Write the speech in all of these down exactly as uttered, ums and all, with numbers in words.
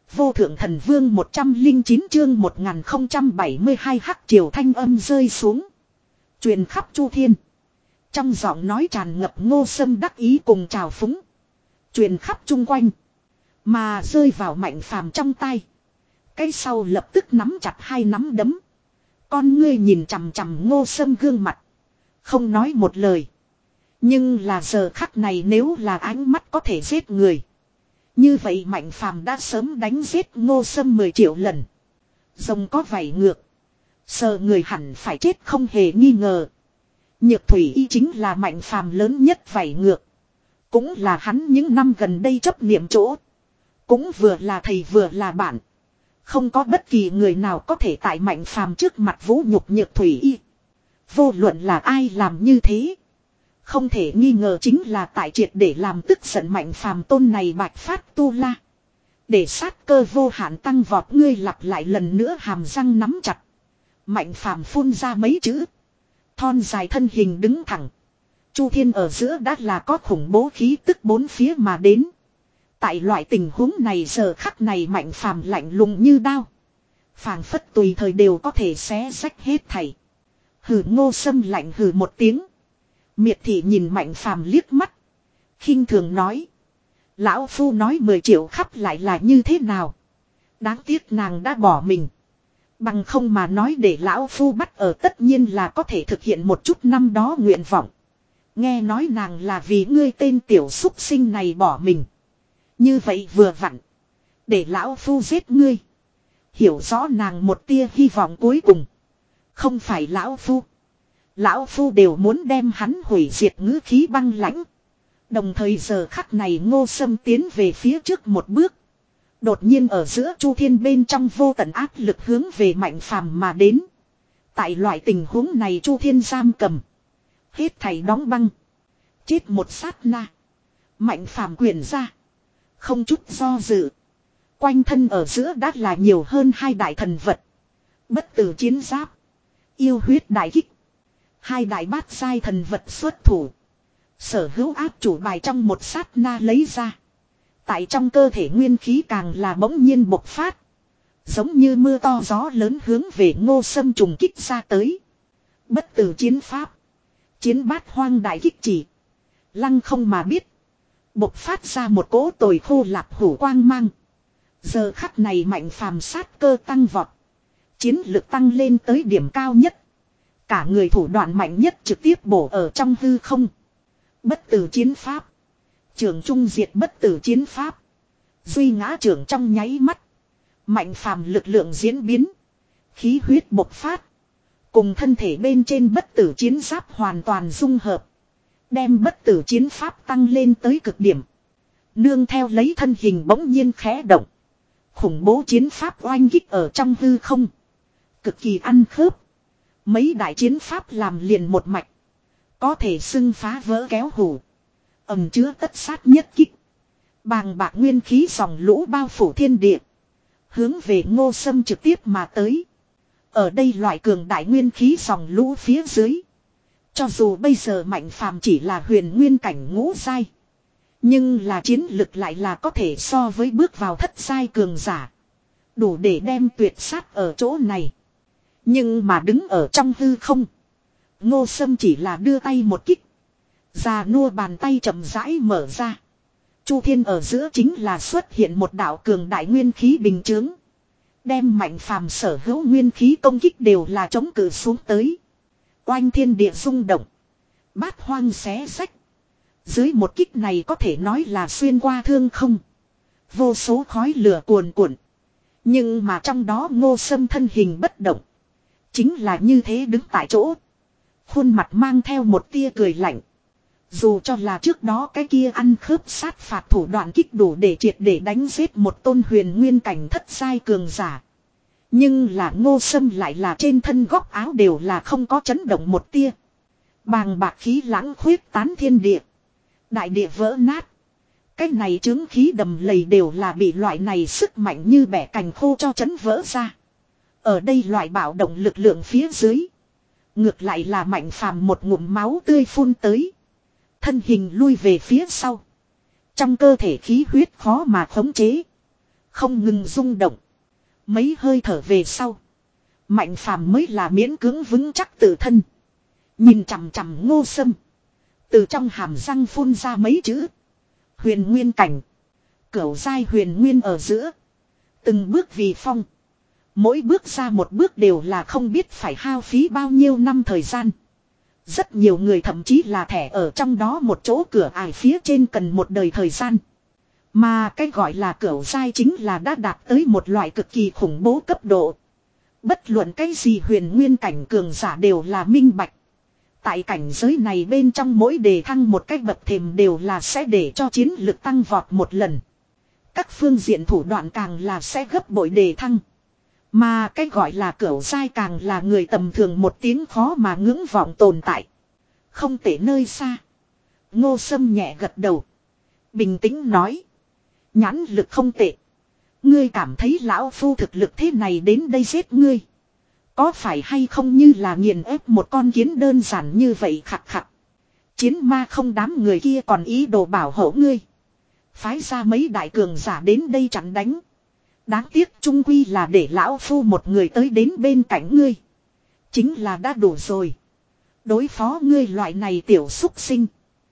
Vô thượng thần vương một trăm linh chín chương một nghìn không trăm bảy mươi hai hắc triều thanh âm rơi xuống. Truyền khắp chu thiên. Trong giọng nói tràn ngập Ngô Sâm đắc ý cùng trào phúng. Truyền khắp chung quanh. Mà rơi vào Mạnh Phàm trong tay. Cái sau lập tức nắm chặt hai nắm đấm. Con ngươi nhìn chằm chằm Ngô Sâm gương mặt. Không nói một lời. Nhưng là giờ khắc này nếu là ánh mắt có thể giết người. Như vậy Mạnh Phàm đã sớm đánh giết Ngô Sâm mười triệu lần. Rồng có vảy ngược. Sờ người hẳn phải chết không hề nghi ngờ. Nhược thủy y chính là Mạnh Phàm lớn nhất vảy ngược. Cũng là hắn những năm gần đây chấp niệm chỗ. Cũng vừa là thầy vừa là bạn. Không có bất kỳ người nào có thể tại Mạnh Phàm trước mặt vũ nhục Nhược thủy y. Vô luận là ai làm như thế. Không thể nghi ngờ chính là tại triệt để làm tức giận Mạnh Phàm tôn này bạch phát tu la. Để sát cơ vô hạn tăng vọt, ngươi lặp lại lần nữa hàm răng nắm chặt. Mạnh Phàm phun ra mấy chữ. Thon dài thân hình đứng thẳng. Chu thiên ở giữa đã là có khủng bố khí tức bốn phía mà đến. Tại loại tình huống này giờ khắc này Mạnh Phàm lạnh lùng như đao. Phảng phất tùy thời đều có thể xé rách hết thảy. Hừ, Ngô Sâm lạnh hừ một tiếng. Miệt thị nhìn Mạnh Phàm liếc mắt. Khinh thường nói. Lão phu nói mười triệu khắp lại là như thế nào. Đáng tiếc nàng đã bỏ mình. Bằng không mà nói để lão phu bắt ở tất nhiên là có thể thực hiện một chút năm đó nguyện vọng. Nghe nói nàng là vì ngươi tên tiểu súc sinh này bỏ mình. Như vậy vừa vặn. Để lão phu giết ngươi. Hiểu rõ nàng một tia hy vọng cuối cùng. Không phải lão phu. Lão phu đều muốn đem hắn hủy diệt ngữ khí băng lãnh. Đồng thời giờ khắc này Ngô Sâm tiến về phía trước một bước. Đột nhiên ở giữa chu thiên bên trong vô tận áp lực hướng về Mạnh Phàm mà đến. Tại loại tình huống này chu thiên giam cầm. Hết thảy đóng băng. Chết một sát na. Mạnh Phàm quyền ra. Không chút do dự. Quanh thân ở giữa đã là nhiều hơn hai đại thần vật. Bất tử chiến giáp. Yêu huyết đại kích. Hai đại bát giai thần vật xuất thủ. Sở hữu áp chủ bài trong một sát na lấy ra. Tại trong cơ thể nguyên khí càng là bỗng nhiên bộc phát. Giống như mưa to gió lớn hướng về Ngô Sâm trùng kích ra tới. Bất tử chiến pháp. Chiến bát hoang đại kích chỉ. Lăng không mà biết. Bộc phát ra một cỗ tồi khô lạc hủ quang mang. Giờ khắc này Mạnh Phàm sát cơ tăng vọt. Chiến lực tăng lên tới điểm cao nhất. Cả người thủ đoạn mạnh nhất trực tiếp bổ ở trong hư không. Bất tử chiến pháp. Trường trung diệt bất tử chiến pháp. Duy ngã trưởng trong nháy mắt. Mạnh Phàm lực lượng diễn biến. Khí huyết bộc phát. Cùng thân thể bên trên bất tử chiến giáp hoàn toàn dung hợp. Đem bất tử chiến pháp tăng lên tới cực điểm. Nương theo lấy thân hình bỗng nhiên khẽ động. Khủng bố chiến pháp oanh kích ở trong hư không. Cực kỳ ăn khớp. Mấy đại chiến pháp làm liền một mạch. Có thể xưng phá vỡ kéo hủ. Ẩm chứa tất sát nhất kích. Bàng bạc nguyên khí dòng lũ bao phủ thiên địa. Hướng về Ngô Sâm trực tiếp mà tới. Ở đây loại cường đại nguyên khí dòng lũ phía dưới. Cho dù bây giờ Mạnh Phàm chỉ là huyền nguyên cảnh ngũ giai. Nhưng là chiến lực lại là có thể so với bước vào thất giai cường giả. Đủ để đem tuyệt sát ở chỗ này. Nhưng mà đứng ở trong hư không. Ngô Sâm chỉ là đưa tay một kích. Già nua bàn tay chậm rãi mở ra. Chu thiên ở giữa chính là xuất hiện một đạo cường đại nguyên khí bình chướng. Đem Mạnh Phàm sở hữu nguyên khí công kích đều là chống cự xuống tới. Oanh thiên địa rung động. Bát hoang xé rách. Dưới một kích này có thể nói là xuyên qua thương không. Vô số khói lửa cuồn cuộn. Nhưng mà trong đó Ngô Sâm thân hình bất động. Chính là như thế đứng tại chỗ. Khuôn mặt mang theo một tia cười lạnh. Dù cho là trước đó cái kia ăn khớp sát phạt thủ đoạn kích đủ để triệt để đánh giết một tôn huyền nguyên cảnh thất giai cường giả. Nhưng là Ngô Sâm lại là trên thân góc áo đều là không có chấn động một tia. Bàng bạc khí lãng khuyết tán thiên địa. Đại địa vỡ nát. Cái này chứng khí đầm lầy đều là bị loại này sức mạnh như bẻ cành khô cho chấn vỡ ra. Ở đây loại bạo động lực lượng phía dưới. Ngược lại là Mạnh Phàm một ngụm máu tươi phun tới. Thân hình lui về phía sau. Trong cơ thể khí huyết khó mà khống chế. không ngừng rung động. Mấy hơi thở về sau. Mạnh phàm mới là miễn cưỡng vững chắc tự thân. Nhìn chằm chằm Ngô Sâm. Từ trong hàm răng phun ra mấy chữ. Huyền nguyên cảnh. Cửu giai huyền nguyên ở giữa. Từng bước vì phong. Mỗi bước ra một bước đều là không biết phải hao phí bao nhiêu năm thời gian. Rất nhiều người thậm chí là thẻ ở trong đó một chỗ cửa ải phía trên cần một đời thời gian. Mà cái gọi là cửu giai chính là đã đạt tới một loại cực kỳ khủng bố cấp độ. Bất luận cái gì huyền nguyên cảnh cường giả đều là minh bạch. Tại cảnh giới này bên trong mỗi đề thăng một cách bậc thềm đều là sẽ để cho chiến lực tăng vọt một lần. Các phương diện thủ đoạn càng là sẽ gấp bội đề thăng. Mà cái gọi là cửu giai càng là người tầm thường một tiếng khó mà ngưỡng vọng tồn tại. Không tệ nơi xa. Ngô Sâm nhẹ gật đầu. Bình tĩnh nói. Nhãn lực không tệ. Ngươi cảm thấy lão phu thực lực thế này đến đây giết ngươi. Có phải hay không như là nghiền ép một con kiến đơn giản như vậy khặt khặt. Chiến ma không đám người kia còn ý đồ bảo hộ ngươi. Phái ra mấy đại cường giả đến đây chặn đánh. Đáng tiếc trung quy là để lão phu một người tới đến bên cạnh ngươi. Chính là đã đủ rồi. Đối phó ngươi loại này tiểu xúc sinh.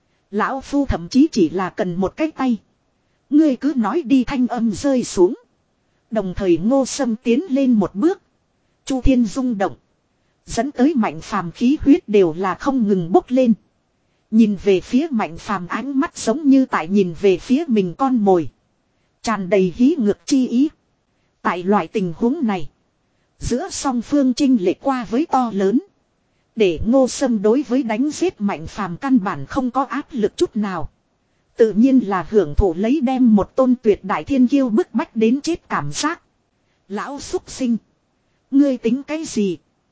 Lão phu thậm chí chỉ là cần một cái tay. Ngươi cứ nói đi thanh âm rơi xuống. Đồng thời Ngô Sâm tiến lên một bước. Chu thiên rung động. Dẫn tới Mạnh Phàm khí huyết đều là không ngừng bốc lên. Nhìn về phía Mạnh Phàm ánh mắt giống như tại nhìn về phía mình con mồi. Tràn đầy hí ngược chi ý. Tại loại tình huống này. Giữa song phương chênh lệch qua với to lớn. Để Ngô Sâm đối với đánh giết Mạnh Phàm căn bản không có áp lực chút nào. Tự nhiên là hưởng thụ lấy đem một tôn tuyệt đại thiên kiêu bức bách đến chết cảm giác. Lão xúc sinh. Ngươi tính cái gì?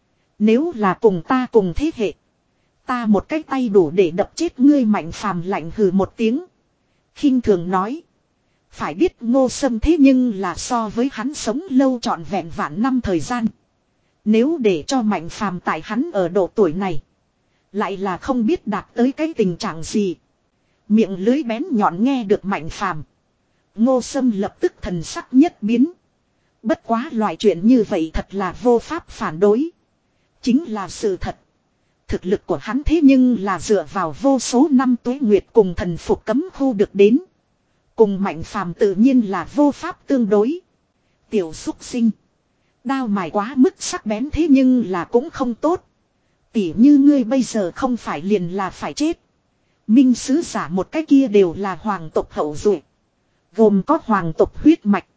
Nếu là cùng ta cùng thế hệ. Ta một cái tay đủ để đập chết ngươi. Mạnh Phàm lạnh hừ một tiếng. Khinh thường nói. Phải biết Ngô Sâm thế nhưng là so với hắn sống lâu trọn vẹn vạn năm thời gian. Nếu để cho Mạnh Phàm tại hắn ở độ tuổi này. Lại là không biết đạt tới cái tình trạng gì. Miệng lưới bén nhọn nghe được Mạnh Phàm. Ngô Sâm lập tức thần sắc nhất biến. Bất quá loại chuyện như vậy thật là vô pháp phản đối. Chính là sự thật. Thực lực của hắn thế nhưng là dựa vào vô số năm tuế nguyệt cùng thần phục cấm khu được đến. Cùng Mạnh Phàm tự nhiên là vô pháp tương đối. Tiểu xúc sinh. Đao mài quá mức sắc bén thế nhưng là cũng không tốt. Tỉ như ngươi bây giờ không phải liền là phải chết. Minh sứ giả một cái kia đều là hoàng tộc hậu duệ. Gồm có hoàng tộc huyết mạch.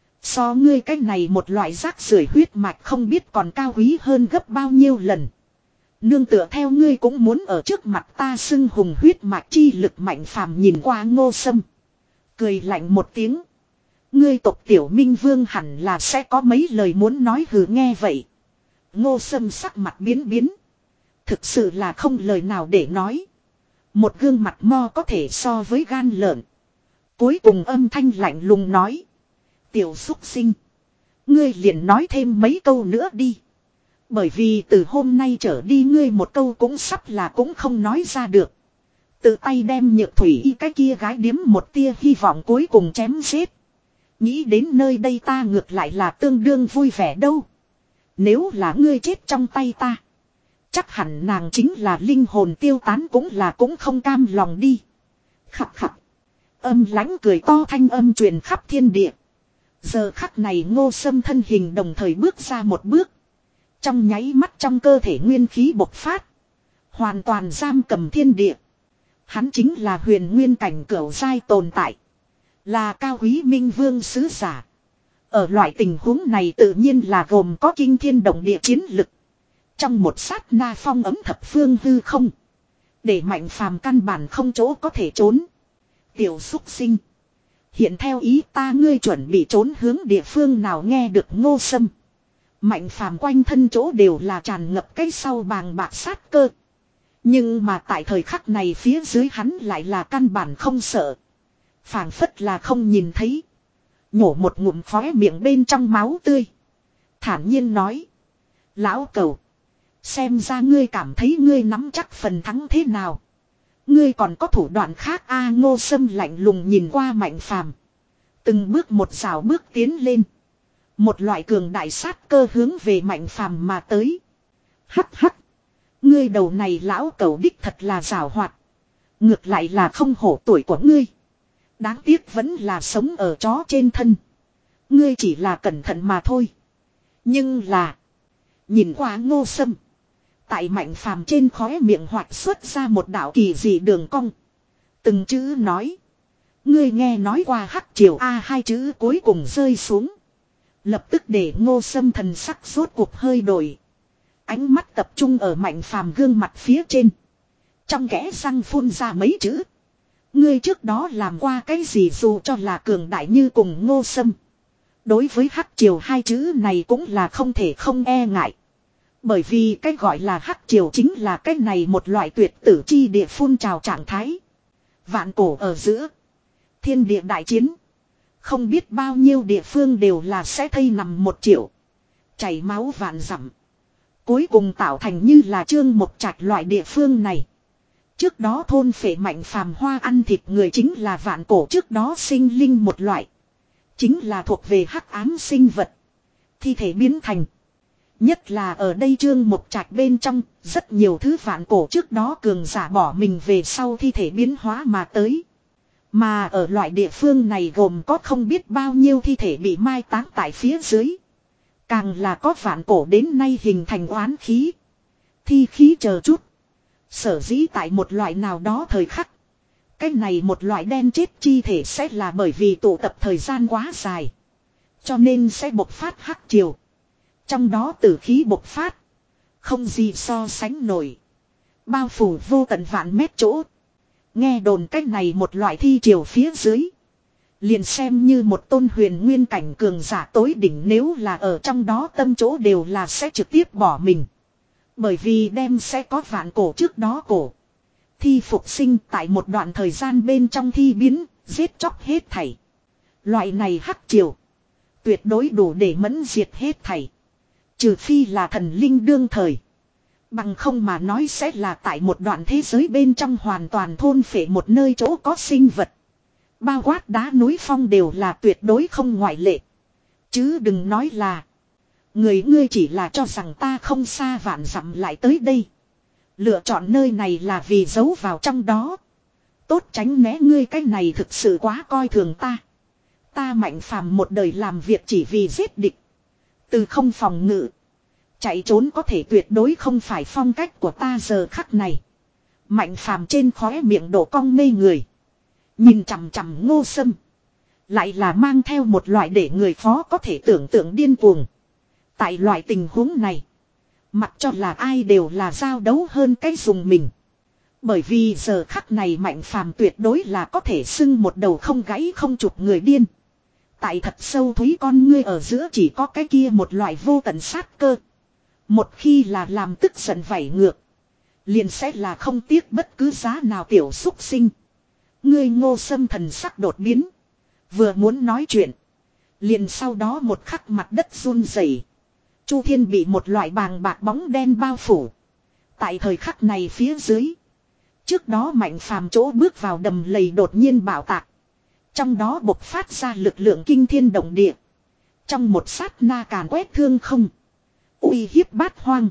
So ngươi cái này một loại rác rưởi huyết mạch không biết còn cao quý hơn gấp bao nhiêu lần. Nương tựa theo ngươi cũng muốn ở trước mặt ta xưng hùng huyết mạch chi lực. Mạnh Phàm nhìn qua Ngô Sâm. Cười lạnh một tiếng. Ngươi tộc tiểu minh vương hẳn là sẽ có mấy lời muốn nói hừ nghe vậy. Ngô Sâm sắc mặt biến biến. Thực sự là không lời nào để nói. Một gương mặt mo có thể so với gan lợn. Cuối cùng âm thanh lạnh lùng nói. Tiểu xúc sinh. Ngươi liền nói thêm mấy câu nữa đi. Bởi vì từ hôm nay trở đi ngươi một câu cũng sắp là cũng không nói ra được. Tự tay đem Nhược Thủy y cái kia gái điếm một tia hy vọng cuối cùng chém giết. Nghĩ đến nơi đây ta ngược lại là tương đương vui vẻ đâu. Nếu là ngươi chết trong tay ta. Chắc hẳn nàng chính là linh hồn tiêu tán cũng là cũng không cam lòng đi. Khặt khặt. Âm lãnh cười to thanh âm truyền khắp thiên địa. Giờ khắc này Ngô Sâm thân hình đồng thời bước ra một bước. Trong nháy mắt trong cơ thể nguyên khí bộc phát. Hoàn toàn giam cầm thiên địa. Hắn chính là huyền nguyên cảnh cửu giai tồn tại. Là cao quý minh vương sứ giả. Ở loại tình huống này tự nhiên là gồm có kinh thiên động địa chiến lực. Trong một sát na phong ấm thập phương hư không. Để Mạnh Phàm căn bản không chỗ có thể trốn. Tiểu xúc sinh. Hiện theo ý ta ngươi chuẩn bị trốn hướng địa phương nào nghe được Ngô Sâm. Mạnh Phàm quanh thân chỗ đều là tràn ngập cái sau bàng bạc sát cơ. Nhưng mà tại thời khắc này phía dưới hắn lại là căn bản không sợ. Phảng phất là không nhìn thấy. Nhổ một ngụm khóe miệng bên trong máu tươi. Thản nhiên nói. Lão cẩu. Xem ra ngươi cảm thấy ngươi nắm chắc phần thắng thế nào. Ngươi còn có thủ đoạn khác a. Ngô Sâm lạnh lùng nhìn qua Mạnh Phàm. Từng bước một rào bước tiến lên. Một loại cường đại sát cơ hướng về Mạnh Phàm mà tới. Hắc hắc. Ngươi đầu này lão cẩu đích thật là giảo hoạt. Ngược lại là không hổ tuổi của ngươi. Đáng tiếc vẫn là sống ở chó trên thân. Ngươi chỉ là cẩn thận mà thôi. Nhưng là. Nhìn qua Ngô Sâm. Tại Mạnh Phàm trên khóe miệng hoạt xuất ra một đạo kỳ dị đường cong. Từng chữ nói. Ngươi nghe nói qua hắc triều A hai chữ cuối cùng rơi xuống. Lập tức để Ngô Sâm thần sắc rốt cuộc hơi đổi. Ánh mắt tập trung ở Mạnh Phàm gương mặt phía trên. Trong kẽ răng phun ra mấy chữ. Ngươi trước đó làm qua cái gì dù cho là cường đại như cùng Ngô Sâm. Đối với hắc triều hai chữ này cũng là không thể không e ngại. Bởi vì cái gọi là hắc triều chính là cái này một loại tuyệt tử chi địa phun trào trạng thái. Vạn cổ ở giữa. Thiên địa đại chiến. Không biết bao nhiêu địa phương đều là sẽ thây nằm một triệu. Chảy máu vạn dặm. Cuối cùng tạo thành như là Trương Mộc Trạch loại địa phương này. Trước đó thôn phệ Mạnh Phàm hoa ăn thịt người chính là vạn cổ trước đó sinh linh một loại. Chính là thuộc về hắc ám sinh vật. Thi thể biến thành. Nhất là ở đây Trương Mộc Trạch bên trong, rất nhiều thứ vạn cổ trước đó cường giả bỏ mình về sau thi thể biến hóa mà tới. Mà ở loại địa phương này gồm có không biết bao nhiêu thi thể bị mai táng tại phía dưới. Càng là có vạn cổ đến nay hình thành oán khí. Thi khí chờ chút. Sở dĩ tại một loại nào đó thời khắc. Cái này một loại đen chết chi thể sẽ là bởi vì tụ tập thời gian quá dài. Cho nên sẽ bộc phát hắc triều. Trong đó tử khí bộc phát. Không gì so sánh nổi. Bao phủ vô tận vạn mét chỗ. Nghe đồn cách này một loại thi triều phía dưới. Liền xem như một tôn huyền nguyên cảnh cường giả tối đỉnh nếu là ở trong đó tâm chỗ đều là sẽ trực tiếp bỏ mình. Bởi vì đem sẽ có vạn cổ trước đó cổ. Thi phục sinh tại một đoạn thời gian bên trong thi biến, giết chóc hết thảy. Loại này hắc triều. Tuyệt đối đủ để mẫn diệt hết thảy. Trừ phi là thần linh đương thời. Bằng không mà nói sẽ là tại một đoạn thế giới bên trong hoàn toàn thôn phệ một nơi chỗ có sinh vật. Bao quát đá núi phong đều là tuyệt đối không ngoại lệ. Chứ đừng nói là. Người ngươi chỉ là cho rằng ta không xa vạn dặm lại tới đây. Lựa chọn nơi này là vì giấu vào trong đó. Tốt tránh né ngươi cái này thực sự quá coi thường ta. Ta Mạnh Phàm một đời làm việc chỉ vì giết địch. Từ không phòng ngự. Chạy trốn có thể tuyệt đối không phải phong cách của ta giờ khắc này. Mạnh Phàm trên khóe miệng đổ cong mê người. Nhìn chằm chằm Ngô Sâm. Lại là mang theo một loại để người khó có thể tưởng tượng điên cuồng. Tại loại tình huống này. Mặc cho là ai đều là giao đấu hơn cái dùng mình. Bởi vì giờ khắc này Mạnh Phàm tuyệt đối là có thể xưng một đầu không gãy không chụp người điên. Tại thật sâu thúy con ngươi ở giữa chỉ có cái kia một loại vô tận sát cơ. Một khi là làm tức giận vảy ngược. Liền sẽ là không tiếc bất cứ giá nào tiểu xúc sinh. Ngươi Ngô Sâm thần sắc đột biến. Vừa muốn nói chuyện. Liền sau đó một khắc mặt đất run rẩy. Chu Thiên bị một loại bàng bạc bóng đen bao phủ. Tại thời khắc này phía dưới. Trước đó Mạnh Phàm chỗ bước vào đầm lầy đột nhiên bạo tạc. Trong đó bộc phát ra lực lượng kinh thiên động địa. Trong một sát na càn quét thương không. Uy hiếp bát hoang.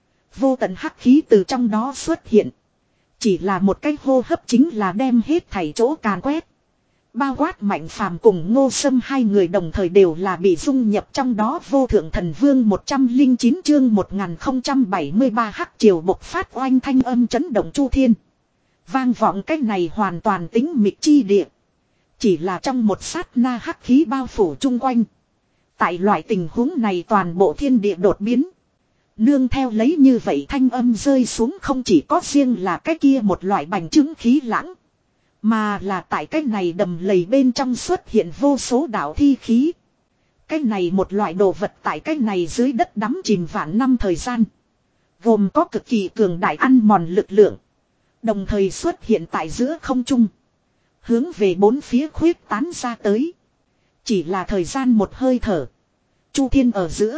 Vô tận hắc khí từ trong đó xuất hiện. Chỉ là một cái hô hấp chính là đem hết thảy chỗ càn quét. Bao quát Mạnh Phàm cùng Ngô Sâm hai người đồng thời đều là bị dung nhập trong đó. Vô thượng thần vương một trăm lẻ chín chương một nghìn không trăm bảy mươi ba hắc triều bộc phát oanh thanh âm chấn động chu thiên. Vang vọng cách này hoàn toàn tính mịt chi địa. Chỉ là trong một sát na hắc khí bao phủ chung quanh. Tại loại tình huống này toàn bộ thiên địa đột biến. Nương theo lấy như vậy thanh âm rơi xuống không chỉ có riêng là cái kia một loại bành trướng khí lãng. Mà là tại cái này đầm lầy bên trong xuất hiện vô số đạo thi khí. Cái này một loại đồ vật tại cái này dưới đất đắm chìm vạn năm thời gian. Gồm có cực kỳ cường đại ăn mòn lực lượng. Đồng thời xuất hiện tại giữa không trung. Hướng về bốn phía khuyết tán ra tới. Chỉ là thời gian một hơi thở. Chu thiên ở giữa.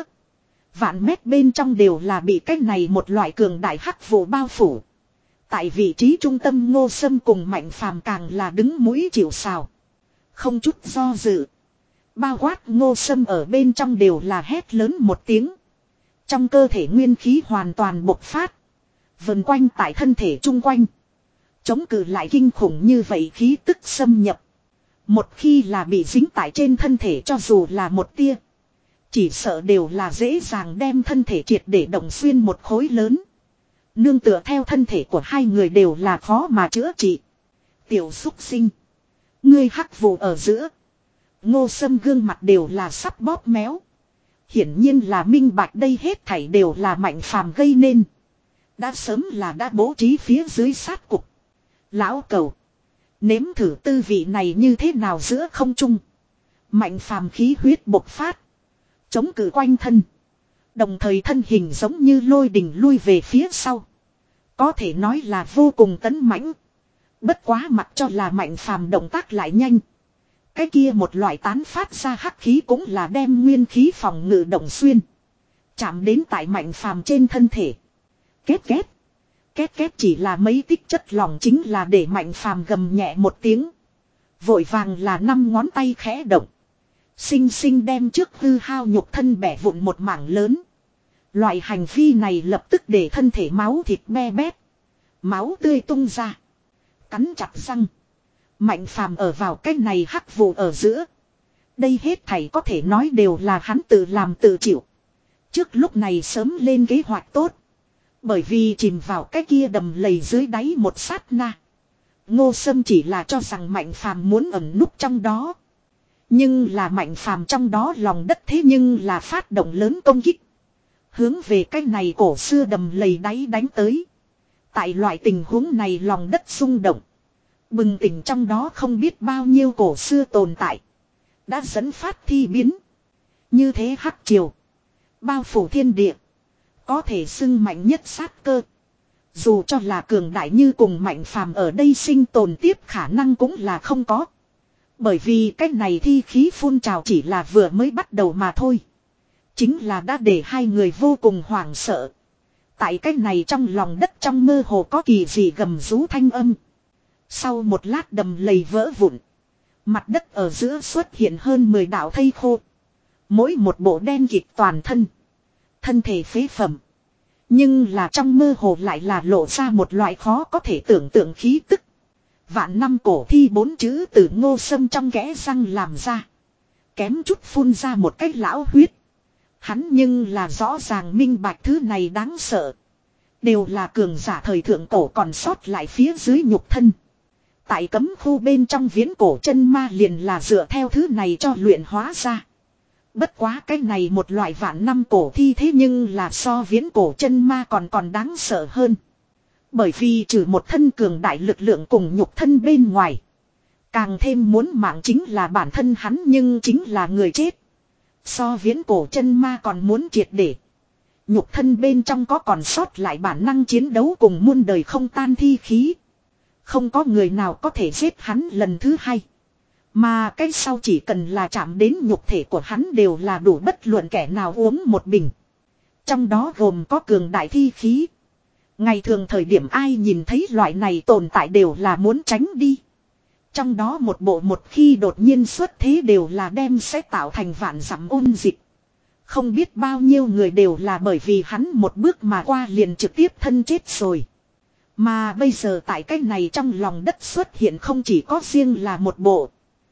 Vạn mét bên trong đều là bị cái này một loại cường đại hắc vụ bao phủ. Tại vị trí trung tâm Ngô Sâm cùng Mạnh Phàm càng là đứng mũi chịu sào. Không chút do dự. Bao quát Ngô Sâm ở bên trong đều là hét lớn một tiếng. Trong cơ thể nguyên khí hoàn toàn bộc phát. Vần quanh tại thân thể chung quanh. Chống cự lại kinh khủng như vậy khí tức xâm nhập. Một khi là bị dính tại trên thân thể cho dù là một tia. Chỉ sợ đều là dễ dàng đem thân thể triệt để động xuyên một khối lớn. Nương tựa theo thân thể của hai người đều là khó mà chữa trị. Tiểu xúc sinh. Ngươi hắc vụ ở giữa. Ngô Sâm gương mặt đều là sắp bóp méo. Hiển nhiên là minh bạch đây hết thảy đều là Mạnh Phàm gây nên. Đã sớm là đã bố trí phía dưới sát cục. Lão cầu. Nếm thử tư vị này như thế nào giữa không trung. Mạnh Phàm khí huyết bộc phát. Chống cự quanh thân. Đồng thời thân hình giống như lôi đình lui về phía sau. Có thể nói là vô cùng tấn mãnh. Bất quá mặc cho là Mạnh Phàm động tác lại nhanh. Cái kia một loại tán phát ra hắc khí cũng là đem nguyên khí phòng ngự động xuyên. Chạm đến tại Mạnh Phàm trên thân thể. Két két. Két két chỉ là mấy tích chất lỏng chính là để Mạnh Phàm gầm nhẹ một tiếng. Vội vàng là năm ngón tay khẽ động. Xinh xinh đem trước hư hao nhục thân bẻ vụn một mảng lớn. Loại hành vi này lập tức để thân thể máu thịt me bét. Máu tươi tung ra. Cắn chặt răng. Mạnh Phàm ở vào cái này hắc vụ ở giữa. Đây hết thảy có thể nói đều là hắn tự làm tự chịu. Trước lúc này sớm lên kế hoạch tốt. Bởi vì chìm vào cái kia đầm lầy dưới đáy một sát na. Ngô Sâm chỉ là cho rằng Mạnh Phàm muốn ẩn núp trong đó. Nhưng là Mạnh Phàm trong đó lòng đất thế nhưng là phát động lớn công kích. Hướng về cái này cổ xưa đầm lầy đáy đánh tới. Tại loại tình huống này lòng đất rung động. Bừng tỉnh trong đó không biết bao nhiêu cổ xưa tồn tại. Đã dẫn phát thi biến. Như thế hắc triều. Bao phủ thiên địa. Có thể xưng mạnh nhất sát cơ. Dù cho là cường đại như cùng Mạnh Phàm ở đây sinh tồn tiếp khả năng cũng là không có. Bởi vì cách này thi khí phun trào chỉ là vừa mới bắt đầu mà thôi. Chính là đã để hai người vô cùng hoảng sợ. Tại cách này trong lòng đất trong mơ hồ có kỳ dị gầm rú thanh âm. Sau một lát đầm lầy vỡ vụn. Mặt đất ở giữa xuất hiện hơn mười đạo thây khô. Mỗi một bộ đen kịt toàn thân. Thân thể phế phẩm. Nhưng là trong mơ hồ lại là lộ ra một loại khó có thể tưởng tượng khí tức. Vạn năm cổ thi bốn chữ từ Ngô Sâm trong kẽ răng làm ra. Kém chút phun ra một cách lão huyết. Hắn nhưng là rõ ràng minh bạch thứ này đáng sợ. Đều là cường giả thời thượng cổ còn sót lại phía dưới nhục thân. Tại cấm khu bên trong viễn cổ chân ma liền là dựa theo thứ này cho luyện hóa ra. Bất quá cái này một loại vạn năm cổ thi thế nhưng là so viễn cổ chân ma còn còn đáng sợ hơn. Bởi vì trừ một thân cường đại lực lượng cùng nhục thân bên ngoài. Càng thêm muốn mạng chính là bản thân hắn nhưng chính là người chết. So viễn cổ chân ma còn muốn triệt để. Nhục thân bên trong có còn sót lại bản năng chiến đấu cùng muôn đời không tan thi khí. Không có người nào có thể giết hắn lần thứ hai. Mà cái sau chỉ cần là chạm đến nhục thể của hắn đều là đủ bất luận kẻ nào uống một bình. Trong đó gồm có cường đại thi khí. Ngày thường thời điểm ai nhìn thấy loại này tồn tại đều là muốn tránh đi. Trong đó một bộ một khi đột nhiên xuất thế đều là đem sẽ tạo thành vạn dặm ôn dịch. Không biết bao nhiêu người đều là bởi vì hắn một bước mà qua liền trực tiếp thân chết rồi. Mà bây giờ tại cách này trong lòng đất xuất hiện không chỉ có riêng là một bộ.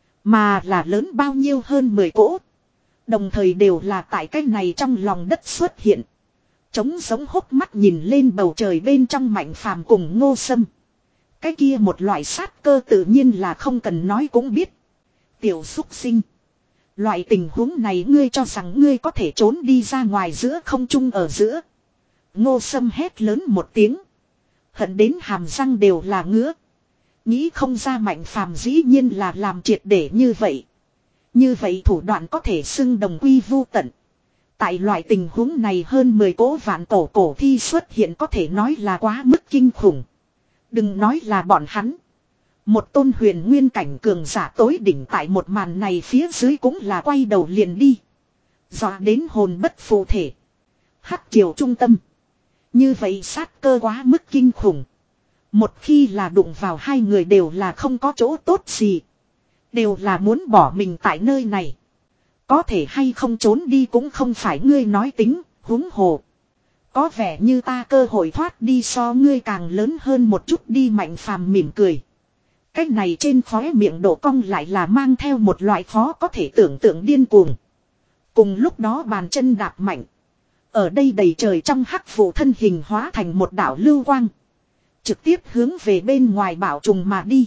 Mà là lớn bao nhiêu hơn mười cỗ. Đồng thời đều là tại cách này trong lòng đất xuất hiện. Trống giống hốc mắt nhìn lên bầu trời bên trong Mạnh Phàm cùng Ngô Sâm. Cái kia một loại sát cơ tự nhiên là không cần nói cũng biết. Tiểu xúc sinh. Loại tình huống này ngươi cho rằng ngươi có thể trốn đi ra ngoài giữa không trung ở giữa. Ngô Sâm hét lớn một tiếng. Hận đến hàm răng đều là ngứa. Nghĩ không ra Mạnh Phàm dĩ nhiên là làm triệt để như vậy. Như vậy thủ đoạn có thể xưng đồng quy vu tận. Tại loại tình huống này hơn mười cỗ vạn tổ cổ thi xuất hiện có thể nói là quá mức kinh khủng. Đừng nói là bọn hắn. Một tôn huyền nguyên cảnh cường giả tối đỉnh tại một màn này phía dưới cũng là quay đầu liền đi. Dọa đến hồn bất phụ thể. Hắc triều trung tâm. Như vậy sát cơ quá mức kinh khủng. Một khi là đụng vào hai người đều là không có chỗ tốt gì. Đều là muốn bỏ mình tại nơi này. có thể hay không trốn đi cũng không phải ngươi nói tính, huống hồ. Có vẻ như ta cơ hội thoát đi so ngươi càng lớn hơn một chút đi. Mạnh phàm mỉm cười. Cách này trên khóe miệng độ cong lại là mang theo một loại khó có thể tưởng tượng điên cuồng. Cùng lúc đó bàn chân đạp mạnh. Ở đây đầy trời trong hắc vụ thân hình hóa thành một đảo lưu quang. Trực tiếp hướng về bên ngoài bảo trùng mà đi.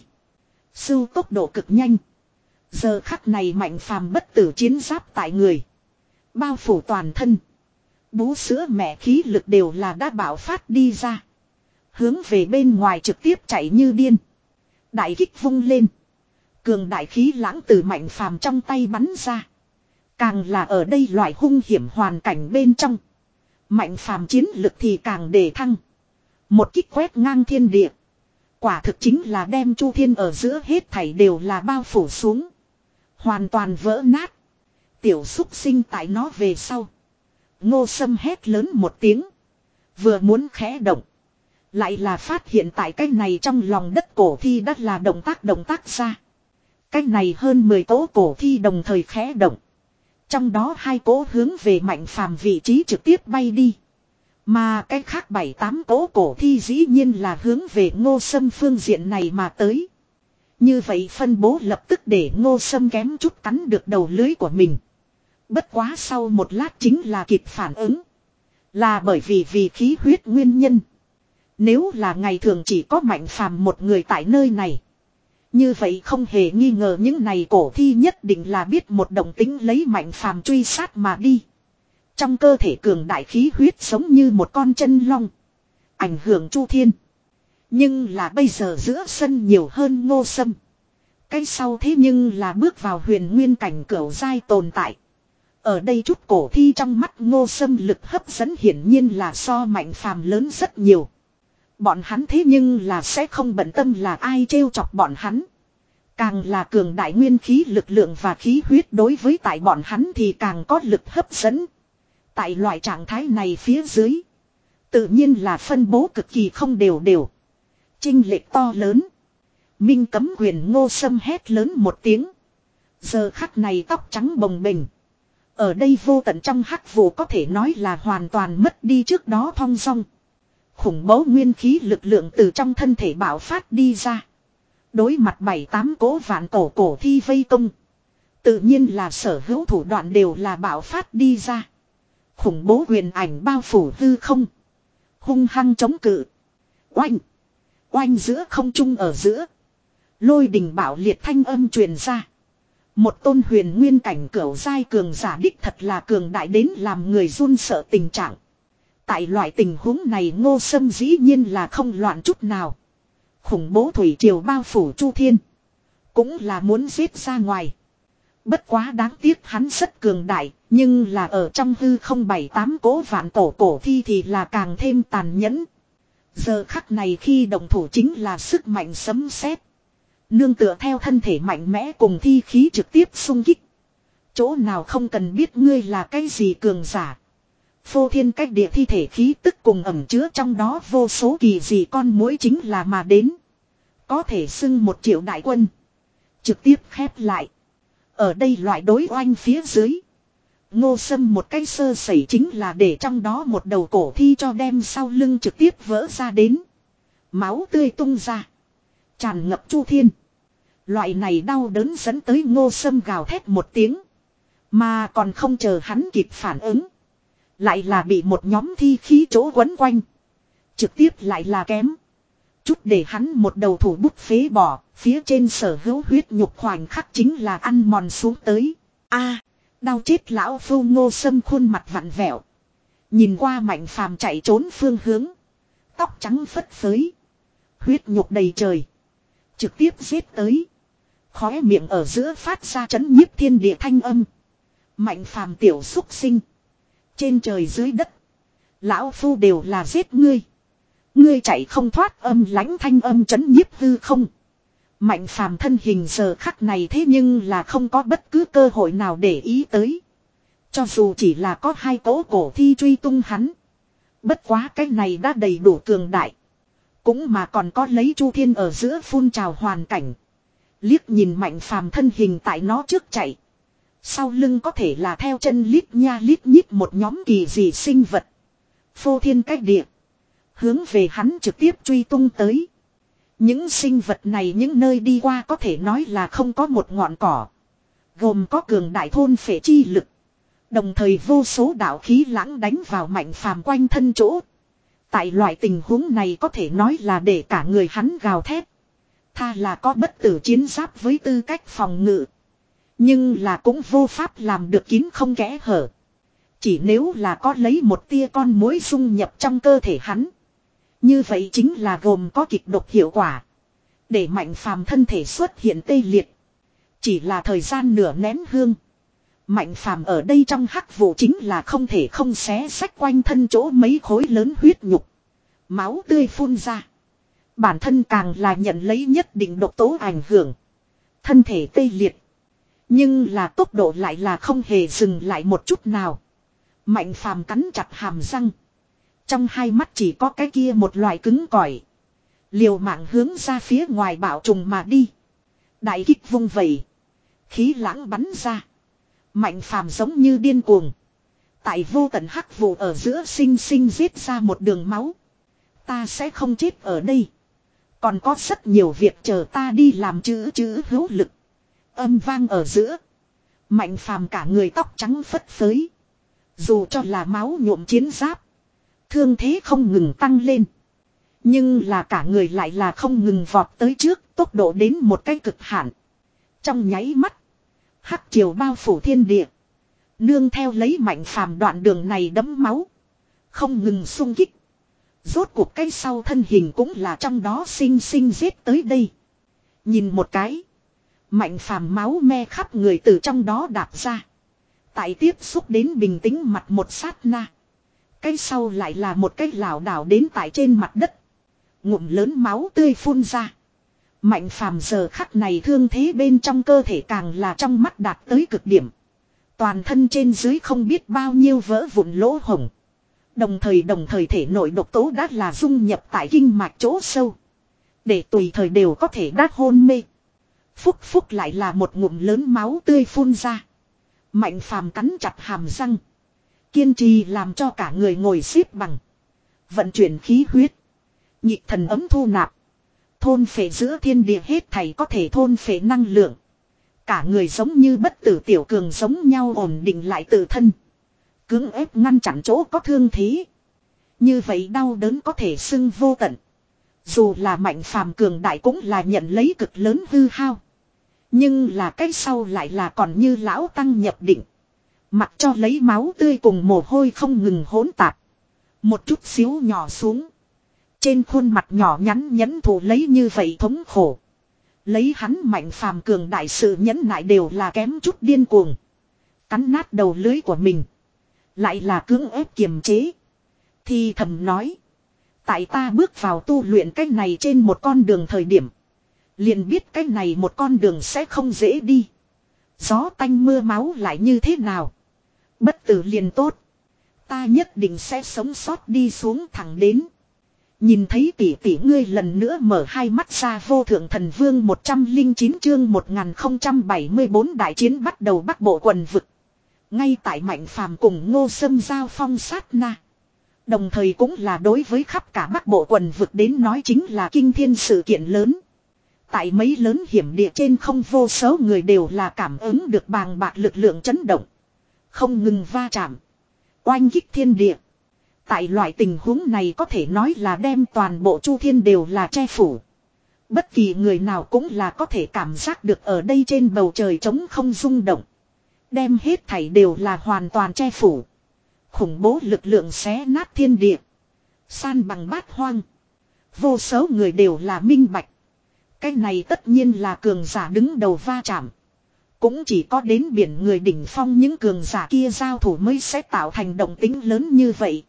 Sưu tốc độ cực nhanh. Giờ khắc này Mạnh phàm bất tử chiến giáp tại người. Bao phủ toàn thân. Bú sữa mẹ khí lực đều là đã bạo phát đi ra. Hướng về bên ngoài trực tiếp chạy như điên. Đại kích vung lên. Cường đại khí lãng từ Mạnh phàm trong tay bắn ra. Càng là ở đây loại hung hiểm hoàn cảnh bên trong. Mạnh phàm chiến lực thì càng đề thăng. Một kích quét ngang thiên địa. Quả thực chính là đem Chu Thiên ở giữa hết thảy đều là bao phủ xuống. Hoàn toàn vỡ nát. Tiểu xúc sinh tại nó về sau. Ngô Sâm hét lớn một tiếng. Vừa muốn khẽ động. Lại là phát hiện tại cái này trong lòng đất cổ thi đất là động tác động tác ra. Cái này hơn mười cỗ cổ thi đồng thời khẽ động. Trong đó hai cỗ hướng về Mạnh phàm vị trí trực tiếp bay đi. Mà cái khác bảy tám cỗ cổ thi dĩ nhiên là hướng về Ngô Sâm phương diện này mà tới. Như vậy phân bố lập tức để Ngô Sâm kém chút cắn được đầu lưới của mình. Bất quá sau một lát chính là kịp phản ứng. Là bởi vì vì khí huyết nguyên nhân. Nếu là ngày thường chỉ có Mạnh phàm một người tại nơi này. Như vậy không hề nghi ngờ những này cổ thi nhất định là biết một động tính lấy Mạnh phàm truy sát mà đi. Trong cơ thể cường đại khí huyết giống như một con chân long. Ảnh hưởng Chu Thiên. Nhưng là bây giờ giữa sân nhiều hơn Ngô Sâm. Cái sau thế nhưng là bước vào huyền nguyên cảnh cửu giai tồn tại. Ở đây chút cổ thi trong mắt Ngô Sâm lực hấp dẫn hiển nhiên là so Mạnh phàm lớn rất nhiều. Bọn hắn thế nhưng là sẽ không bận tâm là ai trêu chọc bọn hắn. Càng là cường đại nguyên khí lực lượng và khí huyết đối với tại bọn hắn thì càng có lực hấp dẫn. Tại loại trạng thái này phía dưới. Tự nhiên là phân bố cực kỳ không đều đều. Chênh lệch to lớn. Minh cấm quyền Ngô Sâm hét lớn một tiếng. Giờ khắc này tóc trắng bồng bềnh. Ở đây vô tận trong hắc vụ có thể nói là hoàn toàn mất đi trước đó thong dong. Khủng bố nguyên khí lực lượng từ trong thân thể bạo phát đi ra. Đối mặt bảy tám cố vạn cổ cổ thi vây công. Tự nhiên là sở hữu thủ đoạn đều là bạo phát đi ra. Khủng bố huyền ảnh bao phủ hư không. Hung hăng chống cự. Oanh. Oanh giữa không trung ở giữa. Lôi đình bạo liệt thanh âm truyền ra. Một tôn huyền nguyên cảnh cửu giai cường giả đích thật là cường đại đến làm người run sợ tình trạng. Tại loại tình huống này Ngô Sâm dĩ nhiên là không loạn chút nào. Khủng bố thủy triều bao phủ Chu Thiên. Cũng là muốn giết ra ngoài. Bất quá đáng tiếc hắn rất cường đại. Nhưng là ở trong hư không bảy tám cố vạn cổ cổ thi thì là càng thêm tàn nhẫn. Giờ khắc này khi động thủ chính là sức mạnh sấm sét. Nương tựa theo thân thể mạnh mẽ cùng thi khí trực tiếp xung kích. Chỗ nào không cần biết ngươi là cái gì cường giả. Phô thiên cách địa thi thể khí tức cùng ẩm chứa trong đó vô số kỳ dị con muỗi chính là mà đến. Có thể xưng một triệu đại quân. Trực tiếp khép lại. Ở đây loại đối oanh phía dưới. Ngô Sâm một cái sơ sẩy chính là để trong đó một đầu cổ thi cho đem sau lưng trực tiếp vỡ ra đến. Máu tươi tung ra. Tràn ngập Chu Thiên. Loại này đau đớn dẫn tới Ngô Sâm gào thét một tiếng. Mà còn không chờ hắn kịp phản ứng. Lại là bị một nhóm thi khí chỗ quấn quanh. Trực tiếp lại là kém. Chút để hắn một đầu thủ bút phế bỏ. Phía trên sở hữu huyết nhục khoảnh khắc chính là ăn mòn xuống tới. A, đau chết lão phu. Ngô Sâm khuôn mặt vặn vẹo. Nhìn qua Mạnh phàm chạy trốn phương hướng. Tóc trắng phất phới. Huyết nhục đầy trời. Trực tiếp giết tới. Khóe miệng ở giữa phát ra chấn nhiếp thiên địa thanh âm. Mạnh phàm tiểu xúc sinh. Trên trời dưới đất. Lão phu đều là giết ngươi. Ngươi chạy không thoát âm lãnh thanh âm chấn nhiếp hư không. Mạnh phàm thân hình giờ khắc này thế nhưng là không có bất cứ cơ hội nào để ý tới. Cho dù chỉ là có hai cỗ cổ thi truy tung hắn. Bất quá cái này đã đầy đủ cường đại. Cũng mà còn có lấy Chu Thiên ở giữa phun trào hoàn cảnh. Liếc nhìn Mạnh phàm thân hình tại nó trước chạy. Sau lưng có thể là theo chân lít nha lít nhít một nhóm kỳ dị sinh vật. Phô thiên cách địa. Hướng về hắn trực tiếp truy tung tới. Những sinh vật này những nơi đi qua có thể nói là không có một ngọn cỏ. Gồm có cường đại thôn phệ chi lực. Đồng thời vô số đạo khí lãng đánh vào Mạnh Phàm quanh thân chỗ. Tại loại tình huống này có thể nói là để cả người hắn gào thét. Tha là có bất tử chiến giáp với tư cách phòng ngự. Nhưng là cũng vô pháp làm được kín không kẽ hở. Chỉ nếu là có lấy một tia con muỗi dung nhập trong cơ thể hắn. Như vậy chính là gồm có kịch độc hiệu quả. Để Mạnh Phàm thân thể xuất hiện tê liệt. Chỉ là thời gian nửa nén hương. Mạnh Phàm ở đây trong hắc vụ chính là không thể không xé xách quanh thân chỗ mấy khối lớn huyết nhục. Máu tươi phun ra. Bản thân càng là nhận lấy nhất định độc tố ảnh hưởng. Thân thể tê liệt. Nhưng là tốc độ lại là không hề dừng lại một chút nào. Mạnh Phàm cắn chặt hàm răng. Trong hai mắt chỉ có cái kia một loại cứng cỏi. Liều mạng hướng ra phía ngoài bạo trùng mà đi. Đại kích vung vẩy. Khí lãng bắn ra. Mạnh Phàm giống như điên cuồng. Tại vô tận hắc vụ ở giữa sinh sinh giết ra một đường máu. Ta sẽ không chết ở đây. Còn có rất nhiều việc chờ ta đi làm chữ chữ hữu lực. Âm vang ở giữa. Mạnh Phàm cả người tóc trắng phất phới. Dù cho là máu nhuộm chiến giáp. Thương thế không ngừng tăng lên. Nhưng là cả người lại là không ngừng vọt tới trước. Tốc độ đến một cái cực hạn. Trong nháy mắt. Hắc triều bao phủ thiên địa. Nương theo lấy Mạnh Phàm đoạn đường này đẫm máu. Không ngừng xung kích. Rốt cuộc cái sau thân hình cũng là trong đó sinh sinh giết tới đây. Nhìn một cái. Mạnh Phàm máu me khắp người từ trong đó đạp ra. Tại tiếp xúc đến bình tĩnh mặt một sát na. Cái sau lại là một cái lảo đảo đến tại trên mặt đất. Ngụm lớn máu tươi phun ra. Mạnh Phàm giờ khắc này thương thế bên trong cơ thể càng là trong mắt đạt tới cực điểm. Toàn thân trên dưới không biết bao nhiêu vỡ vụn lỗ hổng. Đồng thời đồng thời thể nội độc tố đã là dung nhập tại kinh mạch chỗ sâu. Để tùy thời đều có thể đát hôn mê. Phúc phúc lại là một ngụm lớn máu tươi phun ra. Mạnh Phàm cắn chặt hàm răng. Kiên trì làm cho cả người ngồi xếp bằng. Vận chuyển khí huyết. Nhịp thần ấm thu nạp. Thôn phệ giữa thiên địa hết thảy có thể thôn phệ năng lượng. Cả người giống như bất tử tiểu cường giống nhau ổn định lại tự thân. Cưỡng ép ngăn chặn chỗ có thương thế. Như vậy đau đớn có thể xưng vô tận. Dù là Mạnh Phàm cường đại cũng là nhận lấy cực lớn hư hao. Nhưng là cái sau lại là còn như lão tăng nhập định. Mặc cho lấy máu tươi cùng mồ hôi không ngừng hỗn tạp. Một chút xíu nhỏ xuống. Trên khuôn mặt nhỏ nhắn nhẫn thụ lấy như vậy thống khổ. Lấy hắn Mạnh Phàm cường đại sự nhẫn nại đều là kém chút điên cuồng. Cắn nát đầu lưới của mình. Lại là cưỡng ép kiềm chế. Thì thầm nói. Tại ta bước vào tu luyện cái này trên một con đường thời điểm. Liền biết cái này một con đường sẽ không dễ đi. Gió tanh mưa máu lại như thế nào. Bất tử liền tốt. Ta nhất định sẽ sống sót đi xuống thẳng đến. Nhìn thấy tỷ tỷ ngươi lần nữa mở hai mắt ra vô thượng thần vương một trăm lẻ chín chương một nghìn không trăm bảy mươi bốn đại chiến bắt đầu Bắc Bộ quần vực. Ngay tại Mạnh Phàm cùng Ngô Sâm giao phong sát na. Đồng thời cũng là đối với khắp cả Bắc Bộ quần vực đến nói chính là kinh thiên sự kiện lớn. Tại mấy lớn hiểm địa trên không vô số người đều là cảm ứng được bàng bạc lực lượng chấn động. Không ngừng va chạm. Oanh kích thiên địa. Tại loại tình huống này có thể nói là đem toàn bộ chu thiên đều là che phủ. Bất kỳ người nào cũng là có thể cảm giác được ở đây trên bầu trời trống không rung động. Đem hết thảy đều là hoàn toàn che phủ. Khủng bố lực lượng xé nát thiên địa. San bằng bát hoang. Vô số người đều là minh bạch. Cái này tất nhiên là cường giả đứng đầu va chạm. Cũng chỉ có đến biển người đỉnh phong những cường giả kia giao thủ mới sẽ tạo thành động tính lớn như vậy.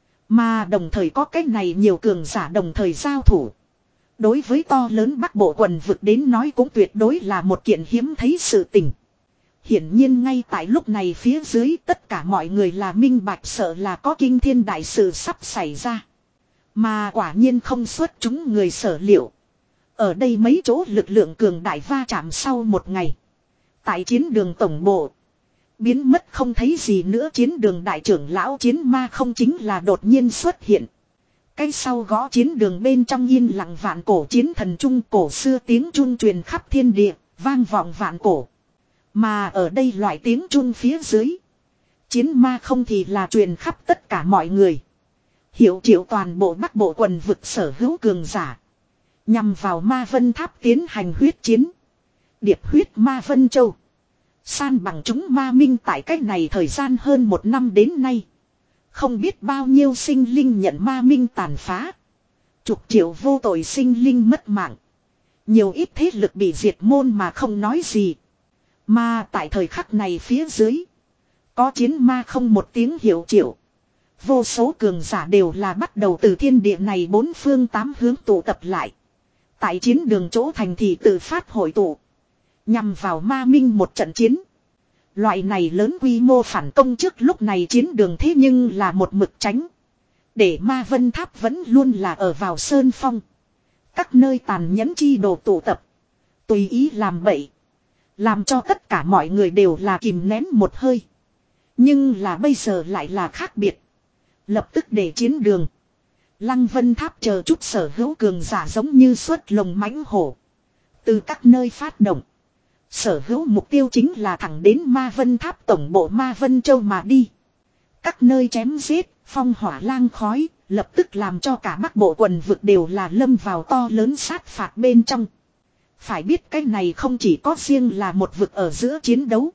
Mà đồng thời có cái này nhiều cường giả đồng thời giao thủ. Đối với to lớn Bắc Bộ quần vực đến nói cũng tuyệt đối là một kiện hiếm thấy sự tình. Hiển nhiên ngay tại lúc này phía dưới tất cả mọi người là minh bạch sợ là có kinh thiên đại sự sắp xảy ra. Mà quả nhiên không xuất chúng người sở liệu. Ở đây mấy chỗ lực lượng cường đại va chạm sau một ngày. Tại chiến đường tổng bộ. Biến mất không thấy gì nữa, chiến đường đại trưởng lão chiến ma không chính là đột nhiên xuất hiện. Cái sau gõ chiến đường bên trong yên lặng vạn cổ chiến thần trung, cổ xưa tiếng trung truyền khắp thiên địa, vang vọng vạn cổ. Mà ở đây loại tiếng trung phía dưới, chiến ma không thì là truyền khắp tất cả mọi người. Hiệu triệu toàn bộ Bắc Bộ quần vực sở hữu cường giả, nhằm vào Ma Vân Tháp tiến hành huyết chiến. Điệp huyết Ma Vân Châu, san bằng chúng ma minh. Tại cách này thời gian hơn một năm đến nay, không biết bao nhiêu sinh linh nhận ma minh tàn phá. Chục triệu vô tội sinh linh mất mạng. Nhiều ít thế lực bị diệt môn mà không nói gì. Mà tại thời khắc này phía dưới, có chiến ma không một tiếng hiệu triệu. Vô số cường giả đều là bắt đầu từ thiên địa này bốn phương tám hướng tụ tập lại. Tại chiến đường chỗ thành thị tự phát hội tụ, nhằm vào ma minh một trận chiến. Loại này lớn quy mô phản công trước lúc này chiến đường thế nhưng là một mực tránh. Để Ma Vân Tháp vẫn luôn là ở vào sơn phong. Các nơi tàn nhẫn chi đồ tụ tập, tùy ý làm bậy, làm cho tất cả mọi người đều là kìm nén một hơi. Nhưng là bây giờ lại là khác biệt. Lập tức để chiến đường, Lăng Vân Tháp chờ chút sở hữu cường giả giống như xuất lồng mãnh hổ, từ các nơi phát động. Sở hữu mục tiêu chính là thẳng đến Ma Vân Tháp tổng bộ Ma Vân Châu mà đi. Các nơi chém giết, phong hỏa lang khói, lập tức làm cho cả Bắc Bộ quần vực đều là lâm vào to lớn sát phạt bên trong. Phải biết cái này không chỉ có riêng là một vực ở giữa chiến đấu,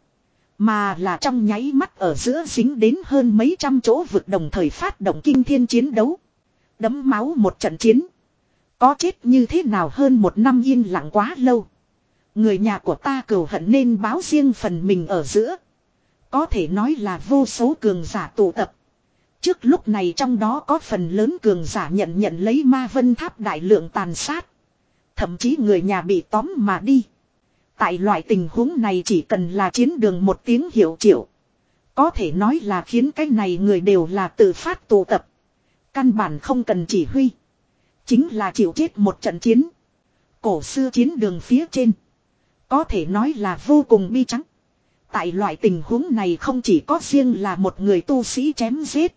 mà là trong nháy mắt ở giữa dính đến hơn mấy trăm chỗ vực đồng thời phát động kinh thiên chiến đấu. Đẫm máu một trận chiến. Có chết như thế nào hơn một năm yên lặng quá lâu. Người nhà của ta cừu hận nên báo riêng phần mình ở giữa. Có thể nói là vô số cường giả tụ tập. Trước lúc này trong đó có phần lớn cường giả nhận nhận lấy Ma Vân Tháp đại lượng tàn sát. Thậm chí người nhà bị tóm mà đi. Tại loại tình huống này chỉ cần là chiến đường một tiếng hiệu triệu, có thể nói là khiến cái này người đều là tự phát tụ tập. Căn bản không cần chỉ huy, chính là chịu chết một trận chiến. Cổ xưa chiến đường phía trên, có thể nói là vô cùng bi trắng. Tại loại tình huống này không chỉ có riêng là một người tu sĩ chém giết,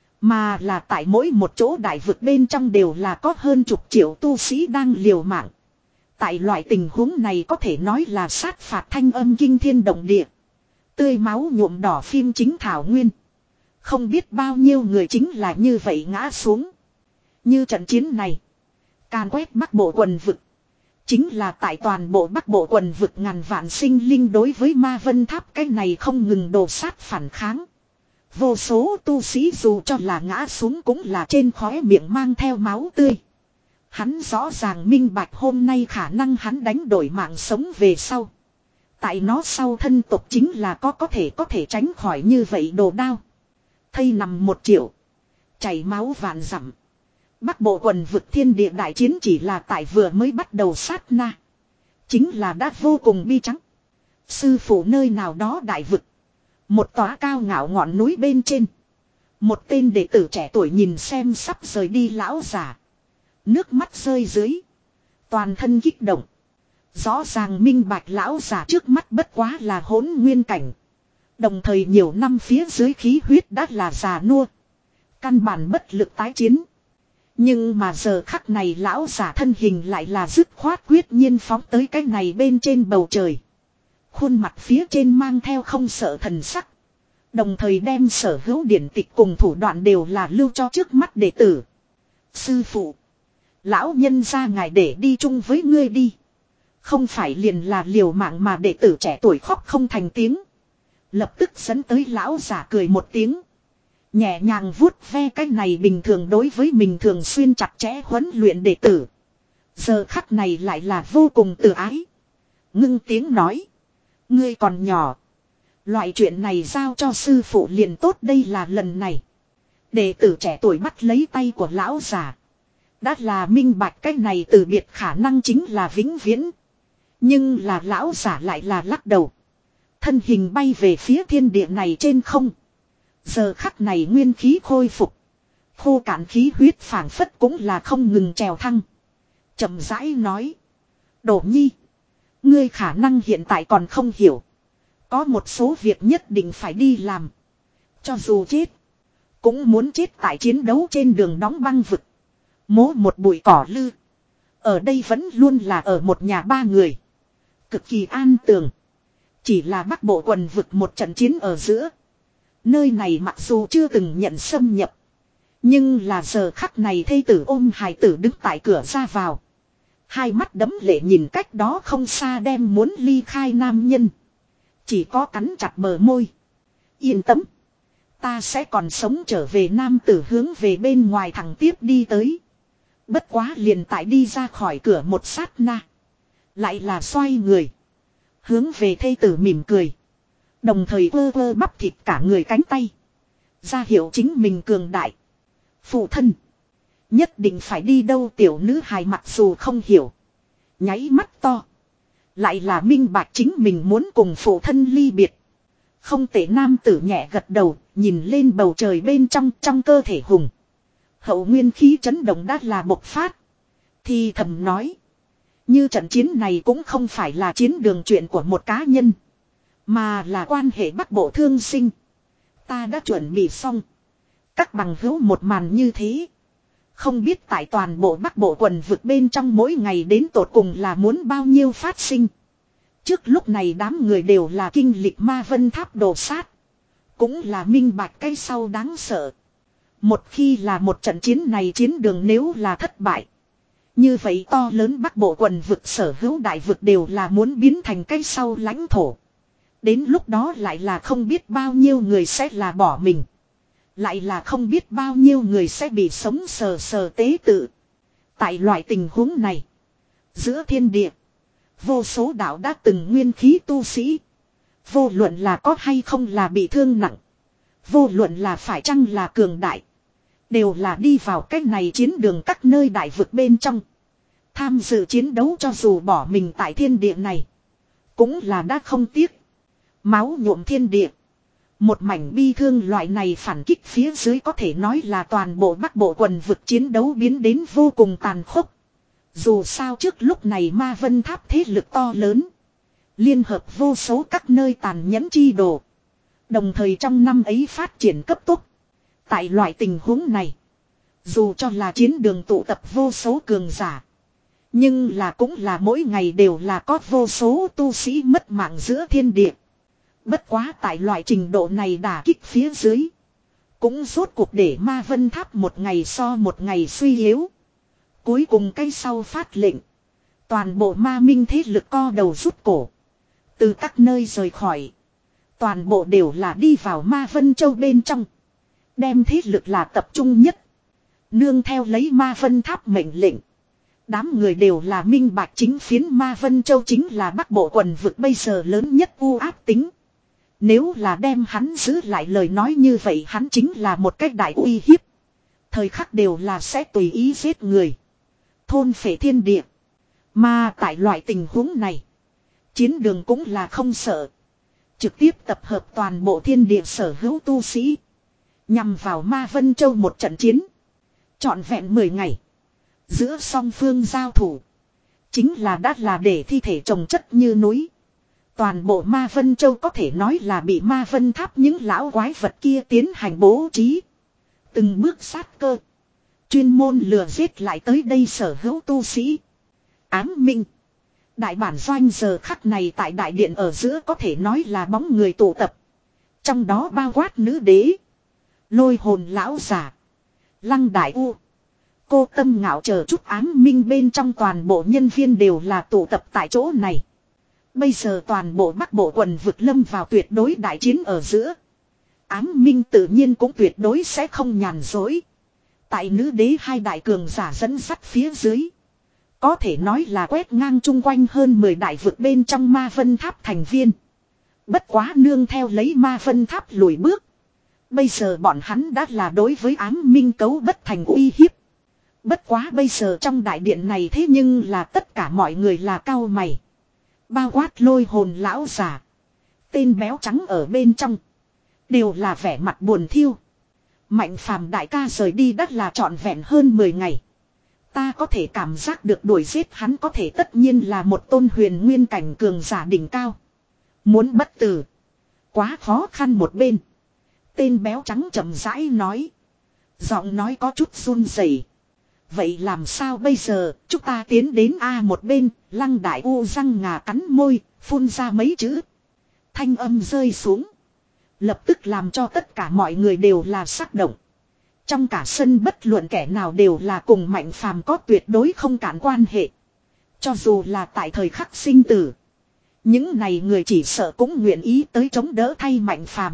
mà là tại mỗi một chỗ đại vực bên trong đều là có hơn chục triệu tu sĩ đang liều mạng. Tại loại tình huống này có thể nói là sát phạt thanh âm kinh thiên động địa. Tươi máu nhuộm đỏ phim chính thảo nguyên. Không biết bao nhiêu người chính là như vậy ngã xuống. Như trận chiến này, càn quét Bắc Bộ quần vực. Chính là tại toàn bộ Bắc Bộ quần vực ngàn vạn sinh linh đối với Ma Vân Tháp cái này không ngừng đổ sát phản kháng. Vô số tu sĩ dù cho là ngã xuống cũng là trên khóe miệng mang theo máu tươi. Hắn rõ ràng minh bạch hôm nay khả năng hắn đánh đổi mạng sống về sau. Tại nó sau thân tục chính là có có thể có thể tránh khỏi như vậy đồ đao. Thây nằm một triệu, chảy máu vạn dặm. Bắc Bộ quần vực thiên địa đại chiến chỉ là tại vừa mới bắt đầu sát na, chính là đã vô cùng bi trắng. Sư phụ nơi nào đó đại vực, một tòa cao ngạo ngọn núi bên trên, một tên đệ tử trẻ tuổi nhìn xem sắp rời đi lão già, nước mắt rơi dưới, toàn thân kích động. Rõ ràng minh bạch lão già trước mắt bất quá là hỗn nguyên cảnh, đồng thời nhiều năm phía dưới khí huyết đã là già nua, căn bản bất lực tái chiến. Nhưng mà giờ khắc này lão giả thân hình lại là dứt khoát quyết nhiên phóng tới cái này bên trên bầu trời. Khuôn mặt phía trên mang theo không sợ thần sắc, đồng thời đem sở hữu điển tịch cùng thủ đoạn đều là lưu cho trước mắt đệ tử. Sư phụ, lão nhân ra ngài để đi chung với ngươi đi, không phải liền là liều mạng mà đệ tử trẻ tuổi khóc không thành tiếng. Lập tức dẫn tới lão giả cười một tiếng, nhẹ nhàng vuốt ve cái này bình thường đối với mình thường xuyên chặt chẽ huấn luyện đệ tử. Giờ khắc này lại là vô cùng tự ái. Ngưng tiếng nói, ngươi còn nhỏ, loại chuyện này giao cho sư phụ liền tốt. Đây là lần này. Đệ tử trẻ tuổi bắt lấy tay của lão già, đã là minh bạch cái này từ biệt khả năng chính là vĩnh viễn. Nhưng là lão giả lại là lắc đầu, thân hình bay về phía thiên địa này trên không. Giờ khắc này nguyên khí khôi phục, khô cạn khí huyết phảng phất cũng là không ngừng trèo thăng. Chậm rãi nói, Đỗ Nhi, ngươi khả năng hiện tại còn không hiểu, Có một số việc nhất định phải đi làm. Cho dù chết. Cũng muốn chết tại chiến đấu trên đường đóng băng vực. Mố một bụi cỏ lư. Ở đây vẫn luôn là ở một nhà ba người. Cực kỳ an tường. Chỉ là Bắc Bộ quần vực một trận chiến ở giữa. Nơi này mặc dù chưa từng nhận xâm nhập. Nhưng là giờ khắc này thê tử ôm hài tử đứng tại cửa ra vào. Hai mắt đẫm lệ nhìn cách đó không xa đem muốn ly khai nam nhân. Chỉ có cắn chặt bờ môi. Yên tâm. Ta sẽ còn sống trở về nam tử hướng về bên ngoài thẳng tiếp đi tới. Bất quá liền tại đi ra khỏi cửa một sát na. Lại là xoay người. Hướng về thê tử mỉm cười. Đồng thời vơ vơ bắp thịt cả người cánh tay. Ra hiệu chính mình cường đại. Phụ thân. Nhất định phải đi đâu tiểu nữ hài mặc dù không hiểu. Nháy mắt to. Lại là minh bạch chính mình muốn cùng phụ thân ly biệt. Không tệ nam tử nhẹ gật đầu. Nhìn lên bầu trời bên trong trong cơ thể hùng. Hậu nguyên khí chấn động đã là bộc phát. Thì thầm nói. Như trận chiến này cũng không phải là chiến đường chuyện của một cá nhân. Mà là quan hệ Bắc Bộ thương sinh. Ta đã chuẩn bị xong. Các bằng hữu một màn như thế. Không biết tại toàn bộ Bắc Bộ quần vực bên trong mỗi ngày đến tột cùng là muốn bao nhiêu phát sinh. Trước lúc này đám người đều là kinh lịch ma vân tháp đồ sát. Cũng là minh bạch cái sau đáng sợ. Một khi là một trận chiến này chiến đường nếu là thất bại. Như vậy to lớn Bắc Bộ quần vực sở hữu đại vực đều là muốn biến thành cái sau lãnh thổ. Đến lúc đó lại là không biết bao nhiêu người sẽ là bỏ mình. Lại là không biết bao nhiêu người sẽ bị sống sờ sờ tế tự. Tại loại tình huống này. Giữa thiên địa. Vô số đạo đã từng nguyên khí tu sĩ. Vô luận là có hay không là bị thương nặng. Vô luận là phải chăng là cường đại. Đều là đi vào cách này chiến đường các nơi đại vực bên trong. Tham dự chiến đấu cho dù bỏ mình tại thiên địa này. Cũng là đã không tiếc. Máu nhuộm thiên địa. Một mảnh bi thương loại này phản kích phía dưới có thể nói là toàn bộ Bắc Bộ quần vực chiến đấu biến đến vô cùng tàn khốc. Dù sao trước lúc này ma vân tháp thế lực to lớn. Liên hợp vô số các nơi tàn nhẫn chi đồ. Đồng thời trong năm ấy phát triển cấp tốc. Tại loại tình huống này. Dù cho là chiến đường tụ tập vô số cường giả. Nhưng là cũng là mỗi ngày đều là có vô số tu sĩ mất mạng giữa thiên địa. Bất quá tại loại trình độ này đả kích phía dưới. Cũng rốt cuộc để ma vân tháp một ngày so một ngày suy yếu. Cuối cùng cái sau phát lệnh. Toàn bộ ma minh thế lực co đầu rút cổ. Từ các nơi rời khỏi. Toàn bộ đều là đi vào ma vân châu bên trong. Đem thế lực là tập trung nhất. Nương theo lấy ma vân tháp mệnh lệnh. Đám người đều là minh bạch chính phiến ma vân châu chính là Bắc Bộ quần vực bây giờ lớn nhất u áp tính. Nếu là đem hắn giữ lại lời nói như vậy hắn chính là một cách đại uy hiếp. Thời khắc đều là sẽ tùy ý giết người. Thôn phệ thiên địa. Mà tại loại tình huống này. Chiến đường cũng là không sợ. Trực tiếp tập hợp toàn bộ thiên địa sở hữu tu sĩ. Nhằm vào Ma Vân Châu một trận chiến. Trọn vẹn mười ngày. Giữa song phương giao thủ. Chính là đắt là để thi thể chồng chất như núi. Toàn bộ Ma Vân Châu có thể nói là bị Ma Vân Tháp những lão quái vật kia tiến hành bố trí. Từng bước sát cơ. Chuyên môn lừa giết lại tới đây sở hữu tu sĩ. Ám minh. Đại bản doanh giờ khắc này tại đại điện ở giữa có thể nói là bóng người tụ tập. Trong đó bao quát nữ đế. Lôi hồn lão giả. Lăng đại u. Cô tâm ngạo chờ chút ám minh bên trong toàn bộ nhân viên đều là tụ tập tại chỗ này. Bây giờ toàn bộ Bắc Bộ quần vực lâm vào tuyệt đối đại chiến ở giữa. Ám minh tự nhiên cũng tuyệt đối sẽ không nhàn dối. Tại nữ đế hai đại cường giả dẫn sắt phía dưới. Có thể nói là quét ngang chung quanh hơn mười đại vực bên trong Ma Vân Tháp thành viên. Bất quá nương theo lấy Ma Vân Tháp lùi bước. Bây giờ bọn hắn đã là đối với ám minh cấu bất thành uy hiếp. Bất quá bây giờ trong đại điện này thế nhưng là tất cả mọi người là cao mày. Bao quát lôi hồn lão giả. Tên béo trắng ở bên trong. Đều là vẻ mặt buồn thiêu. Mạnh phàm đại ca rời đi đã là trọn vẹn hơn mười ngày. Ta có thể cảm giác được đuổi giết hắn có thể tất nhiên là một tôn huyền nguyên cảnh cường giả đỉnh cao. Muốn bất tử. Quá khó khăn một bên. Tên béo trắng chậm rãi nói. Giọng nói có chút run rẩy. Vậy làm sao bây giờ, chúng ta tiến đến A một bên, Lăng Đại U răng ngà cắn môi, phun ra mấy chữ. Thanh âm rơi xuống. Lập tức làm cho tất cả mọi người đều là sắc động. Trong cả sân bất luận kẻ nào đều là cùng Mạnh Phàm có tuyệt đối không cản quan hệ. Cho dù là tại thời khắc sinh tử. Những này người chỉ sợ cũng nguyện ý tới chống đỡ thay Mạnh Phàm.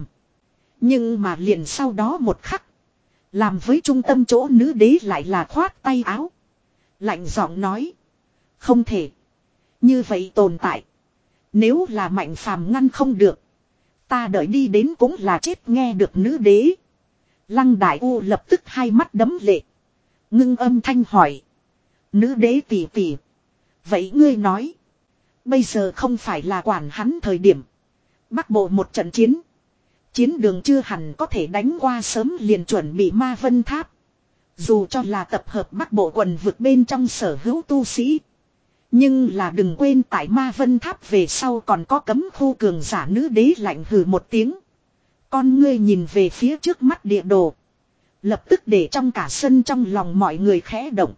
Nhưng mà liền sau đó một khắc. Làm với trung tâm chỗ nữ đế lại là khoát tay áo. Lạnh giọng nói. Không thể. Như vậy tồn tại. Nếu là Mạnh Phàm ngăn không được. Ta đợi đi đến cũng là chết nghe được nữ đế. Lăng Đại U lập tức hai mắt đấm lệ. Ngưng âm thanh hỏi. Nữ đế tỷ tỷ. Vậy ngươi nói. Bây giờ không phải là quản hắn thời điểm. Bắc bộ một trận chiến. Chiến đường chưa hẳn có thể đánh qua sớm liền chuẩn bị Ma Vân Tháp. Dù cho là tập hợp Bắc bộ quần vực bên trong sở hữu tu sĩ. Nhưng là đừng quên tại Ma Vân Tháp về sau còn có cấm khu cường giả nữ đế lạnh hừ một tiếng. Con ngươi nhìn về phía trước mắt địa đồ. Lập tức để trong cả sân trong lòng mọi người khẽ động.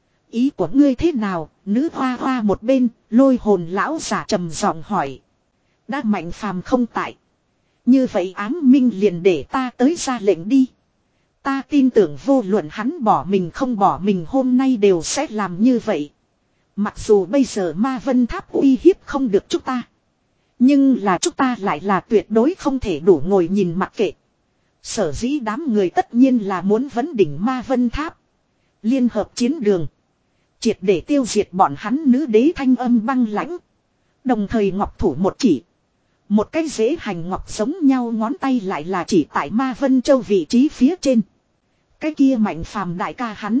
Ý của ngươi thế nào? Nữ hoa hoa một bên, lôi hồn lão giả trầm giọng hỏi. Đã Mạnh Phàm không tại. Như vậy ám minh liền để ta tới ra lệnh đi. Ta tin tưởng vô luận hắn bỏ mình không bỏ mình hôm nay đều sẽ làm như vậy. Mặc dù bây giờ Ma Vân Tháp uy hiếp không được chúng ta. Nhưng là chúng ta lại là tuyệt đối không thể đủ ngồi nhìn mặc kệ. Sở dĩ đám người tất nhiên là muốn vấn đỉnh Ma Vân Tháp. Liên hợp chiến đường. Triệt để tiêu diệt bọn hắn nữ đế thanh âm băng lãnh. Đồng thời ngọc thủ một chỉ. Một cái dễ hành ngọc giống nhau ngón tay lại là chỉ tại Ma Vân Châu vị trí phía trên. Cái kia Mạnh Phàm đại ca hắn.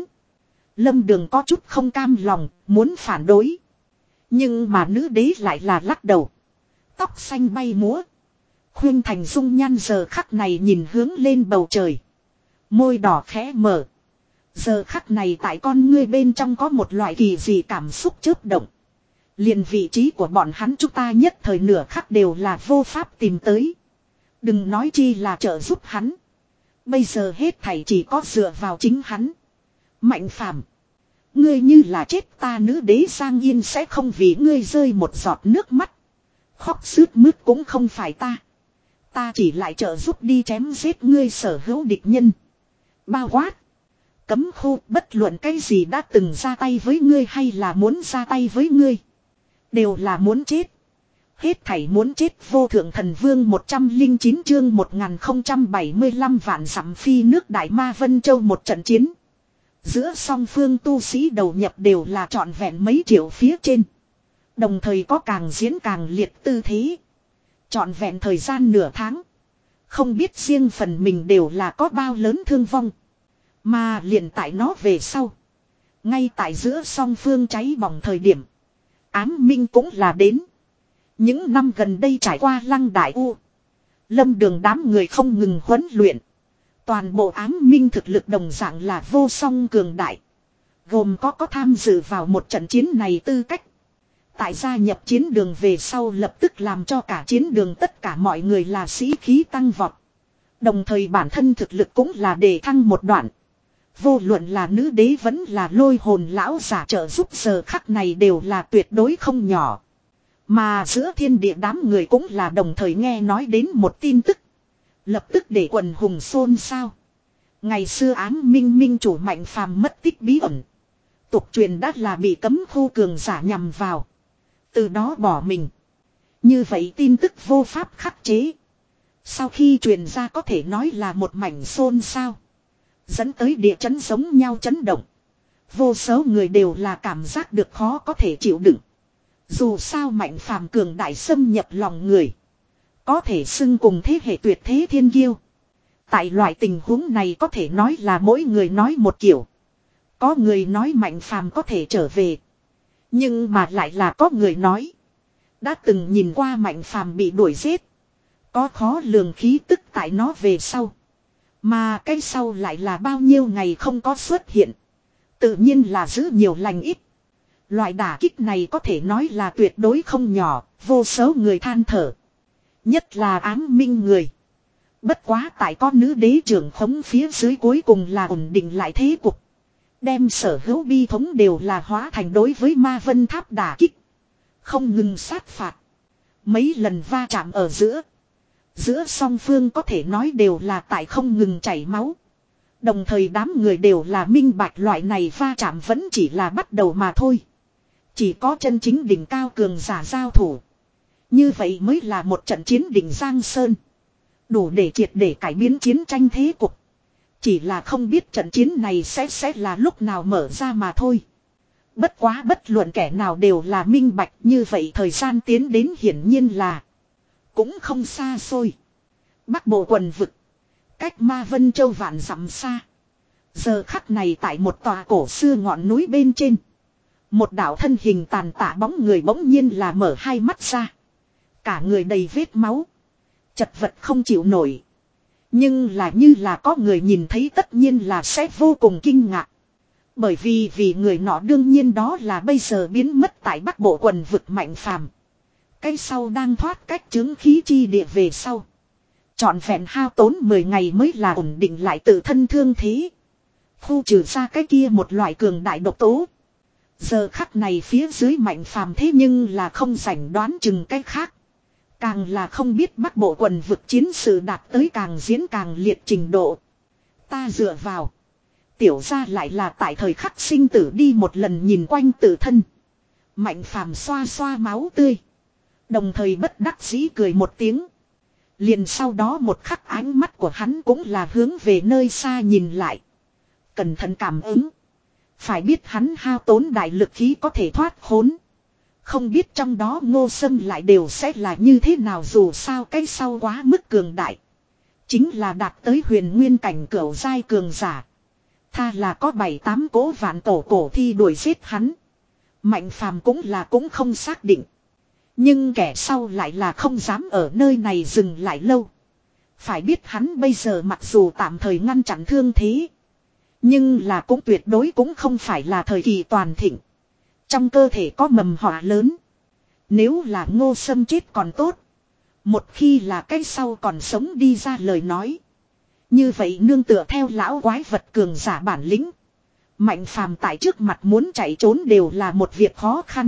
Lâm Đường có chút không cam lòng, muốn phản đối. Nhưng mà nữ đế lại là lắc đầu. Tóc xanh bay múa. Khuyên Thành dung nhan giờ khắc này nhìn hướng lên bầu trời. Môi đỏ khẽ mở. Giờ khắc này tại con ngươi bên trong có một loại kỳ dị cảm xúc chớp động. Liền vị trí của bọn hắn chúng ta nhất thời nửa khắc đều là vô pháp tìm tới. Đừng nói chi là trợ giúp hắn. Bây giờ hết thảy chỉ có dựa vào chính hắn. Mạnh Phàm, ngươi như là chết ta nữ đế Giang Yên sẽ không vì ngươi rơi một giọt nước mắt. Khóc sướt mướt cũng không phải ta. Ta chỉ lại trợ giúp đi chém giết ngươi sở hữu địch nhân. Bao quát. Cấm khu bất luận cái gì đã từng ra tay với ngươi hay là muốn ra tay với ngươi. Đều là muốn chết. Hết thảy muốn chết vô thượng thần vương một trăm lẻ chín chương một nghìn không trăm bảy mươi lăm vạn dặm phi nước Đại Ma Vân Châu một trận chiến. Giữa song phương tu sĩ đầu nhập đều là trọn vẹn mấy triệu phía trên. Đồng thời có càng diễn càng liệt tư thế. Trọn vẹn thời gian nửa tháng. Không biết riêng phần mình đều là có bao lớn thương vong. Mà liền tại nó về sau. Ngay tại giữa song phương cháy bỏng thời điểm. Ám minh cũng là đến. Những năm gần đây trải qua Lăng Đại U. Lâm Đường đám người không ngừng huấn luyện. Toàn bộ ám minh thực lực đồng dạng là vô song cường đại. Gồm có có tham dự vào một trận chiến này tư cách. Tại gia nhập chiến đường về sau lập tức làm cho cả chiến đường tất cả mọi người là sĩ khí tăng vọt. Đồng thời bản thân thực lực cũng là đề thăng một đoạn. Vô luận là nữ đế vẫn là lôi hồn lão giả trợ giúp giờ khắc này đều là tuyệt đối không nhỏ. Mà giữa thiên địa đám người cũng là đồng thời nghe nói đến một tin tức. Lập tức để quần hùng xôn xao. Ngày xưa ám minh minh chủ Mạnh Phàm mất tích bí ẩn. Tục truyền đã là bị cấm khu cường giả nhằm vào. Từ đó bỏ mình. Như vậy tin tức vô pháp khắc chế. Sau khi truyền ra có thể nói là một mảnh xôn xao. Dẫn tới địa chấn giống nhau chấn động. Vô số người đều là cảm giác được khó có thể chịu đựng. Dù sao Mạnh Phàm cường đại xâm nhập lòng người. Có thể xưng cùng thế hệ tuyệt thế thiên kiêu. Tại loại tình huống này có thể nói là mỗi người nói một kiểu. Có người nói Mạnh Phàm có thể trở về. Nhưng mà lại là có người nói. Đã từng nhìn qua Mạnh Phàm bị đuổi giết. Có khó lường khí tức tại nó về sau. Mà cái sau lại là bao nhiêu ngày không có xuất hiện. Tự nhiên là giữ nhiều lành ít. Loại đả kích này có thể nói là tuyệt đối không nhỏ, vô số người than thở. Nhất là ám minh người. Bất quá tại có nữ đế trưởng khống phía dưới cuối cùng là ổn định lại thế cục. Đem sở hữu bi thống đều là hóa thành đối với ma vân tháp đả kích. Không ngừng sát phạt. Mấy lần va chạm ở giữa. Giữa song phương có thể nói đều là tại không ngừng chảy máu. Đồng thời đám người đều là minh bạch loại này va chạm vẫn chỉ là bắt đầu mà thôi. Chỉ có chân chính đỉnh cao cường giả giao thủ. Như vậy mới là một trận chiến đỉnh Giang Sơn. Đủ để triệt để cải biến chiến tranh thế cục. Chỉ là không biết trận chiến này sẽ sẽ là lúc nào mở ra mà thôi. Bất quá bất luận kẻ nào đều là minh bạch, như vậy thời gian tiến đến hiển nhiên là cũng không xa xôi. Bắc bộ quần vực, cách Ma Vân Châu vạn dặm xa. Giờ khắc này tại một tòa cổ xưa ngọn núi bên trên, một đạo thân hình tàn tạ bóng người bỗng nhiên là mở hai mắt ra. Cả người đầy vết máu, chật vật không chịu nổi. Nhưng là như là có người nhìn thấy tất nhiên là sẽ vô cùng kinh ngạc. Bởi vì vì người nọ đương nhiên đó là bây giờ biến mất tại Bắc Bộ quần vực Mạnh Phàm. Cái sau đang thoát cách chứng khí chi địa về sau. Trọn vẹn hao tốn mười ngày mới là ổn định lại tự thân thương thế. Khu trừ ra cái kia một loại cường đại độc tố. Giờ khắc này phía dưới Mạnh Phàm thế nhưng là không rảnh đoán chừng cái khác. Càng là không biết Bắc Bộ quần vực chiến sự đạt tới càng diễn càng liệt trình độ. Ta dựa vào. Tiểu ra lại là tại thời khắc sinh tử đi một lần nhìn quanh tự thân. Mạnh Phàm xoa xoa máu tươi. Đồng thời bất đắc dĩ cười một tiếng. Liền sau đó một khắc ánh mắt của hắn cũng là hướng về nơi xa nhìn lại. Cẩn thận cảm ứng. Phải biết hắn hao tốn đại lực khí có thể thoát khốn. Không biết trong đó Ngô Sâm lại đều sẽ là như thế nào, dù sao cái sau quá mức cường đại. Chính là đạt tới huyền nguyên cảnh cửu giai cường giả. Tha là có bảy tám cố vạn tổ cổ thi đuổi giết hắn. Mạnh Phàm cũng là cũng không xác định. Nhưng kẻ sau lại là không dám ở nơi này dừng lại lâu. Phải biết hắn bây giờ mặc dù tạm thời ngăn chặn thương thế, nhưng là cũng tuyệt đối cũng không phải là thời kỳ toàn thịnh. Trong cơ thể có mầm họa lớn. Nếu là Ngô Sâm chết còn tốt. Một khi là cái sau còn sống đi ra lời nói, như vậy nương tựa theo lão quái vật cường giả bản lĩnh, Mạnh Phàm tại trước mặt muốn chạy trốn đều là một việc khó khăn.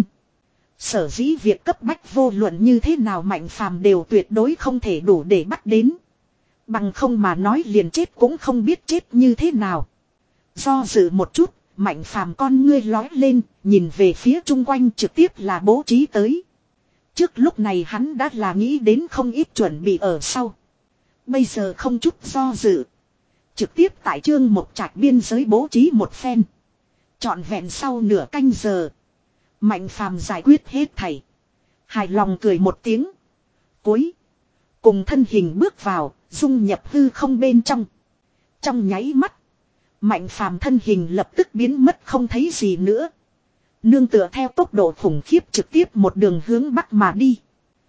Sở dĩ việc cấp bách vô luận như thế nào Mạnh Phàm đều tuyệt đối không thể đủ để bắt đến. Bằng không mà nói liền chết cũng không biết chết như thế nào. Do dự một chút, Mạnh Phàm con ngươi lói lên, nhìn về phía chung quanh trực tiếp là bố trí tới. Trước lúc này hắn đã là nghĩ đến không ít chuẩn bị ở sau. Bây giờ không chút do dự. Trực tiếp tại Trương Mộc Trạch biên giới bố trí một phen. Trọn vẹn sau nửa canh giờ. Mạnh Phàm giải quyết hết thảy. Hài lòng cười một tiếng. Cuối. Cùng thân hình bước vào, dung nhập hư không bên trong. Trong nháy mắt. Mạnh Phàm thân hình lập tức biến mất không thấy gì nữa. Nương tựa theo tốc độ khủng khiếp trực tiếp một đường hướng bắc mà đi.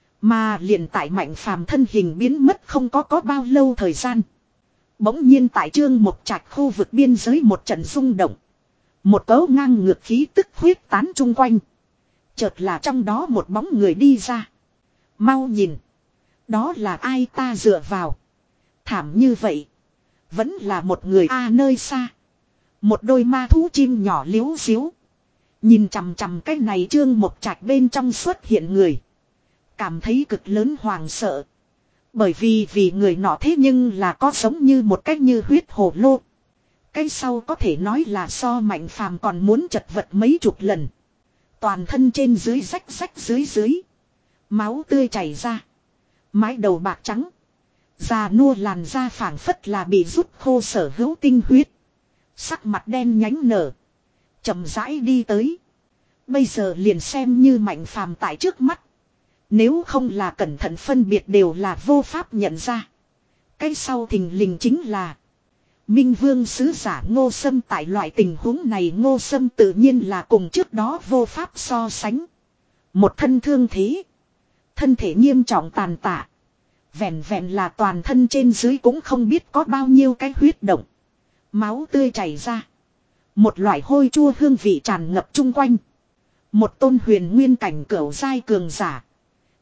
Mà liền tại Mạnh Phàm thân hình biến mất không có có bao lâu thời gian. Bỗng nhiên tại Trương Mộc Trạch khu vực biên giới một trận rung động. Một cấu ngang ngược khí tức huyết tán chung quanh. Chợt là trong đó một bóng người đi ra. Mau nhìn. Đó là ai ta dựa vào. Thảm như vậy. Vẫn là một người a nơi xa. Một đôi ma thú chim nhỏ liếu xíu. Nhìn chằm chằm cái này Trương Mộc Trạch bên trong xuất hiện người. Cảm thấy cực lớn hoàng sợ. Bởi vì vì người nọ thế nhưng là có giống như một cách như huyết hồ lô. Cái sau có thể nói là so Mạnh Phàm còn muốn chật vật mấy chục lần. Toàn thân trên dưới rách rách dưới dưới. Máu tươi chảy ra. Mái đầu bạc trắng. Già nua làn da phảng phất là bị rút khô sở hữu tinh huyết. Sắc mặt đen nhánh nở. Chậm rãi đi tới. Bây giờ liền xem như Mạnh Phàm tại trước mắt. Nếu không là cẩn thận phân biệt đều là vô pháp nhận ra. Cái sau thình lình chính là Minh Vương sứ giả Ngô Sâm. Tại loại tình huống này Ngô Sâm tự nhiên là cùng trước đó vô pháp so sánh. Một thân thương thế. Thân thể nghiêm trọng tàn tạ. Vẹn vẹn là toàn thân trên dưới cũng không biết có bao nhiêu cái huyết động. Máu tươi chảy ra. Một loại hôi chua hương vị tràn ngập chung quanh. Một tôn huyền nguyên cảnh cửu giai cường giả.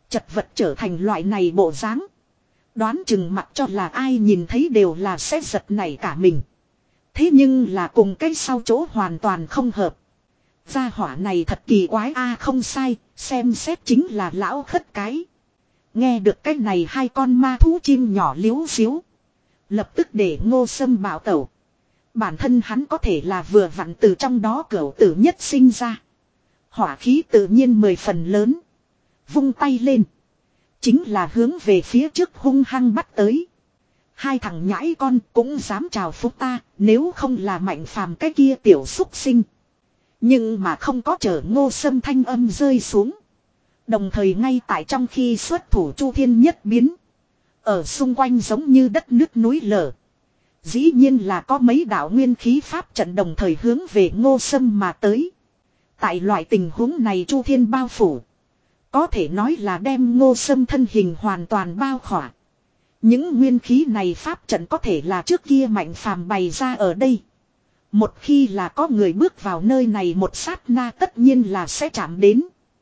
Chật vật trở thành loại này bộ dáng. Đoán chừng mặc cho là ai nhìn thấy đều là sẽ giật nảy cả mình. Thế nhưng là cùng cái sau chỗ hoàn toàn không hợp. Gia hỏa này thật kỳ quái a, không sai, xem xét chính là lão khất cái. Nghe được cái này hai con ma thú chim nhỏ liếu xíu. Lập tức để Ngô Sâm bảo tẩu. Bản thân hắn có thể là vừa vặn từ trong đó cửu tử nhất sinh ra. Hỏa khí tự nhiên mười phần lớn. Vung tay lên. Chính là hướng về phía trước hung hăng bắt tới. Hai thằng nhãi con cũng dám chào phúc ta, nếu không là Mạnh Phàm cái kia tiểu xúc sinh. Nhưng mà không có chờ Ngô Sâm thanh âm rơi xuống. Đồng thời ngay tại trong khi xuất thủ Chu Thiên nhất biến. Ở xung quanh giống như đất nước núi lở. Dĩ nhiên là có mấy đạo nguyên khí pháp trận đồng thời hướng về Ngô Sâm mà tới. Tại loại tình huống này Chu Thiên bao phủ. Có thể nói là đem Ngô Sâm thân hình hoàn toàn bao khỏa. Những nguyên khí này pháp trận có thể là trước kia Mạnh Phàm bày ra ở đây. Một khi là có người bước vào nơi này một sát na tất nhiên là sẽ chạm đến.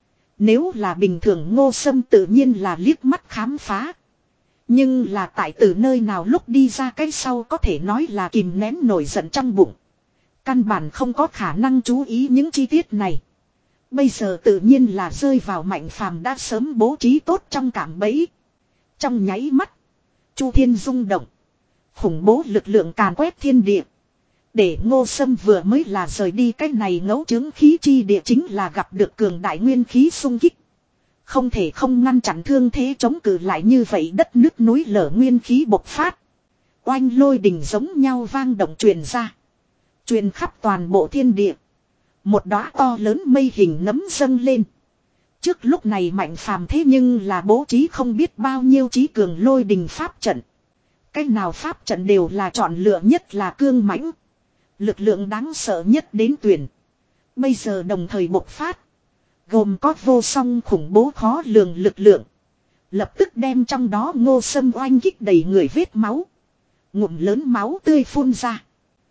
Nếu là bình thường Ngô Sâm tự nhiên là liếc mắt khám phá. Nhưng là tại từ nơi nào lúc đi ra cái sau có thể nói là kìm nén nổi giận trong bụng. Căn bản không có khả năng chú ý những chi tiết này. Bây giờ tự nhiên là rơi vào Mạnh Phàm đã sớm bố trí tốt trong cạm bẫy. Trong nháy mắt. Chu Thiên rung động. Khủng bố lực lượng càn quét thiên địa. Để Ngô Sâm vừa mới là rời đi cái này ngẫu chứng khí chi địa chính là gặp được cường đại nguyên khí xung kích. Không thể không ngăn chặn thương thế chống cự lại như vậy đất nước núi lở nguyên khí bộc phát. Oanh lôi đình giống nhau vang động truyền ra. Truyền khắp toàn bộ thiên địa. Một đóa to lớn mây hình nấm dâng lên. Trước lúc này Mạnh Phàm thế nhưng là bố trí không biết bao nhiêu trí cường lôi đình pháp trận. Cái nào pháp trận đều là chọn lựa nhất là cương mãnh. Lực lượng đáng sợ nhất đến tuyển. Bây giờ đồng thời bộc phát. Gồm có vô song khủng bố khó lường lực lượng. Lập tức đem trong đó Ngô Sâm oanh kích đầy người vết máu. Ngụm lớn máu tươi phun ra.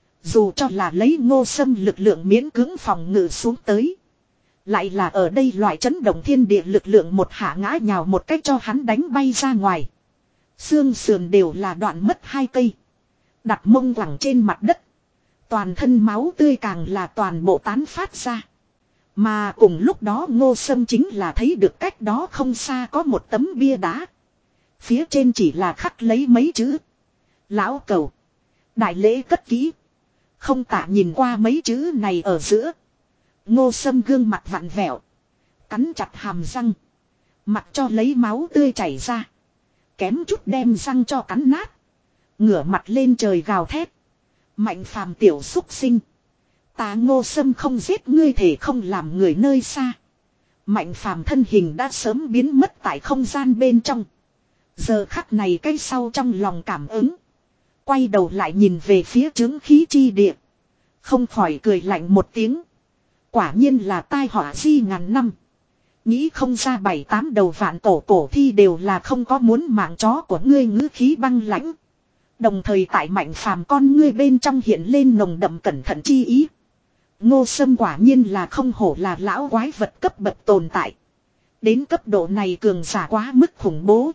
Dù cho là lấy Ngô Sâm lực lượng miễn cưỡng phòng ngự xuống tới. Lại là ở đây loại chấn động thiên địa lực lượng một hạ ngã nhào một cách cho hắn đánh bay ra ngoài. Xương sườn đều là đoạn mất hai cây. Đặt mông quẳng trên mặt đất. Toàn thân máu tươi càng là toàn bộ tán phát ra. Mà cùng lúc đó Ngô Sâm chính là thấy được cách đó không xa có một tấm bia đá. Phía trên chỉ là khắc lấy mấy chữ. Lão cầu. Đại lễ cất kỹ. Không tả nhìn qua mấy chữ này ở giữa. Ngô Sâm gương mặt vặn vẹo. Cắn chặt hàm răng. Mặc cho lấy máu tươi chảy ra. Kém chút đem răng cho cắn nát. Ngửa mặt lên trời gào thét. Mạnh Phàm tiểu xúc sinh. Ta Ngô Sâm không giết ngươi thể không làm người nơi xa. Mạnh Phàm thân hình đã sớm biến mất tại không gian bên trong. Giờ khắc này cái sau trong lòng cảm ứng. Quay đầu lại nhìn về phía chứng khí chi địa. Không khỏi cười lạnh một tiếng. Quả nhiên là tai họa di ngàn năm. Nghĩ không ra bảy tám đầu vạn cổ cổ thi đều là không có muốn mạng chó của ngươi ngữ khí băng lãnh. Đồng thời tại Mạnh Phàm con ngươi bên trong hiện lên nồng đậm cẩn thận chi ý. Ngô Sâm quả nhiên là không hổ là lão quái vật cấp bậc tồn tại. Đến cấp độ này cường giả quá mức khủng bố.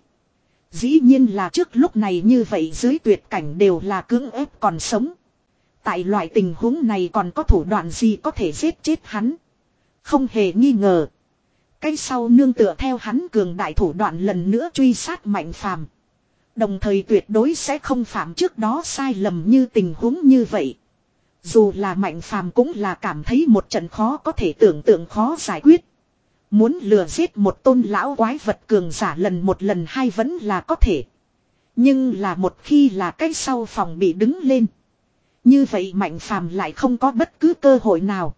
Dĩ nhiên là trước lúc này như vậy dưới tuyệt cảnh đều là cưỡng ép còn sống. Tại loại tình huống này còn có thủ đoạn gì có thể giết chết hắn. Không hề nghi ngờ. Cái sau nương tựa theo hắn cường đại thủ đoạn lần nữa truy sát Mạnh Phàm. Đồng thời tuyệt đối sẽ không phạm trước đó sai lầm như tình huống như vậy. Dù là Mạnh Phàm cũng là cảm thấy một trận khó có thể tưởng tượng khó giải quyết. Muốn lừa giết một tôn lão quái vật cường giả lần một lần hai vẫn là có thể. Nhưng là một khi là cái sau phòng bị đứng lên. Như vậy Mạnh Phàm lại không có bất cứ cơ hội nào.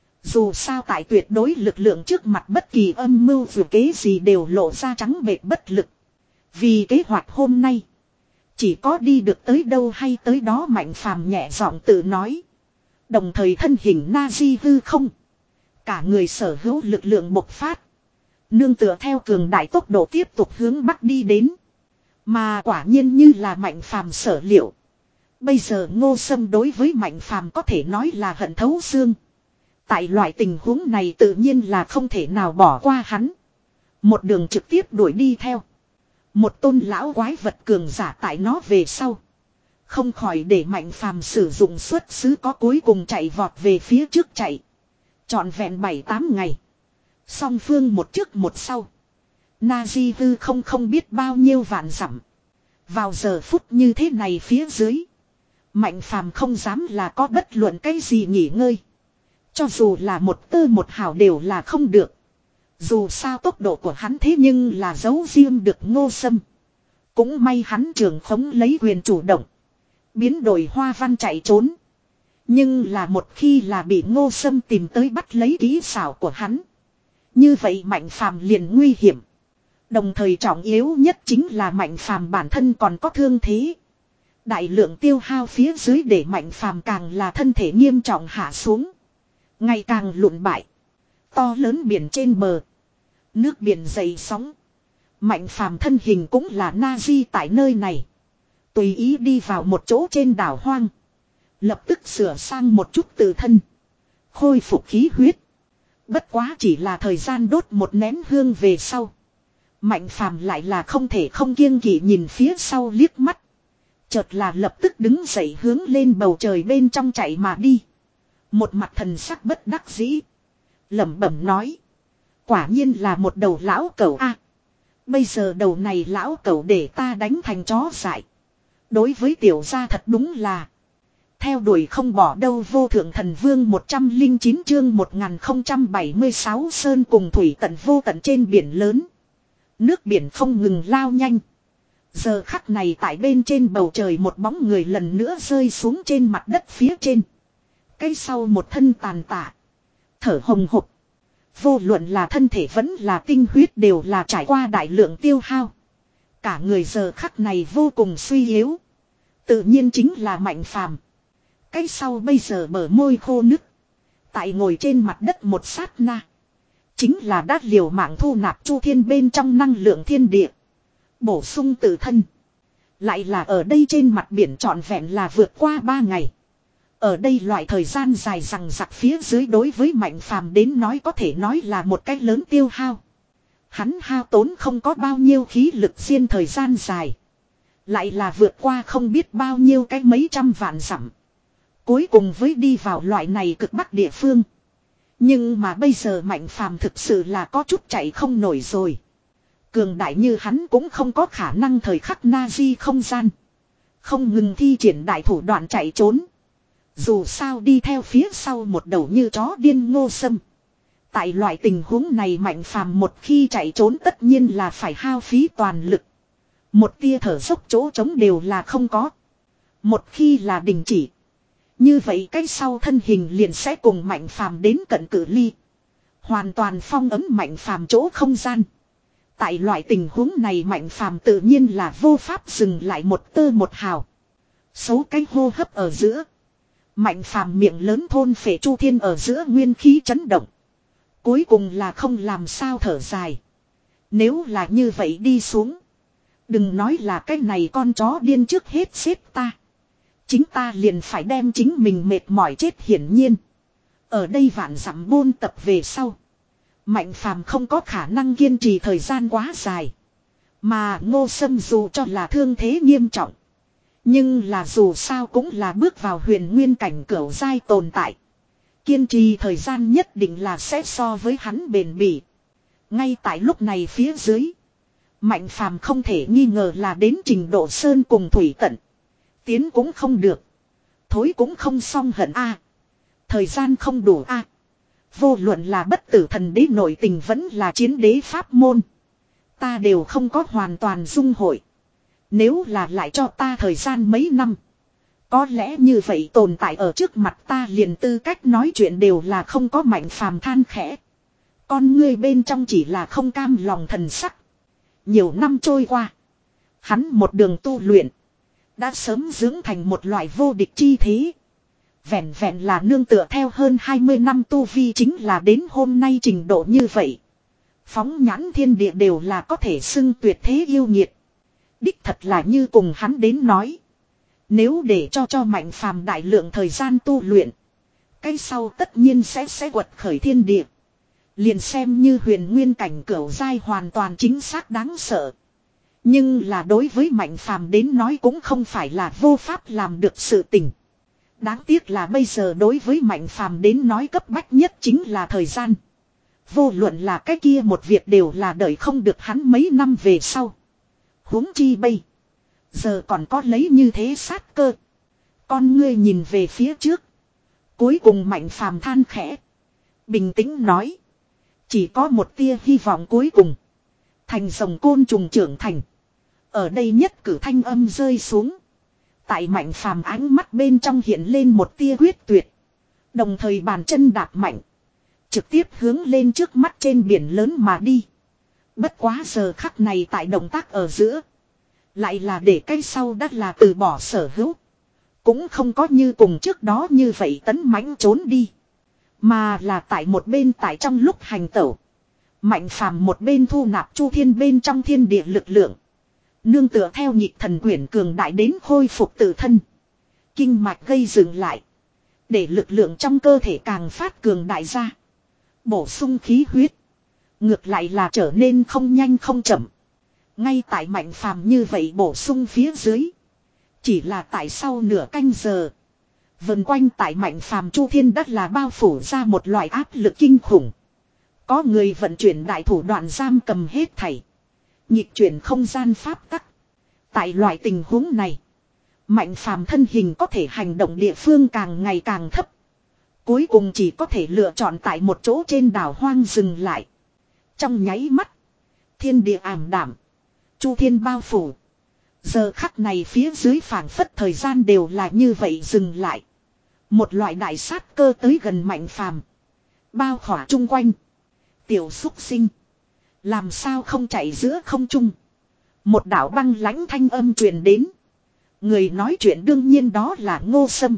Dù sao tại tuyệt đối lực lượng trước mặt bất kỳ âm mưu vừa kế gì đều lộ ra trắng bệch bất lực. Vì kế hoạch hôm nay. Chỉ có đi được tới đâu hay tới đó Mạnh Phàm nhẹ giọng tự nói. Đồng thời thân hình na di hư không. Cả người sở hữu lực lượng bộc phát. Nương tựa theo cường đại tốc độ tiếp tục hướng bắc đi đến. Mà quả nhiên như là Mạnh Phàm sở liệu. Bây giờ Ngô Sâm đối với Mạnh Phàm có thể nói là hận thấu xương. Tại loại tình huống này tự nhiên là không thể nào bỏ qua hắn. Một đường trực tiếp đuổi đi theo. Một tôn lão quái vật cường giả tại nó về sau. Không khỏi để Mạnh Phàm sử dụng xuất xứ có cuối cùng chạy vọt về phía trước chạy. Trọn vẹn bảy tám ngày. Song phương một trước một sau. Nazi hư không không biết bao nhiêu vạn dặm. Vào giờ phút như thế này phía dưới. Mạnh Phàm không dám là có bất luận cái gì nghỉ ngơi. Cho dù là một tơ một hào đều là không được. Dù sao tốc độ của hắn thế nhưng là giấu riêng được Ngô Sâm. Cũng may hắn trường khống lấy quyền chủ động. Biến đổi hoa văn chạy trốn. Nhưng là một khi là bị Ngô Sâm tìm tới bắt lấy kỹ xảo của hắn. Như vậy Mạnh Phàm liền nguy hiểm. Đồng thời trọng yếu nhất chính là Mạnh Phàm bản thân còn có thương thế. Đại lượng tiêu hao phía dưới để Mạnh Phàm càng là thân thể nghiêm trọng hạ xuống. Ngày càng lụn bại. To lớn biển trên bờ. Nước biển dày sóng. Mạnh Phàm thân hình cũng là Nazi tại nơi này. Tùy ý đi vào một chỗ trên đảo hoang. Lập tức sửa sang một chút tự thân. Khôi phục khí huyết. Bất quá chỉ là thời gian đốt một nén hương về sau. Mạnh Phàm lại là không thể không kiêng kỵ nhìn phía sau liếc mắt. Chợt là lập tức đứng dậy hướng lên bầu trời bên trong chạy mà đi. Một mặt thần sắc bất đắc dĩ. Lẩm bẩm nói. Quả nhiên là một đầu lão cẩu a. Bây giờ đầu này lão cẩu để ta đánh thành chó dại. Đối với tiểu gia thật đúng là. Theo đuổi không bỏ đâu vô thượng thần vương một trăm lẻ chín chương một nghìn không trăm bảy mươi sáu sơn cùng thủy tận vô tận trên biển lớn. Nước biển không ngừng lao nhanh. Giờ khắc này tại bên trên bầu trời một bóng người lần nữa rơi xuống trên mặt đất phía trên. Cái sau một thân tàn tạ. Thở hồng hộc. Vô luận là thân thể vẫn là tinh huyết đều là trải qua đại lượng tiêu hao. Cả người giờ khắc này vô cùng suy yếu. Tự nhiên chính là Mạnh Phàm. Cái sau bây giờ bờ môi khô nứt. Tại ngồi trên mặt đất một sát na. Chính là đát liều mạng thu nạp chu thiên bên trong năng lượng thiên địa. Bổ sung tự thân. Lại là ở đây trên mặt biển trọn vẹn là vượt qua ba ngày. Ở đây loại thời gian dài rằng giặc phía dưới đối với Mạnh Phàm đến nói có thể nói là một cái lớn tiêu hao. Hắn hao tốn không có bao nhiêu khí lực xuyên thời gian dài. Lại là vượt qua không biết bao nhiêu cái mấy trăm vạn dặm. Cuối cùng với đi vào loại này cực bắc địa phương. Nhưng mà bây giờ Mạnh Phàm thực sự là có chút chạy không nổi rồi. Cường đại như hắn cũng không có khả năng thời khắc Nazi không gian. Không ngừng thi triển đại thủ đoạn chạy trốn. Dù sao đi theo phía sau một đầu như chó điên Ngô Sâm. Tại loại tình huống này Mạnh Phàm một khi chạy trốn tất nhiên là phải hao phí toàn lực. Một tia thở dốc chỗ trống đều là không có. Một khi là đình chỉ. Như vậy cái sau thân hình liền sẽ cùng Mạnh Phàm đến cận cự ly. Hoàn toàn phong ấm Mạnh Phàm chỗ không gian. Tại loại tình huống này Mạnh Phàm tự nhiên là vô pháp dừng lại một tơ một hào. Số cái hô hấp ở giữa. Mạnh Phàm miệng lớn thôn phệ chu thiên ở giữa nguyên khí chấn động. Cuối cùng là không làm sao thở dài. Nếu là như vậy đi xuống. Đừng nói là cái này con chó điên trước hết xếp ta. Chính ta liền phải đem chính mình mệt mỏi chết hiển nhiên. Ở đây vạn dặm buôn tập về sau. Mạnh Phàm không có khả năng kiên trì thời gian quá dài. Mà Ngô Sâm dù cho là thương thế nghiêm trọng. Nhưng là dù sao cũng là bước vào huyền nguyên cảnh cửu giai tồn tại. Kiên trì thời gian nhất định là sẽ so với hắn bền bỉ. Ngay tại lúc này phía dưới. Mạnh Phàm không thể nghi ngờ là đến trình độ sơn cùng thủy tận. Tiến cũng không được. Thối cũng không xong hận a. Thời gian không đủ a. Vô luận là bất tử thần đế nội tình vẫn là chiến đế pháp môn. Ta đều không có hoàn toàn dung hội. Nếu là lại cho ta thời gian mấy năm. Có lẽ như vậy tồn tại ở trước mặt ta liền tư cách nói chuyện đều là không có. Mạnh Phàm than khẽ. Con ngươi bên trong chỉ là không cam lòng thần sắc. Nhiều năm trôi qua. Hắn một đường tu luyện. Đã sớm dưỡng thành một loại vô địch chi thế. Vẹn vẹn là nương tựa theo hơn hai mươi năm tu vi chính là đến hôm nay trình độ như vậy. Phóng nhãn thiên địa đều là có thể xưng tuyệt thế yêu nghiệt. Đích thật là như cùng hắn đến nói. Nếu để cho cho Mạnh Phàm đại lượng thời gian tu luyện. Cái sau tất nhiên sẽ sẽ quật khởi thiên địa. Liền xem như huyền nguyên cảnh cửu giai hoàn toàn chính xác đáng sợ. Nhưng là đối với Mạnh Phàm đến nói cũng không phải là vô pháp làm được sự tình. Đáng tiếc là bây giờ đối với Mạnh Phàm đến nói cấp bách nhất chính là thời gian. Vô luận là cái kia một việc đều là đợi không được hắn mấy năm về sau. Huống chi bây giờ còn có lấy như thế sát cơ. Con ngươi nhìn về phía trước. Cuối cùng Mạnh Phàm than khẽ. Bình tĩnh nói. Chỉ có một tia hy vọng cuối cùng. Thành rồng côn trùng trưởng thành. Ở đây nhất cử thanh âm rơi xuống. Tại Mạnh Phàm ánh mắt bên trong hiện lên một tia quyết tuyệt. Đồng thời bàn chân đạp mạnh. Trực tiếp hướng lên trước mắt trên biển lớn mà đi. Bất quá giờ khắc này tại động tác ở giữa. Lại là để cái sau đắt là từ bỏ sở hữu. Cũng không có như cùng trước đó như vậy tấn mãnh trốn đi. Mà là tại một bên tại trong lúc hành tẩu. Mạnh Phàm một bên thu nạp chu thiên bên trong thiên địa lực lượng. Nương tựa theo nhịp thần quyển cường đại đến khôi phục tự thân. Kinh mạch gây dừng lại. Để lực lượng trong cơ thể càng phát cường đại ra. Bổ sung khí huyết. Ngược lại là trở nên không nhanh không chậm. Ngay tại Mạnh Phàm như vậy bổ sung phía dưới. Chỉ là tại sau nửa canh giờ. Vần quanh tại Mạnh Phàm chu thiên đất là bao phủ ra một loại áp lực kinh khủng. Có người vận chuyển đại thủ đoạn giam cầm hết thảy. Nhịp chuyển không gian pháp tắc. Tại loại tình huống này. Mạnh Phàm thân hình có thể hành động địa phương càng ngày càng thấp. Cuối cùng chỉ có thể lựa chọn tại một chỗ trên đảo hoang dừng lại. Trong nháy mắt. Thiên địa ảm đảm. Chu thiên bao phủ. Giờ khắc này phía dưới phảng phất thời gian đều là như vậy dừng lại. Một loại đại sát cơ tới gần Mạnh Phàm. Bao khỏa chung quanh. Tiểu xúc sinh. Làm sao không chạy giữa không trung. Một đạo băng lãnh thanh âm truyền đến. Người nói chuyện đương nhiên đó là Ngô Sâm.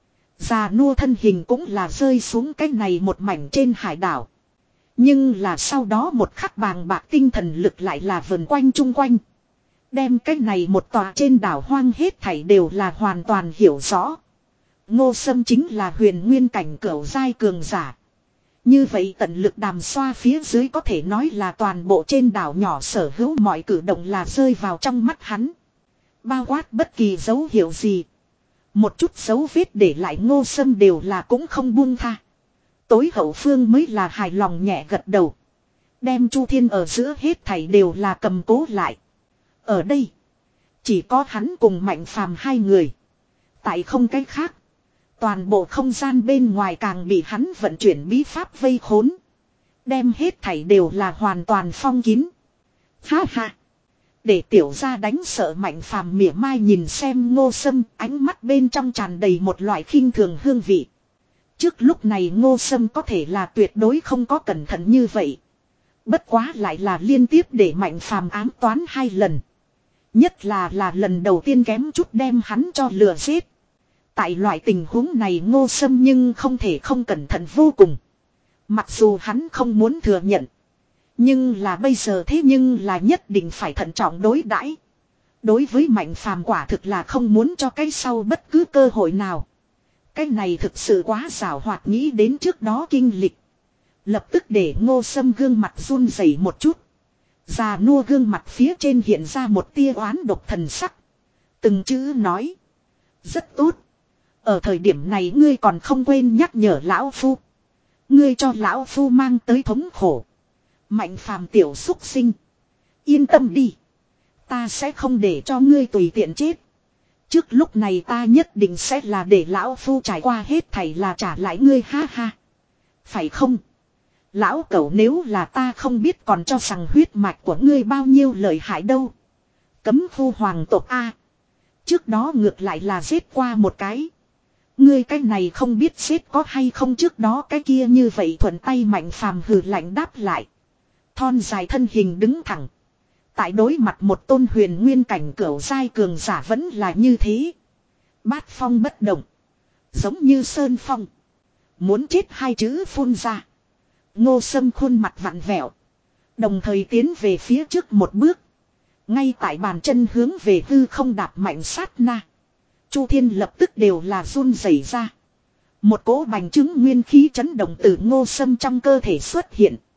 Già nua thân hình cũng là rơi xuống cái này một mảnh trên hải đảo. Nhưng là sau đó một khắc bàng bạc tinh thần lực lại là vần quanh chung quanh. Đem cái này một tòa trên đảo hoang hết thảy đều là hoàn toàn hiểu rõ. Ngô Sâm chính là huyền nguyên cảnh cửu giai cường giả. Như vậy tận lực đàm xoa phía dưới có thể nói là toàn bộ trên đảo nhỏ sở hữu mọi cử động là rơi vào trong mắt hắn. Bao quát bất kỳ dấu hiệu gì. Một chút dấu vết để lại Ngô Sâm đều là cũng không buông tha. Tối hậu phương mới là hài lòng nhẹ gật đầu. Đem chu thiên ở giữa hết thảy đều là cầm cố lại. Ở đây. Chỉ có hắn cùng Mạnh Phàm hai người. Tại không cái khác. Toàn bộ không gian bên ngoài càng bị hắn vận chuyển bí pháp vây khốn. Đem hết thảy đều là hoàn toàn phong kín. Ha ha. Để tiểu gia đánh sợ Mạnh Phàm mỉa mai nhìn xem Ngô Sâm, ánh mắt bên trong tràn đầy một loại khinh thường hương vị. Trước lúc này Ngô Sâm có thể là tuyệt đối không có cẩn thận như vậy. Bất quá lại là liên tiếp để Mạnh Phàm ám toán hai lần. Nhất là là lần đầu tiên kém chút đem hắn cho lừa giết. Tại loại tình huống này Ngô Sâm nhưng không thể không cẩn thận vô cùng. Mặc dù hắn không muốn thừa nhận. Nhưng là bây giờ thế nhưng là nhất định phải thận trọng đối đãi. Đối với Mạnh Phàm quả thực là không muốn cho cái sau bất cứ cơ hội nào. Cái này thực sự quá xảo hoạt nghĩ đến trước đó kinh lịch. Lập tức để Ngô Sâm gương mặt run rẩy một chút. Già nua gương mặt phía trên hiện ra một tia oán độc thần sắc. Từng chữ nói. Rất tốt. Ở thời điểm này ngươi còn không quên nhắc nhở lão phu. Ngươi cho lão phu mang tới thống khổ. Mạnh Phàm tiểu xúc sinh. Yên tâm đi. Ta sẽ không để cho ngươi tùy tiện chết. Trước lúc này ta nhất định sẽ là để lão phu trải qua hết thảy là trả lại ngươi ha ha. Phải không? Lão cẩu nếu là ta không biết còn cho rằng huyết mạch của ngươi bao nhiêu lợi hại đâu. Cấm khu hoàng tộc A. Trước đó ngược lại là giết qua một cái. Ngươi cái này không biết giết có hay không trước đó cái kia như vậy thuận tay Mạnh Phàm hừ lạnh đáp lại. Thon dài thân hình đứng thẳng. Tại đối mặt một tôn huyền nguyên cảnh cửu giai cường giả vẫn là như thế. Bát phong bất động. Giống như sơn phong. Muốn chết hai chữ phun ra. Ngô Sâm khuôn mặt vặn vẹo. Đồng thời tiến về phía trước một bước. Ngay tại bàn chân hướng về hư không đạp mạnh sát na. Chu thiên lập tức đều là run rẩy ra. Một cỗ bành trướng nguyên khí chấn động từ Ngô Sâm trong cơ thể xuất hiện.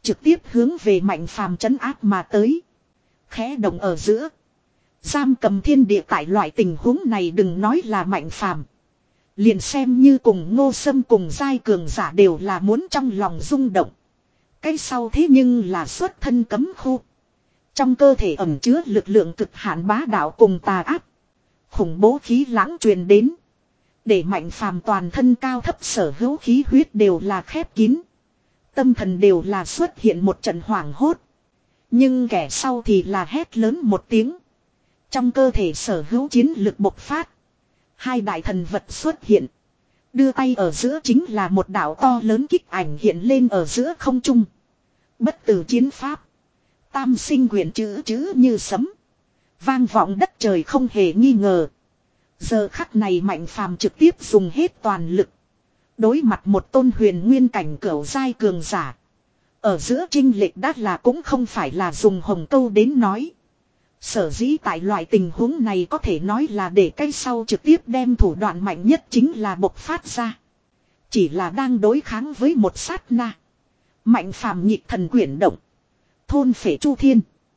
Trực tiếp hướng về Mạnh Phàm trấn áp mà tới. Khẽ động ở giữa. Giam cầm thiên địa tại loại tình huống này đừng nói là Mạnh Phàm, liền xem như cùng Ngô Sâm cùng giai cường giả đều là muốn trong lòng rung động. Cái sau thế nhưng là xuất thân cấm khu. Trong cơ thể ẩn chứa lực lượng cực hạn bá đạo cùng tà áp. Khủng bố khí lãng truyền đến. Để Mạnh Phàm toàn thân cao thấp sở hữu khí huyết đều là khép kín. Tâm thần đều là xuất hiện một trận hoảng hốt. Nhưng kẻ sau thì là hét lớn một tiếng. Trong cơ thể sở hữu chiến lực bộc phát. Hai đại thần vật xuất hiện. Đưa tay ở giữa chính là một đạo to lớn kích ảnh hiện lên ở giữa không trung. Bất tử chiến pháp. Tam sinh quyền chữ chữ như sấm. Vang vọng đất trời không hề nghi ngờ. Giờ khắc này Mạnh Phàm trực tiếp dùng hết toàn lực. Đối mặt một tôn huyền nguyên cảnh cửu giai cường giả. Ở giữa trinh lệch đắt là cũng không phải là dùng hồng câu đến nói. Sở dĩ tại loại tình huống này có thể nói là để cái sau trực tiếp đem thủ đoạn mạnh nhất chính là bộc phát ra. Chỉ là đang đối kháng với một sát na. Mạnh Phàm nhịp thần quyển động. Thôn phệ chu thiên.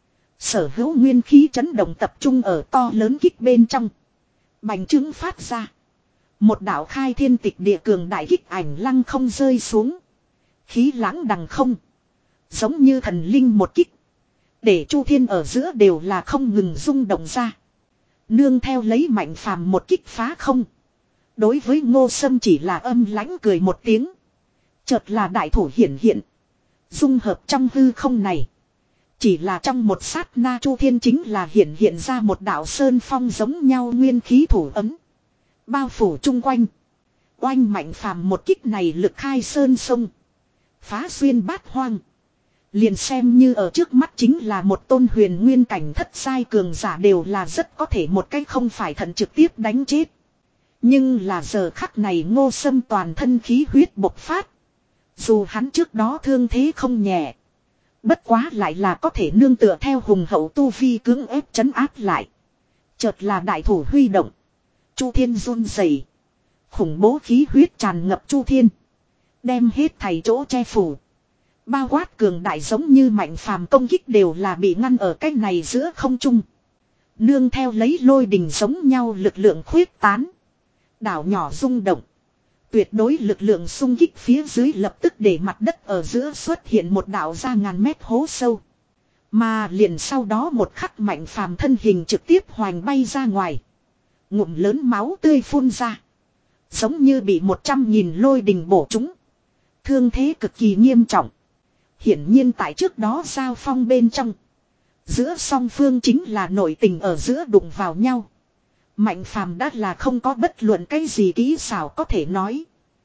Sở hữu nguyên khí chấn động tập trung ở to lớn kích bên trong. Bành trướng phát ra. Một đạo khai thiên tịch địa cường đại kích ảnh lăng không rơi xuống. Khí lãng đằng không. Giống như thần linh một kích. Để chu thiên ở giữa đều là không ngừng rung động ra. Nương theo lấy Mạnh Phàm một kích phá không. Đối với Ngô Sâm chỉ là âm lãnh cười một tiếng. Chợt là đại thủ hiển hiện. Dung hợp trong hư không này. Chỉ là trong một sát na chu thiên chính là hiện hiện ra một đạo sơn phong giống nhau nguyên khí thủ ấm. Bao phủ chung quanh. Oanh Mạnh Phàm một kích này lực khai sơn sông. Phá xuyên bát hoang. Liền xem như ở trước mắt chính là một tôn huyền nguyên cảnh thất sai cường giả đều là rất có thể một cách không phải thận trực tiếp đánh chết. Nhưng là giờ khắc này Ngô Sâm toàn thân khí huyết bộc phát. Dù hắn trước đó thương thế không nhẹ. Bất quá lại là có thể nương tựa theo hùng hậu tu vi cưỡng ép trấn áp lại. Chợt là đại thủ huy động. Chu thiên run rẩy. Khủng bố khí huyết tràn ngập chu thiên. Đem hết thảy chỗ che phủ. Bao quát cường đại giống như Mạnh Phàm công kích đều là bị ngăn ở cái này giữa không trung. Nương theo lấy lôi đình giống nhau lực lượng khuyết tán. Đảo nhỏ rung động. Tuyệt đối lực lượng xung kích phía dưới lập tức để mặt đất ở giữa xuất hiện một đảo ra ngàn mét hố sâu. Mà liền sau đó một khắc Mạnh Phàm thân hình trực tiếp hoành bay ra ngoài. Ngụm lớn máu tươi phun ra. Giống như bị một trăm nghìn lôi đình bổ trúng. Thương thế cực kỳ nghiêm trọng. Hiển nhiên tại trước đó giao phong bên trong. Giữa song phương chính là nội tình ở giữa đụng vào nhau. Mạnh Phàm đã là không có bất luận cái gì kỹ xảo có thể nói.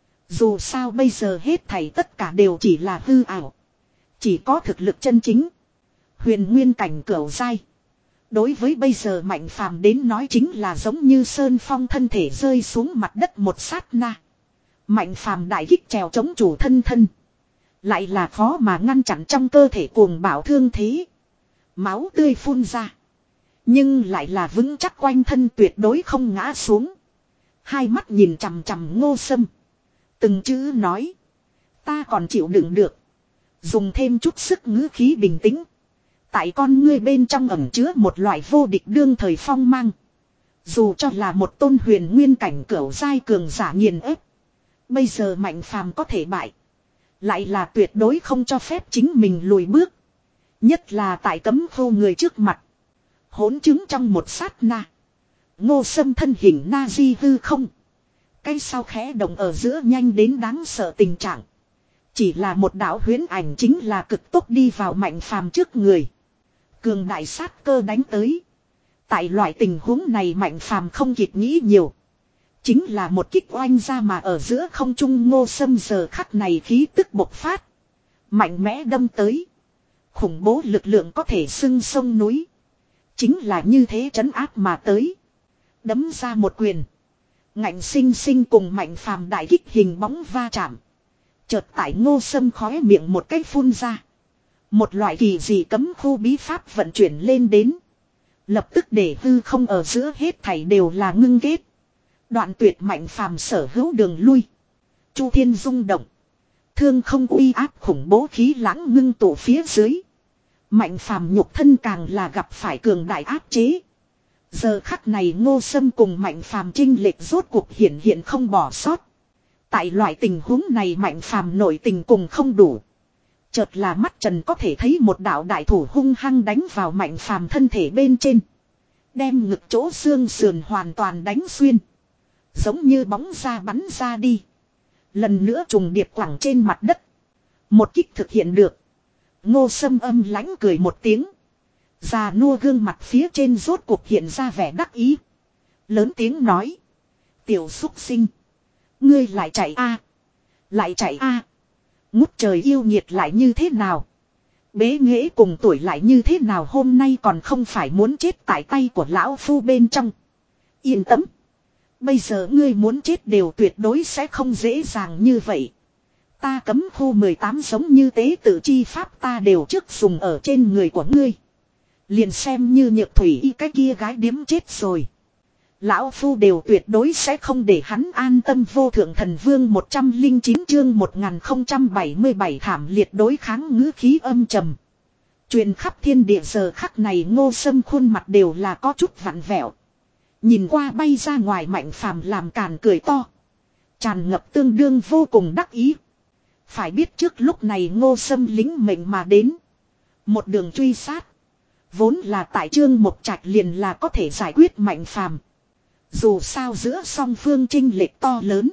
Dù sao bây giờ hết thảy tất cả đều chỉ là hư ảo. Chỉ có thực lực chân chính. Huyền nguyên cảnh cửu giai. Đối với bây giờ Mạnh Phàm đến nói chính là giống như sơn phong thân thể rơi xuống mặt đất một sát na. Mạnh Phàm đại kích trèo chống chủ thân thân. Lại là khó mà ngăn chặn trong cơ thể cuồng bạo thương thế. Máu tươi phun ra. Nhưng lại là vững chắc quanh thân tuyệt đối không ngã xuống. Hai mắt nhìn chằm chằm Ngô Sâm. Từng chữ nói. Ta còn chịu đựng được. Dùng thêm chút sức ngữ khí bình tĩnh. Tại con ngươi bên trong ẩn chứa một loại vô địch đương thời phong mang. Dù cho là một tôn huyền nguyên cảnh cửu giai cường giả nghiền ép. Bây giờ Mạnh Phàm có thể bại. Lại là tuyệt đối không cho phép chính mình lùi bước. Nhất là tại cấm khu người trước mặt. Hỗn chứng trong một sát na. Ngô Sâm thân hình na di hư không. Cái sau khẽ động ở giữa nhanh đến đáng sợ tình trạng. Chỉ là một đạo huyễn ảnh chính là cực tốc đi vào Mạnh Phàm trước người. Cường đại sát cơ đánh tới. Tại loại tình huống này Mạnh Phàm không kịp nghĩ nhiều. Chính là một kích oanh ra mà ở giữa không trung Ngô Sâm giờ khắc này khí tức bộc phát. Mạnh mẽ đâm tới. Khủng bố lực lượng có thể xưng sông núi. Chính là như thế trấn áp mà tới. Đấm ra một quyền. Ngạnh sinh sinh cùng Mạnh Phàm đại kích hình bóng va chạm. Chợt tại Ngô Sâm khóe miệng một cái phun ra. Một loại kỳ dị cấm khu bí pháp vận chuyển lên đến. Lập tức để hư không ở giữa hết thảy đều là ngưng kết. Đoạn tuyệt Mạnh Phàm sở hữu đường lui. Chu thiên rung động. Thương không uy áp khủng bố khí lãng ngưng tụ phía dưới. Mạnh phàm nhục thân càng là gặp phải cường đại áp chế. Giờ khắc này Ngô Sâm cùng Mạnh phàm chênh lệch rốt cuộc hiện hiện không bỏ sót. Tại loại tình huống này Mạnh phàm nội tình cùng không đủ. Chợt là mắt trần có thể thấy một đạo đại thủ hung hăng đánh vào Mạnh phàm thân thể bên trên. Đem ngực chỗ xương sườn hoàn toàn đánh xuyên. Giống như bóng ra bắn ra đi. Lần nữa trùng điệp quẳng trên mặt đất. Một kích thực hiện được. Ngô Sâm âm lãnh cười một tiếng. Già nua gương mặt phía trên rốt cuộc hiện ra vẻ đắc ý. Lớn tiếng nói. Tiểu xúc sinh. Ngươi lại chạy a, Lại chạy a, Ngút trời yêu nghiệt lại như thế nào? Bế nghễ cùng tuổi lại như thế nào, hôm nay còn không phải muốn chết tại tay của lão phu bên trong. Yên tâm. Bây giờ ngươi muốn chết đều tuyệt đối sẽ không dễ dàng như vậy. Ta cấm khu mười tám giống như tế tự chi pháp ta đều trước dùng ở trên người của ngươi. Liền xem như Nhược Thủy y cái kia gái điếm chết rồi. Lão phu đều tuyệt đối sẽ không để hắn an tâm. Vô thượng thần vương một trăm lẻ chín chương một nghìn không trăm bảy mươi bảy thảm liệt đối kháng ngữ khí âm trầm. Truyền khắp thiên địa giờ khắc này Ngô Sâm khuôn mặt đều là có chút vặn vẹo. Nhìn qua bay ra ngoài Mạnh phàm làm càn cười to. Tràn ngập tương đương vô cùng đắc ý. Phải biết trước lúc này Ngô Sâm lính mệnh mà đến. Một đường truy sát. Vốn là tại Trương Mộc Trạch liền là có thể giải quyết Mạnh phàm. Dù sao giữa song phương chênh lệch to lớn.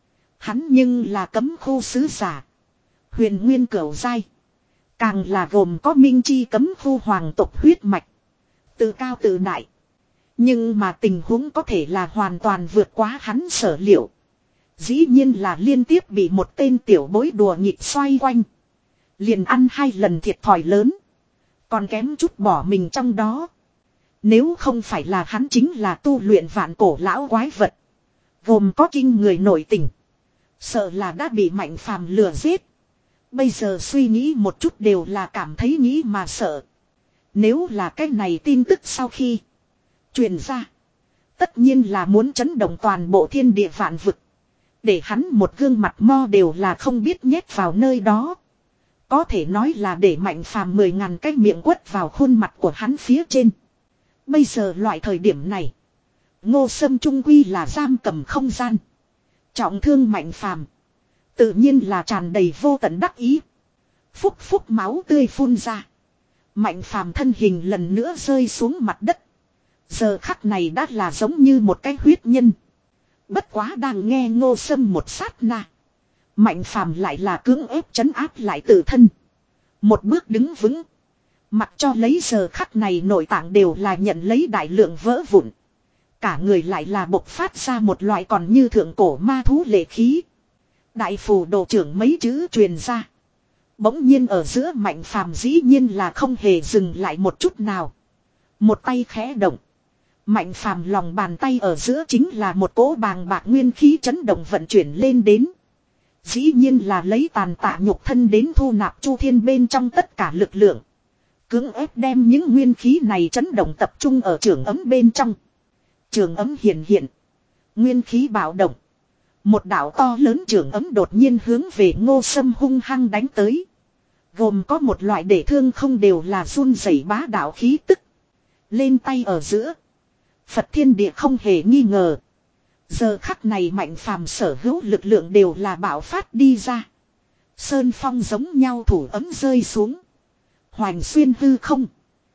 Hắn nhưng là cấm khu sứ giả. Huyền nguyên cửu giai. Càng là gồm có minh chi cấm khu hoàng tộc huyết mạch. Từ cao từ đại. Nhưng mà tình huống có thể là hoàn toàn vượt quá hắn sở liệu. Dĩ nhiên là liên tiếp bị một tên tiểu bối đùa nghịch xoay quanh. Liền ăn hai lần thiệt thòi lớn. Còn kém chút bỏ mình trong đó. Nếu không phải là hắn chính là tu luyện vạn cổ lão quái vật. Gồm có kinh người nổi tình. Sợ là đã bị Mạnh phàm lừa giết. Bây giờ suy nghĩ một chút đều là cảm thấy nghĩ mà sợ. Nếu là cái này tin tức sau khi truyền ra. Tất nhiên là muốn chấn động toàn bộ thiên địa vạn vực. Để hắn một gương mặt mo đều là không biết nhét vào nơi đó. Có thể nói là để Mạnh phàm mười ngàn cái miệng quất vào khuôn mặt của hắn phía trên. Bây giờ loại thời điểm này. Ngô Sâm trung quy là giam cầm không gian. Trọng thương Mạnh phàm. Tự nhiên là tràn đầy vô tận đắc ý. Phúc phúc máu tươi phun ra. Mạnh phàm thân hình lần nữa rơi xuống mặt đất. Giờ khắc này đã là giống như một cái huyết nhân. Bất quá đang nghe Ngô Sâm một sát na. Mạnh phàm lại là cưỡng ép trấn áp lại tự thân. Một bước đứng vững. Mặc cho lấy giờ khắc này nội tạng đều là nhận lấy đại lượng vỡ vụn. Cả người lại là bộc phát ra một loại còn như thượng cổ ma thú lệ khí. Đại phù đồ trưởng mấy chữ truyền ra. Bỗng nhiên ở giữa Mạnh phàm dĩ nhiên là không hề dừng lại một chút nào. Một tay khẽ động. Mạnh phàm lòng bàn tay ở giữa chính là một cỗ bàng bạc nguyên khí chấn động vận chuyển lên đến. Dĩ nhiên là lấy tàn tạ nhục thân đến thu nạp chu thiên bên trong tất cả lực lượng. Cưỡng ép đem những nguyên khí này chấn động tập trung ở trường ấm bên trong. Trường ấm hiện hiện. Nguyên khí bạo động. Một đạo to lớn trường ấm đột nhiên hướng về Ngô Sâm hung hăng đánh tới. Gồm có một loại để thương không đều là run rẩy bá đạo khí tức. Lên tay ở giữa. Phật thiên địa không hề nghi ngờ. Giờ khắc này Mạnh phàm sở hữu lực lượng đều là bạo phát đi ra. Sơn phong giống nhau thủ ấm rơi xuống. Hoành xuyên hư không.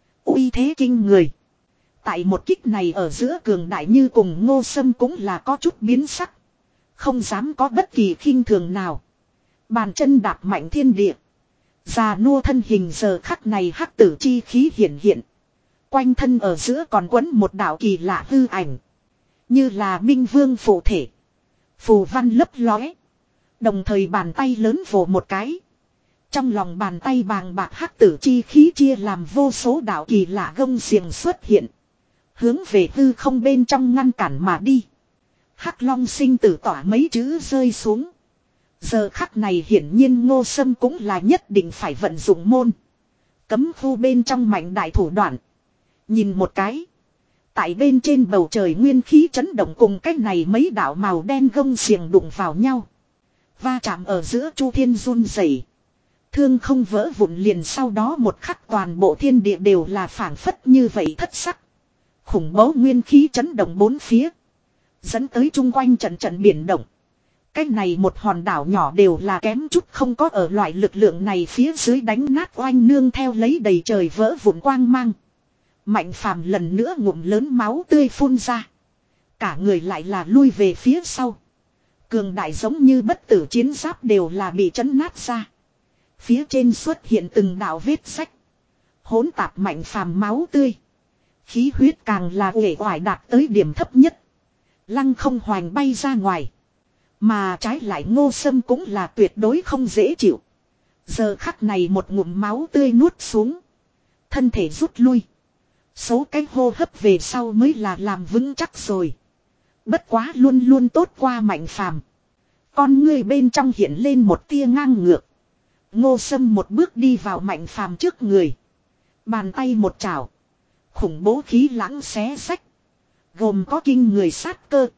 Uy thế kinh người. Tại một kích này ở giữa cường đại như cùng Ngô Sâm cũng là có chút biến sắc. Không dám có bất kỳ khinh thường nào. Bàn chân đạp mạnh thiên địa. Già nua thân hình giờ khắc này hắc tử chi khí hiển hiện. Quanh thân ở giữa còn quấn một đạo kỳ lạ hư ảnh. Như là minh vương phù thể. Phù văn lấp lóe. Đồng thời bàn tay lớn vồ một cái. Trong lòng bàn tay bàng bạc hắc tử chi khí chia làm vô số đạo kỳ lạ gông xiềng xuất hiện. Hướng về hư không bên trong ngăn cản mà đi. Hắc long sinh tử tỏa mấy chữ rơi xuống. Giờ khắc này hiển nhiên Ngô Sâm cũng là nhất định phải vận dụng môn. Cấm khu bên trong mạnh đại thủ đoạn. Nhìn một cái. Tại bên trên bầu trời nguyên khí chấn động cùng cái này mấy đạo màu đen gông xiềng đụng vào nhau. Va chạm ở giữa Chu Thiên run rẩy. Thương không vỡ vụn liền sau đó một khắc toàn bộ thiên địa đều là phảng phất như vậy thất sắc. Khủng bố nguyên khí chấn động bốn phía. Dẫn tới chung quanh trận trận biển động. Cái này một hòn đảo nhỏ đều là kém chút không có ở loại lực lượng này phía dưới đánh nát oanh nương theo lấy đầy trời vỡ vụn quang mang. Mạnh phàm lần nữa ngụm lớn máu tươi phun ra. Cả người lại là lui về phía sau. Cường đại giống như bất tử chiến giáp đều là bị chấn nát ra. Phía trên xuất hiện từng đạo vết sách. Hỗn tạp mạnh phàm máu tươi. Khí huyết càng là uể oải đạt tới điểm thấp nhất. Lăng không hoành bay ra ngoài. Mà trái lại Ngô Sâm cũng là tuyệt đối không dễ chịu. Giờ khắc này một ngụm máu tươi nuốt xuống. Thân thể rút lui. Số cái hô hấp về sau mới là làm vững chắc rồi. Bất quá luôn luôn tốt qua mạnh phàm. Con người bên trong hiện lên một tia ngang ngược. Ngô Sâm một bước đi vào mạnh phàm trước người. Bàn tay một chảo. Khủng bố khí lãng xé sách. Gồm có kinh người sát cơ.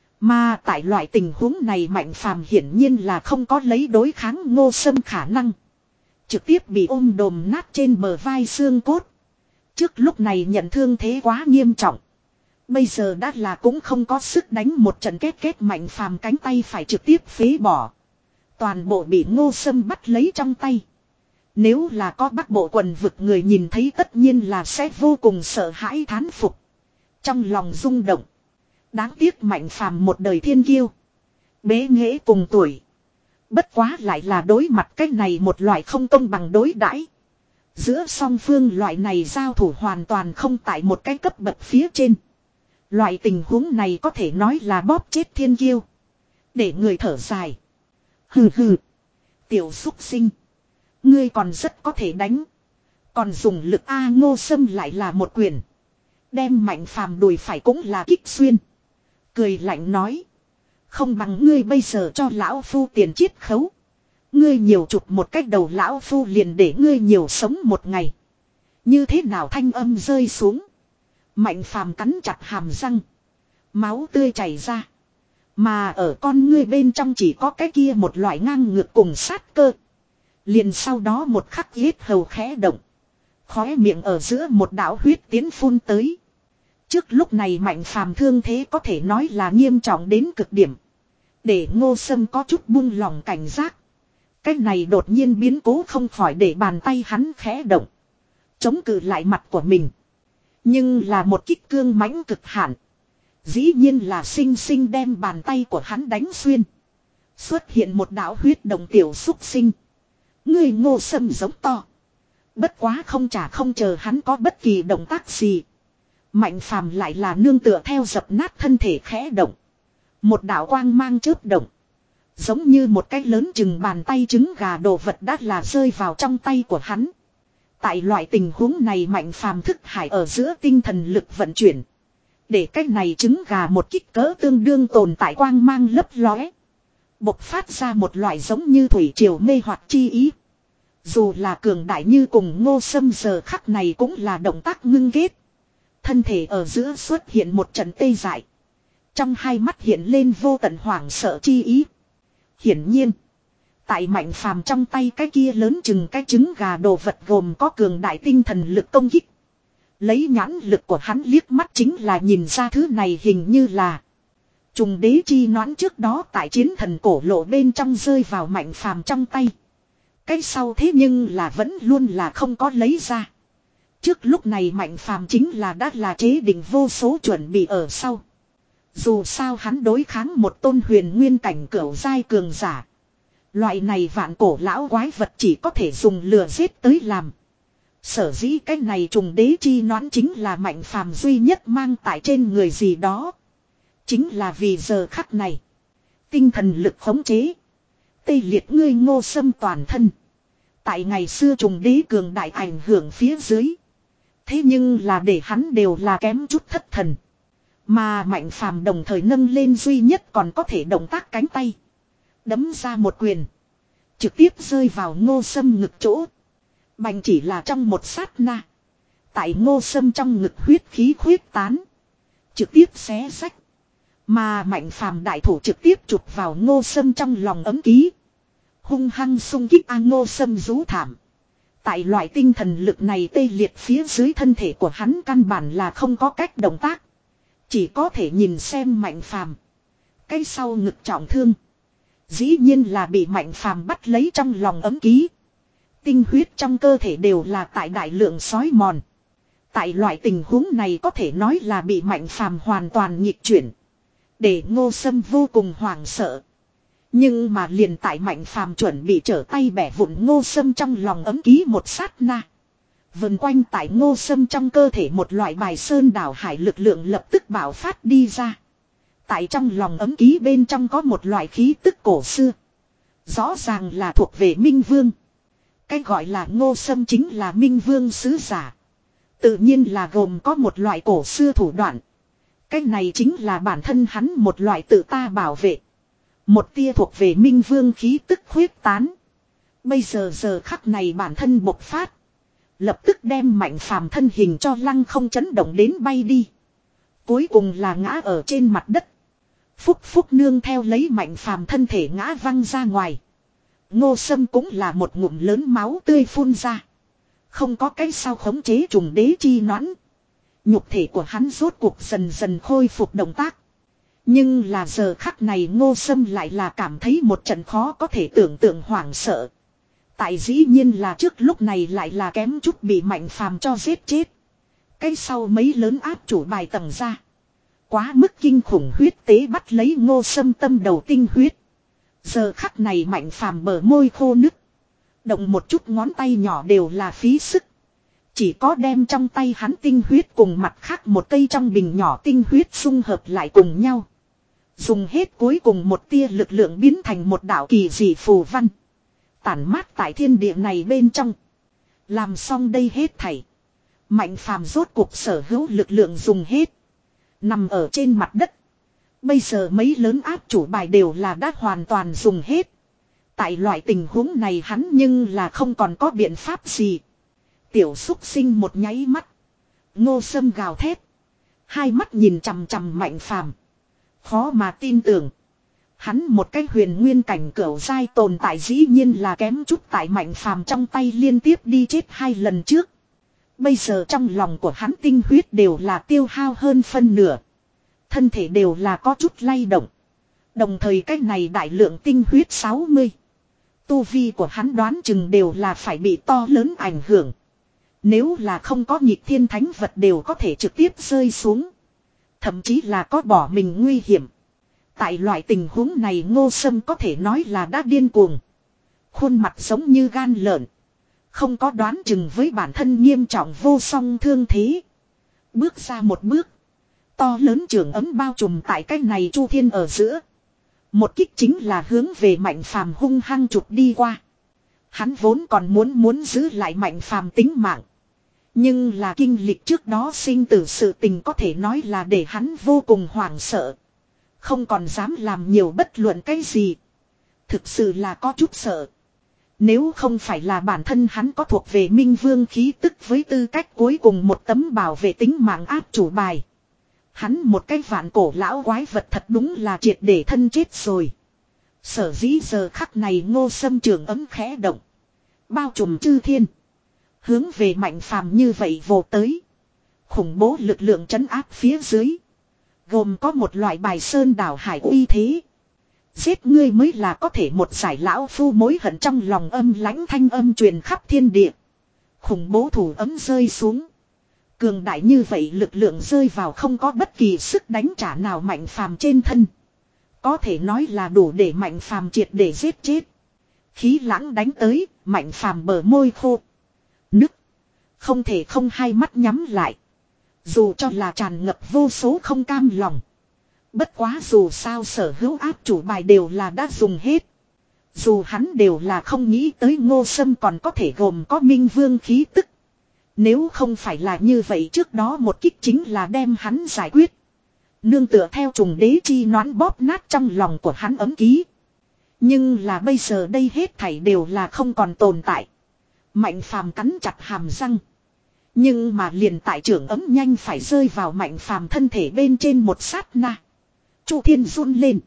Mà tại loại tình huống này mạnh phàm hiển nhiên là không có lấy đối kháng Ngô Sâm khả năng. Trực tiếp bị ôm đồm nát trên bờ vai xương cốt. Trước lúc này nhận thương thế quá nghiêm trọng. Bây giờ đã là cũng không có sức đánh một trận kết kết mạnh phàm cánh tay phải trực tiếp phế bỏ. Toàn bộ bị Ngô Sâm bắt lấy trong tay. Nếu là có Bắc Bộ quần vực người nhìn thấy tất nhiên là sẽ vô cùng sợ hãi thán phục. Trong lòng rung động. Đáng tiếc mạnh phàm một đời thiên kiêu. Bế nghễ cùng tuổi. Bất quá lại là đối mặt cái này một loại không công bằng đối đãi. Giữa song phương loại này giao thủ hoàn toàn không tại một cái cấp bậc phía trên. Loại tình huống này có thể nói là bóp chết thiên kiêu. Để người thở dài. Hừ hừ. Tiểu xúc sinh. Ngươi còn rất có thể đánh. Còn dùng lực A Ngô Sâm lại là một quyền. Đem mạnh phàm đùi phải cũng là kích xuyên. Cười lạnh nói. Không bằng ngươi bây giờ cho lão phu tiền chiết khấu. Ngươi nhiều chụp một cách đầu lão phu liền để ngươi nhiều sống một ngày. Như thế nào thanh âm rơi xuống. Mạnh phàm cắn chặt hàm răng. Máu tươi chảy ra. Mà ở con ngươi bên trong chỉ có cái kia một loại ngang ngược cùng sát cơ. Liền sau đó một khắc yết hầu khẽ động. Khóe miệng ở giữa một đạo huyết tiến phun tới. Trước lúc này mạnh phàm thương thế có thể nói là nghiêm trọng đến cực điểm. Để Ngô Sâm có chút buông lòng cảnh giác. Cái này đột nhiên biến cố không khỏi để bàn tay hắn khẽ động. Chống cự lại mặt của mình. Nhưng là một kích cương mãnh cực hạn. Dĩ nhiên là sinh sinh đem bàn tay của hắn đánh xuyên. Xuất hiện một đạo huyết đồng tiểu xúc sinh. Người Ngô Sâm giống to. Bất quá không trả không chờ hắn có bất kỳ động tác gì. Mạnh phàm lại là nương tựa theo dập nát thân thể khẽ động. Một đạo quang mang chớp động. Giống như một cái lớn chừng bàn tay trứng gà đồ vật đã là rơi vào trong tay của hắn. Tại loại tình huống này mạnh phàm thức hải ở giữa tinh thần lực vận chuyển. Để cái này trứng gà một kích cỡ tương đương tồn tại quang mang lấp lóe. Bộc phát ra một loại giống như thủy triều mê hoặc chi ý. Dù là cường đại như cùng Ngô Sâm giờ khắc này cũng là động tác ngưng ghét. Thân thể ở giữa xuất hiện một trận tê dại. Trong hai mắt hiện lên vô tận hoảng sợ chi ý. Hiển nhiên. Tại mạnh phàm trong tay cái kia lớn chừng cái trứng gà đồ vật gồm có cường đại tinh thần lực công kích. Lấy nhãn lực của hắn liếc mắt chính là nhìn ra thứ này hình như là trùng đế chi noãn trước đó tại chiến thần cổ lộ bên trong rơi vào mạnh phàm trong tay. Cái sau thế nhưng là vẫn luôn là không có lấy ra. Trước lúc này mạnh phàm chính là đã là chế định vô số chuẩn bị ở sau. Dù sao hắn đối kháng một tôn huyền nguyên cảnh cửu giai cường giả. Loại này vạn cổ lão quái vật chỉ có thể dùng lừa giết tới làm. Sở dĩ cái này trùng đế chi noãn chính là mạnh phàm duy nhất mang tại trên người gì đó. Chính là vì giờ khắc này. Tinh thần lực khống chế. Tê liệt ngươi Ngô Sâm toàn thân. Tại ngày xưa trùng đế cường đại ảnh hưởng phía dưới. Thế nhưng là để hắn đều là kém chút thất thần. Mà mạnh phàm đồng thời nâng lên duy nhất còn có thể động tác cánh tay. Đấm ra một quyền. Trực tiếp rơi vào Ngô Sâm ngực chỗ. Bành chỉ là trong một sát na. Tại Ngô Sâm trong ngực huyết khí khuyết tán. Trực tiếp xé sách. Mà Mạnh Phàm đại thủ trực tiếp chụp vào Ngô Sâm trong lòng ấm ký. Hung hăng xung kích a Ngô Sâm rú thảm. Tại loại tinh thần lực này tê liệt phía dưới thân thể của hắn căn bản là không có cách động tác. Chỉ có thể nhìn xem Mạnh Phàm. Cái sau ngực trọng thương. Dĩ nhiên là bị Mạnh Phàm bắt lấy trong lòng ấm ký. Tinh huyết trong cơ thể đều là tại đại lượng sói mòn. Tại loại tình huống này có thể nói là bị Mạnh Phàm hoàn toàn nghịch chuyển. Để Ngô Sâm vô cùng hoảng sợ. Nhưng mà liền tại Mạnh Phàm chuẩn bị trở tay bẻ vụn Ngô Sâm trong lòng ấm ký một sát na. Vần quanh tại Ngô Sâm trong cơ thể một loại bài sơn đảo hải lực lượng lập tức bạo phát đi ra. Tại trong lòng ấm ký bên trong có một loại khí tức cổ xưa. Rõ ràng là thuộc về Minh Vương. Cái gọi là Ngô Sâm chính là Minh Vương sứ giả. Tự nhiên là gồm có một loại cổ xưa thủ đoạn. Cái này chính là bản thân hắn một loại tự ta bảo vệ. Một tia thuộc về Minh Vương khí tức khuyết tán. Bây giờ giờ khắc này bản thân bộc phát. Lập tức đem Mạnh Phàm thân hình cho lăng không chấn động đến bay đi. Cuối cùng là ngã ở trên mặt đất. Phúc phúc nương theo lấy Mạnh Phàm thân thể ngã văng ra ngoài. Ngô Sâm cũng là một ngụm lớn máu tươi phun ra. Không có cái sao khống chế trùng đế chi noãn. Nhục thể của hắn rốt cuộc dần dần khôi phục động tác. Nhưng là giờ khắc này Ngô Sâm lại là cảm thấy một trận khó có thể tưởng tượng hoảng sợ. Tại dĩ nhiên là trước lúc này lại là kém chút bị Mạnh Phàm cho giết chết. Cái sau mấy lớn áp chủ bài tầng ra. Quá mức kinh khủng huyết tế bắt lấy Ngô Sâm tâm đầu tinh huyết. Giờ khắc này Mạnh Phàm bờ môi khô nứt. Động một chút ngón tay nhỏ đều là phí sức. Chỉ có đem trong tay hắn tinh huyết cùng mặt khác một cây trong bình nhỏ tinh huyết xung hợp lại cùng nhau. Dùng hết cuối cùng một tia lực lượng biến thành một đạo kỳ dị phù văn. Tản mát tại thiên địa này bên trong. Làm xong đây hết thảy. Mạnh Phàm rốt cuộc sở hữu lực lượng dùng hết. Nằm ở trên mặt đất. Bây giờ mấy lớn áp chủ bài đều là đã hoàn toàn dùng hết. Tại loại tình huống này hắn nhưng là không còn có biện pháp gì. Tiểu xúc sinh một nháy mắt. Ngô Sâm gào thét. Hai mắt nhìn chằm chằm Mạnh Phàm. Khó mà tin tưởng. Hắn một cái huyền nguyên cảnh cửu giai tồn tại dĩ nhiên là kém chút tại Mạnh Phàm trong tay liên tiếp đi chết hai lần trước. Bây giờ trong lòng của hắn tinh huyết đều là tiêu hao hơn phân nửa. Thân thể đều là có chút lay động. Đồng thời cái này đại lượng tinh huyết sáu mươi. Tu vi của hắn đoán chừng đều là phải bị to lớn ảnh hưởng. Nếu là không có nhịp thiên thánh vật đều có thể trực tiếp rơi xuống. Thậm chí là có bỏ mình nguy hiểm. Tại loại tình huống này Ngô Sâm có thể nói là đã điên cuồng. Khuôn mặt giống như gan lợn. Không có đoán chừng với bản thân nghiêm trọng vô song thương thế. Bước ra một bước. To lớn trường ấm bao trùm tại cái này chu thiên ở giữa. Một kích chính là hướng về Mạnh Phàm hung hăng chụp đi qua. Hắn vốn còn muốn muốn giữ lại Mạnh Phàm tính mạng. Nhưng là kinh lịch trước đó sinh tử sự tình có thể nói là để hắn vô cùng hoảng sợ. Không còn dám làm nhiều bất luận cái gì. Thực sự là có chút sợ. Nếu không phải là bản thân hắn có thuộc về Minh Vương khí tức với tư cách cuối cùng một tấm bảo vệ tính mạng áp chủ bài. Hắn một cái vạn cổ lão quái vật thật đúng là triệt để thân chết rồi. Sở dĩ giờ khắc này Ngô Sâm trường ấm khẽ động. Bao trùm chư thiên. Hướng về Mạnh Phàm như vậy vồ tới. Khủng bố lực lượng trấn áp phía dưới. Gồm có một loại bài sơn đảo hải uy thế. Giết ngươi mới là có thể một giải lão phu mối hận trong lòng âm lãnh thanh âm truyền khắp thiên địa. Khủng bố thủ ấm rơi xuống. Cường đại như vậy lực lượng rơi vào không có bất kỳ sức đánh trả nào Mạnh Phàm trên thân. Có thể nói là đủ để Mạnh Phàm triệt để giết chết. Khí lãng đánh tới, Mạnh Phàm bờ môi khô. Nức. Không thể không hai mắt nhắm lại. Dù cho là tràn ngập vô số không cam lòng. Bất quá dù sao sở hữu áp chủ bài đều là đã dùng hết. Dù hắn đều là không nghĩ tới Ngô Sâm còn có thể gồm có Minh Vương khí tức. Nếu không phải là như vậy trước đó một kích chính là đem hắn giải quyết. Nương tựa theo trùng đế chi noãn bóp nát trong lòng của hắn ấm ký. Nhưng là bây giờ đây hết thảy đều là không còn tồn tại. Mạnh Phàm cắn chặt hàm răng. Nhưng mà liền tại trưởng ấm nhanh phải rơi vào Mạnh Phàm thân thể bên trên một sát na. Chu Thiên run lên.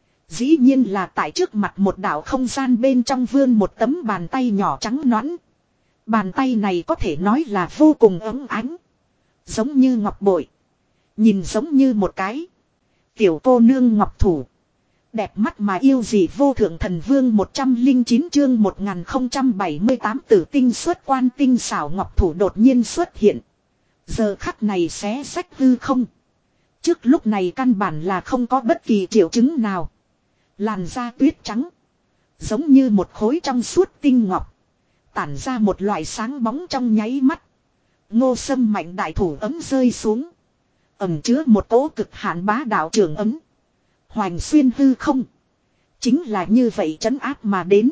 Dĩ nhiên là tại trước mặt một đảo không gian bên trong vươn một tấm bàn tay nhỏ trắng nõn. Bàn tay này có thể nói là vô cùng ấm ánh. Giống như ngọc bội. Nhìn giống như một cái tiểu cô nương ngọc thủ. Đẹp mắt mà yêu gì vô thượng thần vương một trăm lẻ chín chương một nghìn không trăm bảy mươi tám tử tinh xuất quan tinh xảo ngọc thủ đột nhiên xuất hiện. Giờ khắc này xé rách hư không. Trước lúc này căn bản là không có bất kỳ triệu chứng nào. Làn da tuyết trắng. Giống như một khối trong suốt tinh ngọc. Tản ra một loại sáng bóng trong nháy mắt. Ngô Sâm mạnh đại thủ ấm rơi xuống. Ẩm chứa một cỗ cực hạn bá đạo trường ấm. Hoành xuyên hư không. Chính là như vậy trấn áp mà đến.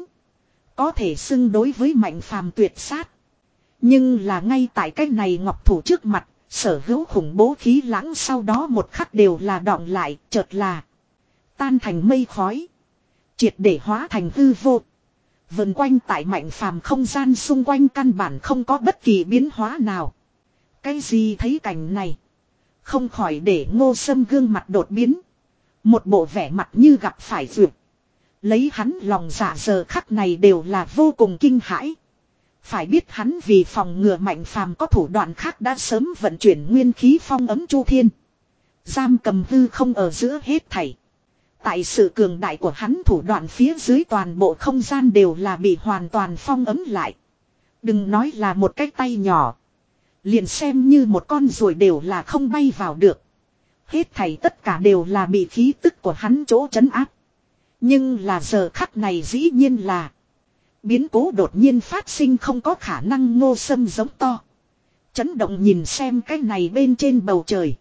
Có thể xưng đối với mạnh phàm tuyệt sát. Nhưng là ngay tại cái này ngọc thủ trước mặt. Sở hữu khủng bố khí lãng sau đó một khắc đều là đọng lại. Chợt là tan thành mây khói. Triệt để hóa thành hư vô. Vần quanh tại mạnh phàm không gian xung quanh căn bản không có bất kỳ biến hóa nào. Cái gì thấy cảnh này. Không khỏi để Ngô Sâm gương mặt đột biến. Một bộ vẻ mặt như gặp phải vượt. Lấy hắn lòng dạ giờ khắc này đều là vô cùng kinh hãi. Phải biết hắn vì phòng ngừa mạnh phàm có thủ đoạn khác đã sớm vận chuyển nguyên khí phong ấm Chu Thiên. Giam cầm hư không ở giữa hết thảy. Tại sự cường đại của hắn thủ đoạn phía dưới toàn bộ không gian đều là bị hoàn toàn phong ấm lại. Đừng nói là một cái tay nhỏ. Liền xem như một con ruồi đều là không bay vào được. Hết thảy tất cả đều là bị khí tức của hắn chỗ trấn áp. Nhưng là giờ khắc này dĩ nhiên là biến cố đột nhiên phát sinh không có khả năng. Ngô Sâm giống to. Chấn động nhìn xem cái này bên trên bầu trời.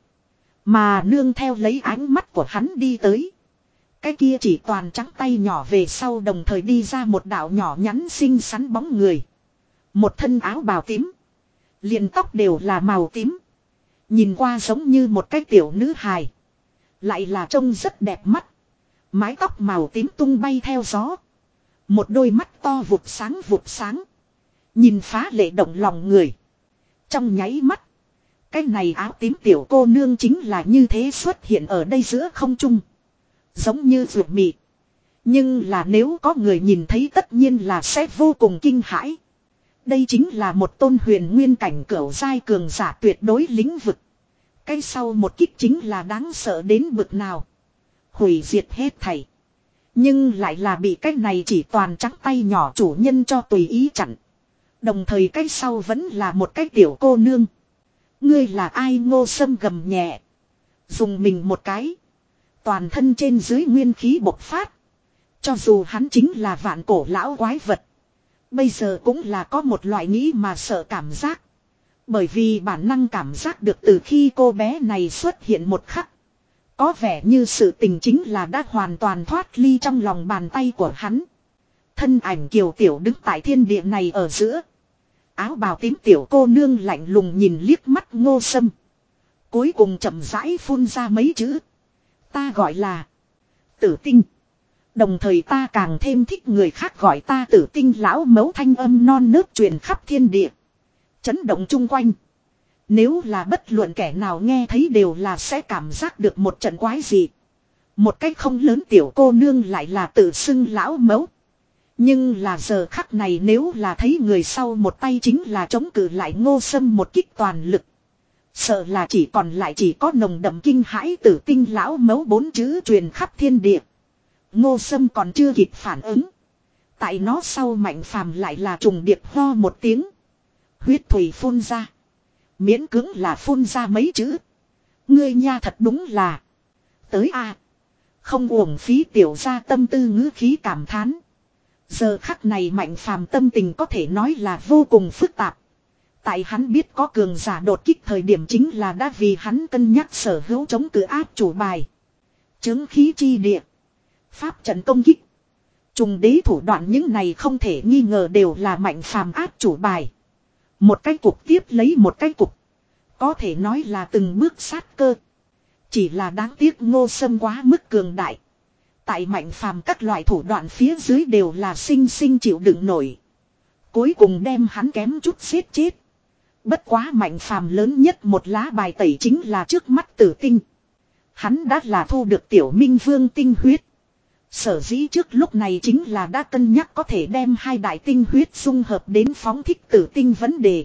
Mà nương theo lấy ánh mắt của hắn đi tới. Cái kia chỉ toàn trắng tay nhỏ về sau đồng thời đi ra một đạo nhỏ nhắn xinh xắn bóng người. Một thân áo bào tím. Liền tóc đều là màu tím. Nhìn qua giống như một cái tiểu nữ hài. Lại là trông rất đẹp mắt. Mái tóc màu tím tung bay theo gió. Một đôi mắt to vụt sáng vụt sáng. Nhìn phá lệ động lòng người. Trong nháy mắt. Cái này áo tím tiểu cô nương chính là như thế xuất hiện ở đây giữa không trung. Giống như vượt mị. Nhưng là nếu có người nhìn thấy tất nhiên là sẽ vô cùng kinh hãi. Đây chính là một tôn huyền nguyên cảnh cửu giai cường giả tuyệt đối lĩnh vực. Cái sau một kích chính là đáng sợ đến bực nào. Hủy diệt hết thảy. Nhưng lại là bị cái này chỉ toàn trắng tay nhỏ chủ nhân cho tùy ý chặn. Đồng thời cái sau vẫn là một cái tiểu cô nương. Ngươi là ai? Ngô Sâm gầm nhẹ. Dùng mình một cái. Toàn thân trên dưới nguyên khí bộc phát. Cho dù hắn chính là vạn cổ lão quái vật. Bây giờ cũng là có một loại nghĩ mà sợ cảm giác. Bởi vì bản năng cảm giác được từ khi cô bé này xuất hiện một khắc. Có vẻ như sự tình chính là đã hoàn toàn thoát ly trong lòng bàn tay của hắn. Thân ảnh kiều tiểu đứng tại thiên địa này ở giữa. Áo bào tím tiểu cô nương lạnh lùng nhìn liếc mắt Ngô Sâm. Cuối cùng chậm rãi phun ra mấy chữ. Ta gọi là Tử Tinh. Đồng thời ta càng thêm thích người khác gọi ta Tử Tinh. Lão mẫu thanh âm non nớt truyền khắp thiên địa. Chấn động chung quanh. Nếu là bất luận kẻ nào nghe thấy đều là sẽ cảm giác được một trận quái gì. Một cách không lớn tiểu cô nương lại là tự xưng lão mẫu. Nhưng là giờ khắc này nếu là thấy người sau một tay chính là chống cự lại Ngô Sâm một kích toàn lực. Sợ là chỉ còn lại chỉ có nồng đậm kinh hãi. Tử Tinh lão mẫu bốn chữ truyền khắp thiên địa. Ngô Sâm còn chưa kịp phản ứng. Tại nó sau mạnh phàm lại là trùng điệp ho một tiếng. Huyết thủy phun ra. Miễn cưỡng là phun ra mấy chữ. Ngươi nha thật đúng là. Tới a, không uổng phí tiểu ra tâm tư ngữ khí cảm thán. Giờ khắc này mạnh phàm tâm tình có thể nói là vô cùng phức tạp. Tại hắn biết có cường giả đột kích thời điểm chính là đã vì hắn cân nhắc sở hữu chống cự áp chủ bài. Chứng khí chi địa. Pháp trận công kích. Trùng đế thủ đoạn những này không thể nghi ngờ đều là mạnh phàm áp chủ bài. Một cái cục tiếp lấy một cái cục. Có thể nói là từng bước sát cơ. Chỉ là đáng tiếc Ngô Sâm quá mức cường đại. Tại mạnh phàm các loại thủ đoạn phía dưới đều là sinh sinh chịu đựng nổi. Cuối cùng đem hắn kém chút giết chết. Bất quá mạnh phàm lớn nhất một lá bài tẩy chính là trước mắt Tử Tinh. Hắn đã là thu được tiểu minh vương tinh huyết. Sở dĩ trước lúc này chính là đã cân nhắc có thể đem hai đại tinh huyết dung hợp đến phóng thích tử tinh vấn đề.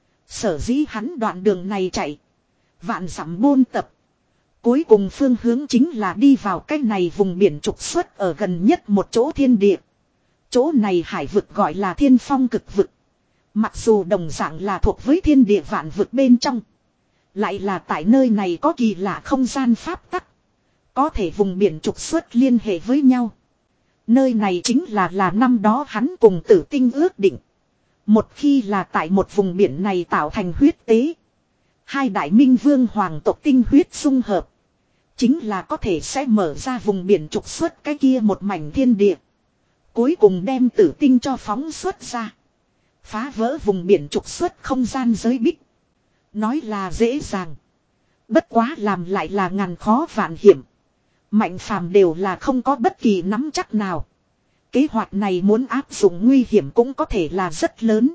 Sở dĩ hắn đoạn đường này chạy. Vạn dặm bôn tập. Cuối cùng phương hướng chính là đi vào cái này vùng biển trục xuất ở gần nhất một chỗ thiên địa. Chỗ này hải vực gọi là thiên phong cực vực. Mặc dù đồng dạng là thuộc với thiên địa vạn vực bên trong. Lại là tại nơi này có kỳ lạ không gian pháp tắc. Có thể vùng biển trục xuất liên hệ với nhau. Nơi này chính là là năm đó hắn cùng tử tinh ước định. Một khi là tại một vùng biển này tạo thành huyết tế. Hai đại minh vương hoàng tộc tinh huyết xung hợp. Chính là có thể sẽ mở ra vùng biển trục xuất cái kia một mảnh thiên địa. Cuối cùng đem tử tinh cho phóng xuất ra. Phá vỡ vùng biển trục xuất không gian giới bích. Nói là dễ dàng. Bất quá làm lại là ngàn khó vạn hiểm. Mạnh phàm đều là không có bất kỳ nắm chắc nào. Kế hoạch này muốn áp dụng nguy hiểm cũng có thể là rất lớn.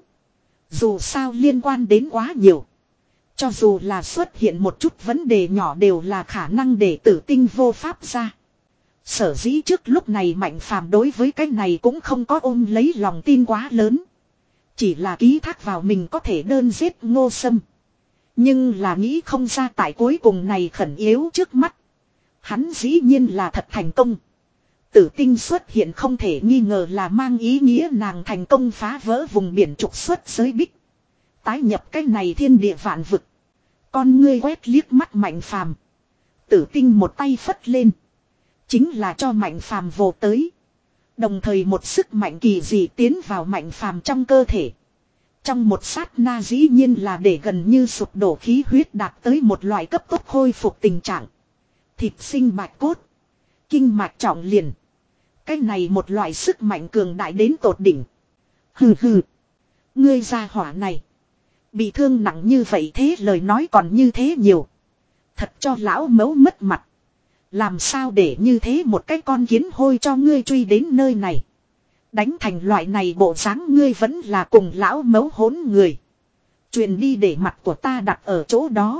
Dù sao liên quan đến quá nhiều. Cho dù là xuất hiện một chút vấn đề nhỏ đều là khả năng để tử tinh vô pháp ra. Sở dĩ trước lúc này mạnh phàm đối với cái này cũng không có ôm lấy lòng tin quá lớn. Chỉ là ký thác vào mình có thể đơn giết Ngô Sâm. Nhưng là nghĩ không ra tại cuối cùng này khẩn yếu trước mắt. Hắn dĩ nhiên là thật thành công. Tử tinh xuất hiện không thể nghi ngờ là mang ý nghĩa nàng thành công phá vỡ vùng biển trục xuất giới bích. Tái nhập cái này thiên địa vạn vực. Con ngươi quét liếc mắt mạnh phàm. Tử tinh một tay phất lên. Chính là cho mạnh phàm vồ tới. Đồng thời một sức mạnh kỳ dị tiến vào mạnh phàm trong cơ thể. Trong một sát na dĩ nhiên là để gần như sụp đổ khí huyết đạt tới một loại cấp tốc khôi phục tình trạng. Thịt sinh bạch cốt. Kinh mạch trọng liền. Cái này một loại sức mạnh cường đại đến tột đỉnh. Hừ hừ. Ngươi gia hỏa này. Bị thương nặng như vậy thế lời nói còn như thế nhiều. Thật cho lão mấu mất mặt. Làm sao để như thế một cái con kiến hôi cho ngươi truy đến nơi này. Đánh thành loại này bộ dáng ngươi vẫn là cùng lão mấu hỗn người. Truyền đi để mặt của ta đặt ở chỗ đó.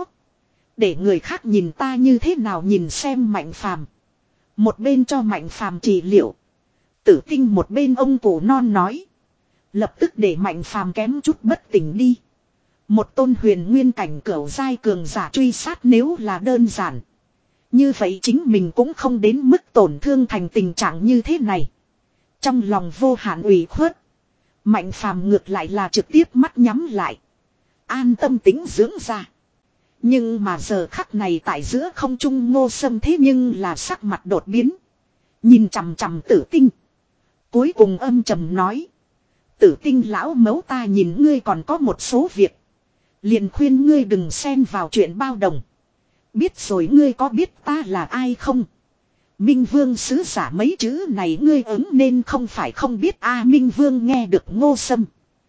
Để người khác nhìn ta như thế nào nhìn xem mạnh phàm. Một bên cho mạnh phàm trị liệu. Tử tinh một bên ông cụ non nói. Lập tức để mạnh phàm kém chút bất tỉnh đi. Một tôn huyền nguyên cảnh cửu giai cường giả truy sát nếu là đơn giản. Như vậy chính mình cũng không đến mức tổn thương thành tình trạng như thế này. Trong lòng vô hạn ủy khuất. Mạnh phàm ngược lại là trực tiếp mắt nhắm lại. An tâm tính dưỡng ra. Nhưng mà giờ khắc này tại giữa không trung Ngô Sâm thế nhưng là sắc mặt đột biến. Nhìn chằm chằm tử tinh. Cuối cùng âm trầm nói. Tử tinh lão mấu ta nhìn ngươi còn có một số việc. Liền khuyên ngươi đừng xen vào chuyện bao đồng. Biết rồi ngươi có biết ta là ai không? Minh Vương sứ giả mấy chữ này ngươi ứng nên không phải không biết a Minh Vương nghe được Ngô Sâm.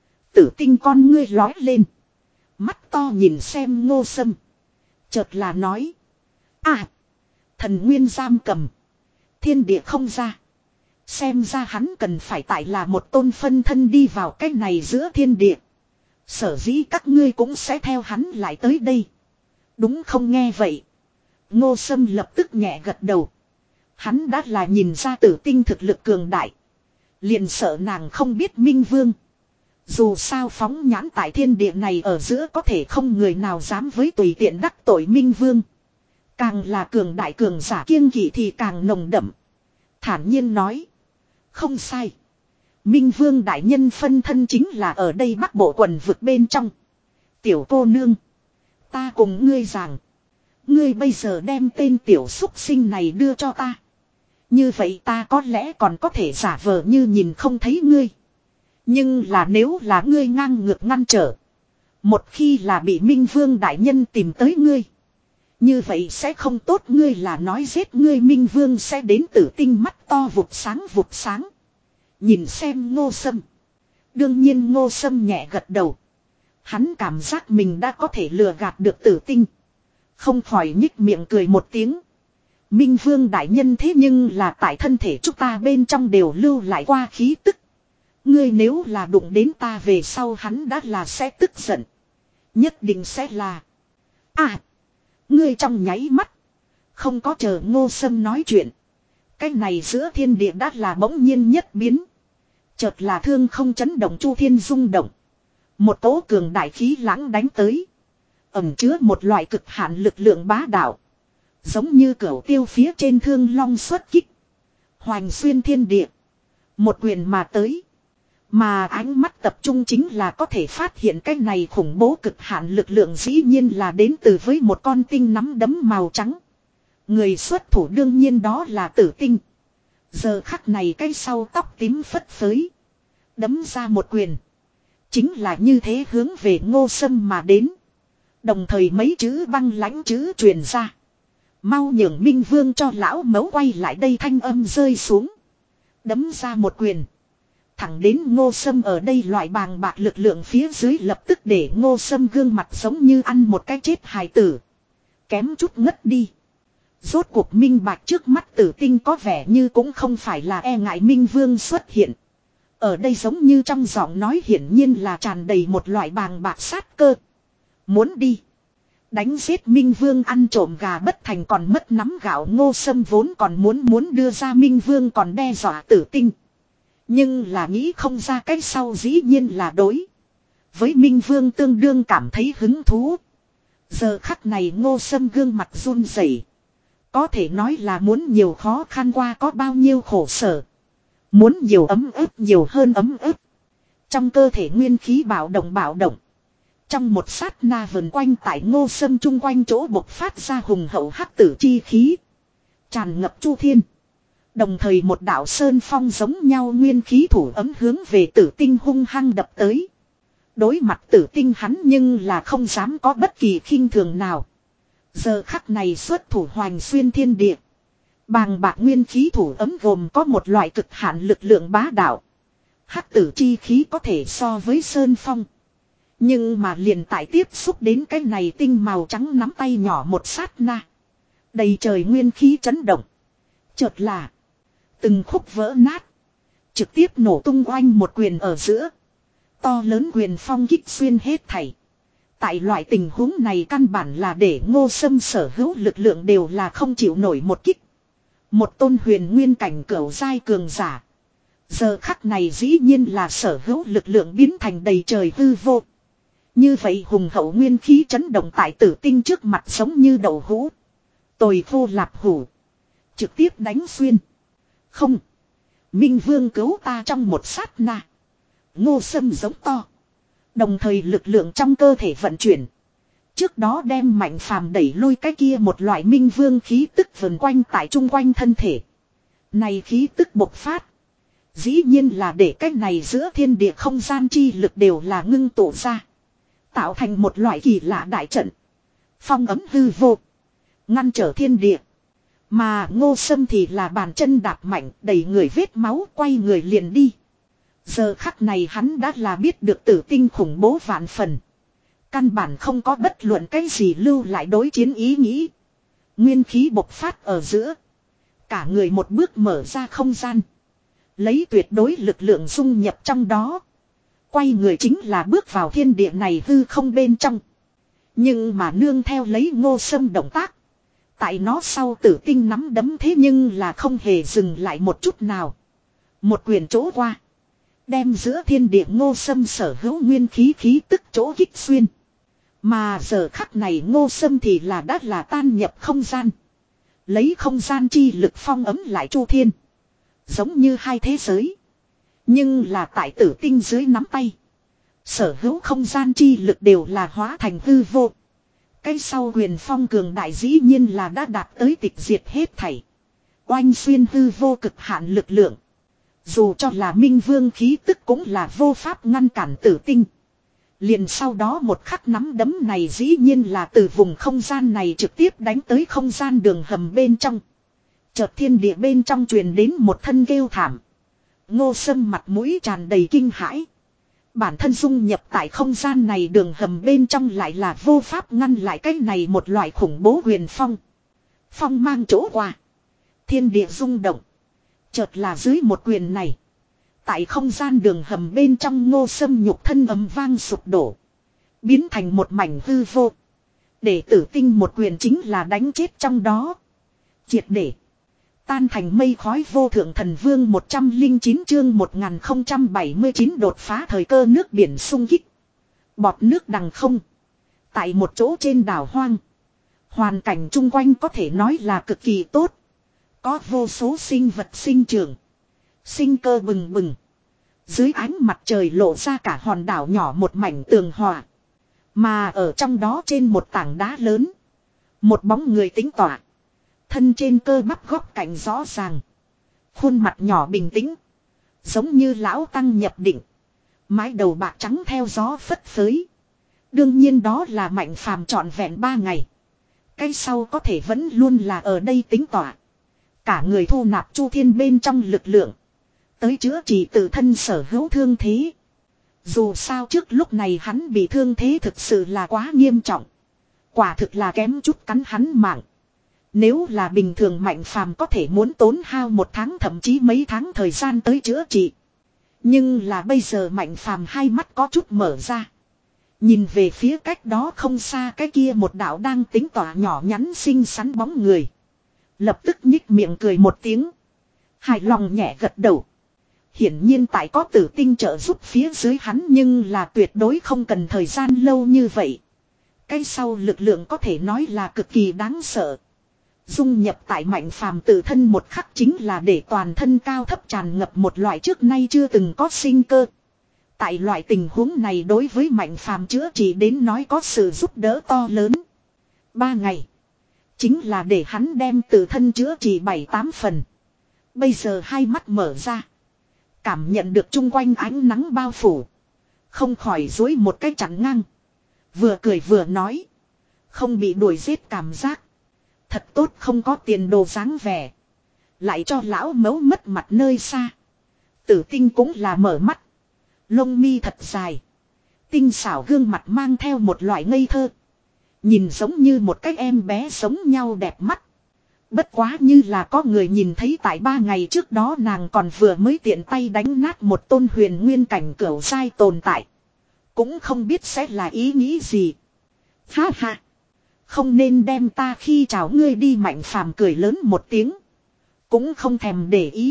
Tử tinh con ngươi lói lên. Mắt to nhìn xem Ngô Sâm. Chợt là nói. À. Thần nguyên giam cầm. Thiên địa không ra. Xem ra hắn cần phải tại là một tôn phân thân đi vào cái này giữa thiên địa. Sở dĩ các ngươi cũng sẽ theo hắn lại tới đây. Đúng không nghe vậy. Ngô Sâm lập tức nhẹ gật đầu. Hắn đã là nhìn ra tử tinh thực lực cường đại. Liền sợ nàng không biết Minh Vương. Dù sao phóng nhãn tại thiên địa này ở giữa có thể không người nào dám với tùy tiện đắc tội Minh Vương. Càng là cường đại cường giả kiêng kỵ thì càng nồng đậm. Thản nhiên nói. Không sai. Minh Vương đại nhân phân thân chính là ở đây Bắc Bộ quần vực bên trong. Tiểu cô nương. Ta cùng ngươi rằng. Ngươi bây giờ đem tên tiểu xúc sinh này đưa cho ta. Như vậy ta có lẽ còn có thể giả vờ như nhìn không thấy ngươi. Nhưng là nếu là ngươi ngang ngược ngăn trở. Một khi là bị Minh Vương đại nhân tìm tới ngươi. Như vậy sẽ không tốt ngươi là nói giết ngươi Minh Vương sẽ đến tử tinh mắt to vụt sáng vụt sáng. Nhìn xem Ngô Sâm. Đương nhiên Ngô Sâm nhẹ gật đầu. Hắn cảm giác mình đã có thể lừa gạt được tử tinh. Không khỏi nhích miệng cười một tiếng. Minh Vương đại nhân thế nhưng là tại thân thể chúng ta bên trong đều lưu lại qua khí tức. Ngươi nếu là đụng đến ta về sau hắn đã là sẽ tức giận. Nhất định sẽ là. À. Ngươi trong nháy mắt. Không có chờ Ngô Sâm nói chuyện. Cái này giữa thiên địa đã là bỗng nhiên nhất biến. Chợt là thương không chấn động chu thiên rung động. Một cỗ cường đại khí lãng đánh tới. Ẩm chứa một loại cực hạn lực lượng bá đạo. Giống như cửu tiêu phía trên thương long xuất kích. Hoành xuyên thiên địa. Một quyền mà tới. Mà ánh mắt tập trung chính là có thể phát hiện cái này khủng bố cực hạn lực lượng dĩ nhiên là đến từ với một con tinh nắm đấm màu trắng. Người xuất thủ đương nhiên đó là Tử Tinh. Giờ khắc này cái sau tóc tím phất phới. Đấm ra một quyền. Chính là như thế hướng về Ngô Sâm mà đến. Đồng thời mấy chữ băng lãnh chữ truyền ra. Mau nhường Minh Vương cho lão mấu quay lại đây, thanh âm rơi xuống. Đấm ra một quyền. Thẳng đến Ngô Sâm ở đây loại bàng bạc lực lượng phía dưới, lập tức để Ngô Sâm gương mặt giống như ăn một cái chết hài tử. Kém chút ngất đi. Rốt cuộc minh bạch trước mắt Tử Tinh có vẻ như cũng không phải là e ngại Minh Vương xuất hiện. Ở đây giống như trong giọng nói hiển nhiên là tràn đầy một loại bàng bạc sát cơ. Muốn đi. Đánh giết Minh Vương, ăn trộm gà bất thành còn mất nắm gạo. Ngô Sâm vốn còn muốn muốn đưa ra Minh Vương còn đe dọa Tử Tinh. Nhưng là nghĩ không ra cách sau dĩ nhiên là đối. Với Minh Vương tương đương cảm thấy hứng thú. Giờ khắc này Ngô Sâm gương mặt run rẩy. Có thể nói là muốn nhiều khó khăn qua có bao nhiêu khổ sở. Muốn nhiều ấm ức nhiều hơn ấm ức. Trong cơ thể nguyên khí bạo động bạo động. Trong một sát na vần quanh tại Ngô Sâm chung quanh chỗ bộc phát ra hùng hậu hắc tử chi khí. Tràn ngập chu thiên. Đồng thời một đạo sơn phong giống nhau nguyên khí thủ ấm hướng về Tử Tinh hung hăng đập tới. Đối mặt Tử Tinh hắn nhưng là không dám có bất kỳ khinh thường nào. Giờ khắc này xuất thủ hoành xuyên thiên địa. Bàng bạc nguyên khí thủ ấm gồm có một loại cực hạn lực lượng bá đạo. Hắc tử chi khí có thể so với sơn phong. Nhưng mà liền tại tiếp xúc đến cái này tinh màu trắng nắm tay nhỏ một sát na. Đầy trời nguyên khí chấn động. Chợt là từng khúc vỡ nát. Trực tiếp nổ tung oanh một quyền ở giữa. To lớn quyền phong kích xuyên hết thảy. Tại loại tình huống này căn bản là để Ngô Sâm sở hữu lực lượng đều là không chịu nổi một kích. Một tôn huyền nguyên cảnh cửu giai cường giả. Giờ khắc này dĩ nhiên là sở hữu lực lượng biến thành đầy trời hư vô. Như vậy hùng hậu nguyên khí chấn động tại Tử Tinh trước mặt giống như đậu hũ. Tồi khô lạp hủ. Trực tiếp đánh xuyên. Không. Minh Vương cứu ta trong một sát na. Ngô Sâm giống to. Đồng thời lực lượng trong cơ thể vận chuyển. Trước đó đem Mạnh Phàm đẩy lui cái kia một loại Minh Vương khí tức vần quanh tại chung quanh thân thể. Này khí tức bộc phát. Dĩ nhiên là để cái này giữa thiên địa không gian chi lực đều là ngưng tụ ra. Tạo thành một loại kỳ lạ đại trận. Phong ấm hư vô. Ngăn trở thiên địa. Mà Ngô Sâm thì là bàn chân đạp mạnh, đẩy người vết máu, quay người liền đi. Giờ khắc này hắn đã là biết được Tử Tinh khủng bố vạn phần. Căn bản không có bất luận cái gì lưu lại đối chiến ý nghĩ. Nguyên khí bộc phát ở giữa. Cả người một bước mở ra không gian. Lấy tuyệt đối lực lượng dung nhập trong đó. Quay người chính là bước vào thiên địa này hư không bên trong. Nhưng mà nương theo lấy Ngô Sâm động tác. Tại nó sau Tử Tinh nắm đấm thế nhưng là không hề dừng lại một chút nào. Một quyền chỗ qua. Đem giữa thiên địa Ngô Sâm sở hữu nguyên khí khí tức chỗ kích xuyên. Mà giờ khắc này Ngô Sâm thì là đã là tan nhập không gian. Lấy không gian chi lực phong ấm lại chu thiên. Giống như hai thế giới. Nhưng là tại Tử Tinh dưới nắm tay. Sở hữu không gian chi lực đều là hóa thành hư vô. Cái sau huyền phong cường đại dĩ nhiên là đã đạt tới tịch diệt hết thảy. Oanh xuyên hư vô cực hạn lực lượng. Dù cho là Minh Vương khí tức cũng là vô pháp ngăn cản Tử Tinh. Liền sau đó một khắc nắm đấm này dĩ nhiên là từ vùng không gian này trực tiếp đánh tới không gian đường hầm bên trong. Chợt thiên địa bên trong truyền đến một thân kêu thảm. Ngô Sâm mặt mũi tràn đầy kinh hãi. Bản thân dung nhập tại không gian này đường hầm bên trong lại là vô pháp ngăn lại cái này một loại khủng bố huyền phong. Phong mang chỗ qua. Thiên địa rung động. Chợt là dưới một quyền này. Tại không gian đường hầm bên trong Ngô Sâm nhục thân ầm vang sụp đổ. Biến thành một mảnh hư vô. Để Tử Tinh một quyền chính là đánh chết trong đó. Triệt để. Tan thành mây khói vô thượng thần vương một trăm linh chín chương một nghìn không trăm bảy mươi chín đột phá thời cơ nước biển sung kích. Bọt nước đằng không. Tại một chỗ trên đảo hoang. Hoàn cảnh chung quanh có thể nói là cực kỳ tốt. Có vô số sinh vật sinh trưởng. Sinh cơ bừng bừng. Dưới ánh mặt trời lộ ra cả hòn đảo nhỏ một mảnh tường hòa. Mà ở trong đó trên một tảng đá lớn. Một bóng người tính tỏa. Thân trên cơ bắp góc cạnh rõ ràng. Khuôn mặt nhỏ bình tĩnh. Giống như lão tăng nhập định. Mái đầu bạc trắng theo gió phất phới. Đương nhiên đó là Mạnh Phàm trọn vẹn ba ngày. Cái sau có thể vẫn luôn là ở đây tính tỏa. Cả người thu nạp Chu Thiên bên trong lực lượng. Tới chữa trị tự thân sở hữu thương thế. Dù sao trước lúc này hắn bị thương thế thực sự là quá nghiêm trọng. Quả thực là kém chút cắn hắn mạng. Nếu là bình thường Mạnh Phàm có thể muốn tốn hao một tháng thậm chí mấy tháng thời gian tới chữa trị. Nhưng là bây giờ Mạnh Phàm hai mắt có chút mở ra. Nhìn về phía cách đó không xa cái kia một đạo đang tính tỏa nhỏ nhắn xinh xắn bóng người. Lập tức nhích miệng cười một tiếng. Hài lòng nhẹ gật đầu. Hiển nhiên tại có tử tinh trợ giúp phía dưới hắn nhưng là tuyệt đối không cần thời gian lâu như vậy. Cái sau lực lượng có thể nói là cực kỳ đáng sợ. Dung nhập tại Mạnh Phàm tự thân một khắc chính là để toàn thân cao thấp tràn ngập một loại trước nay chưa từng có sinh cơ. Tại loại tình huống này đối với Mạnh Phàm chữa trị đến nói có sự giúp đỡ to lớn. Ba ngày. Chính là để hắn đem tự thân chữa trị bảy tám phần. Bây giờ hai mắt mở ra. Cảm nhận được chung quanh ánh nắng bao phủ. Không khỏi dối một cái chắn ngang. Vừa cười vừa nói. Không bị đuổi giết cảm giác. Thật tốt không có tiền đồ dáng vẻ. Lại cho lão mấu mất mặt nơi xa. Tử tinh cũng là mở mắt. Lông mi thật dài. Tinh xảo gương mặt mang theo một loại ngây thơ. Nhìn giống như một cái em bé giống nhau đẹp mắt. Bất quá như là có người nhìn thấy tại ba ngày trước đó nàng còn vừa mới tiện tay đánh nát một tôn huyền nguyên cảnh cửu giai tồn tại. Cũng không biết sẽ là ý nghĩ gì. Ha ha. Không nên đem ta khi chào ngươi đi Mạnh Phàm cười lớn một tiếng. Cũng không thèm để ý.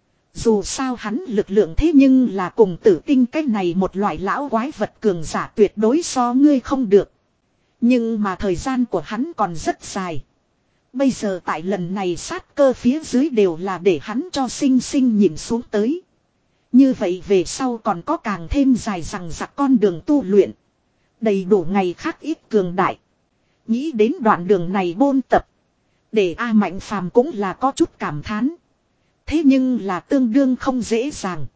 Dù sao hắn lực lượng thế nhưng là cùng tử tinh cái này một loại lão quái vật cường giả tuyệt đối so ngươi không được. Nhưng mà thời gian của hắn còn rất dài. Bây giờ tại lần này sát cơ phía dưới đều là để hắn cho sinh sinh nhìn xuống tới. Như vậy về sau còn có càng thêm dài rằng giặc con đường tu luyện. Đầy đủ ngày khác ít cường đại. Nghĩ đến đoạn đường này bôn tập. Để A Mạnh Phàm cũng là có chút cảm thán. Thế nhưng là tương đương không dễ dàng.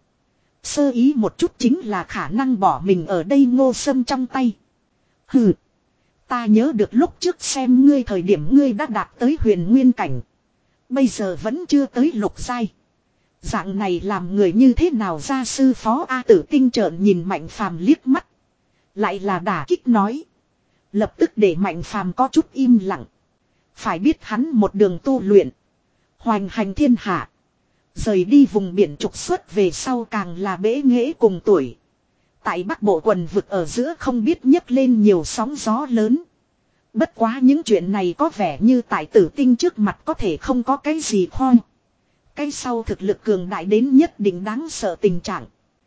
Sơ ý một chút chính là khả năng bỏ mình ở đây Ngô Sâm trong tay. Hừ. Ta nhớ được lúc trước xem ngươi thời điểm ngươi đã đạt tới huyền nguyên cảnh. Bây giờ vẫn chưa tới lục giai. Dạng này làm người như thế nào ra sư phó A Tử Tinh trợn nhìn Mạnh Phàm liếc mắt. Lại là đả kích nói. Lập tức để Mạnh Phàm có chút im lặng. Phải biết hắn một đường tu luyện. Hoành hành thiên hạ. Rời đi vùng biển trục xuất về sau càng là bế nghễ cùng tuổi. Tại Bắc Bộ quần vực ở giữa không biết nhấc lên nhiều sóng gió lớn. Bất quá những chuyện này có vẻ như tại Tử Tinh trước mặt có thể không có cái gì khoan. Cái sau thực lực cường đại đến nhất định đáng sợ tình trạng.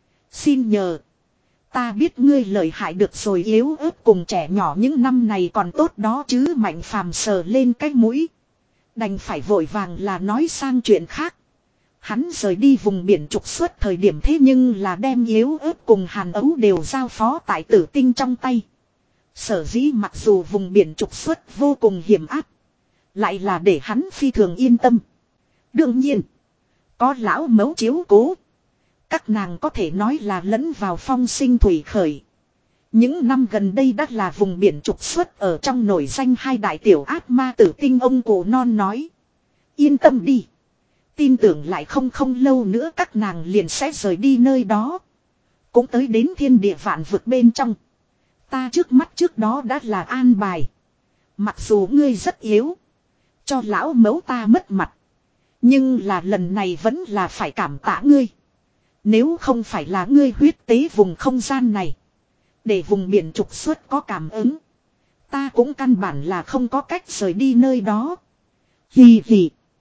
Xin nhờ. Ta biết ngươi lợi hại được rồi yếu ớt cùng trẻ nhỏ những năm này còn tốt đó chứ Mạnh Phàm sờ lên cái mũi. Đành phải vội vàng là nói sang chuyện khác. Hắn rời đi vùng biển trục xuất thời điểm thế nhưng là đem yếu ớt cùng hàn ấu đều giao phó tại Tử Tinh trong tay. Sở dĩ mặc dù vùng biển trục xuất vô cùng hiểm áp. Lại là để hắn phi thường yên tâm. Đương nhiên. Có lão mấu chiếu cố. Các nàng có thể nói là lẫn vào phong sinh thủy khởi. Những năm gần đây đã là vùng biển trục xuất ở trong nổi danh hai đại tiểu ác ma Tử Tinh ông cụ non nói. Yên tâm đi. Tin tưởng lại không không lâu nữa các nàng liền sẽ rời đi nơi đó. Cũng tới đến thiên địa vạn vực bên trong. Ta trước mắt trước đó đã là an bài. Mặc dù ngươi rất yếu. Cho lão mấu ta mất mặt. Nhưng là lần này vẫn là phải cảm tạ ngươi. Nếu không phải là ngươi huyết tế vùng không gian này. Để vùng biển trục xuất có cảm ứng. Ta cũng căn bản là không có cách rời đi nơi đó. Hì hì.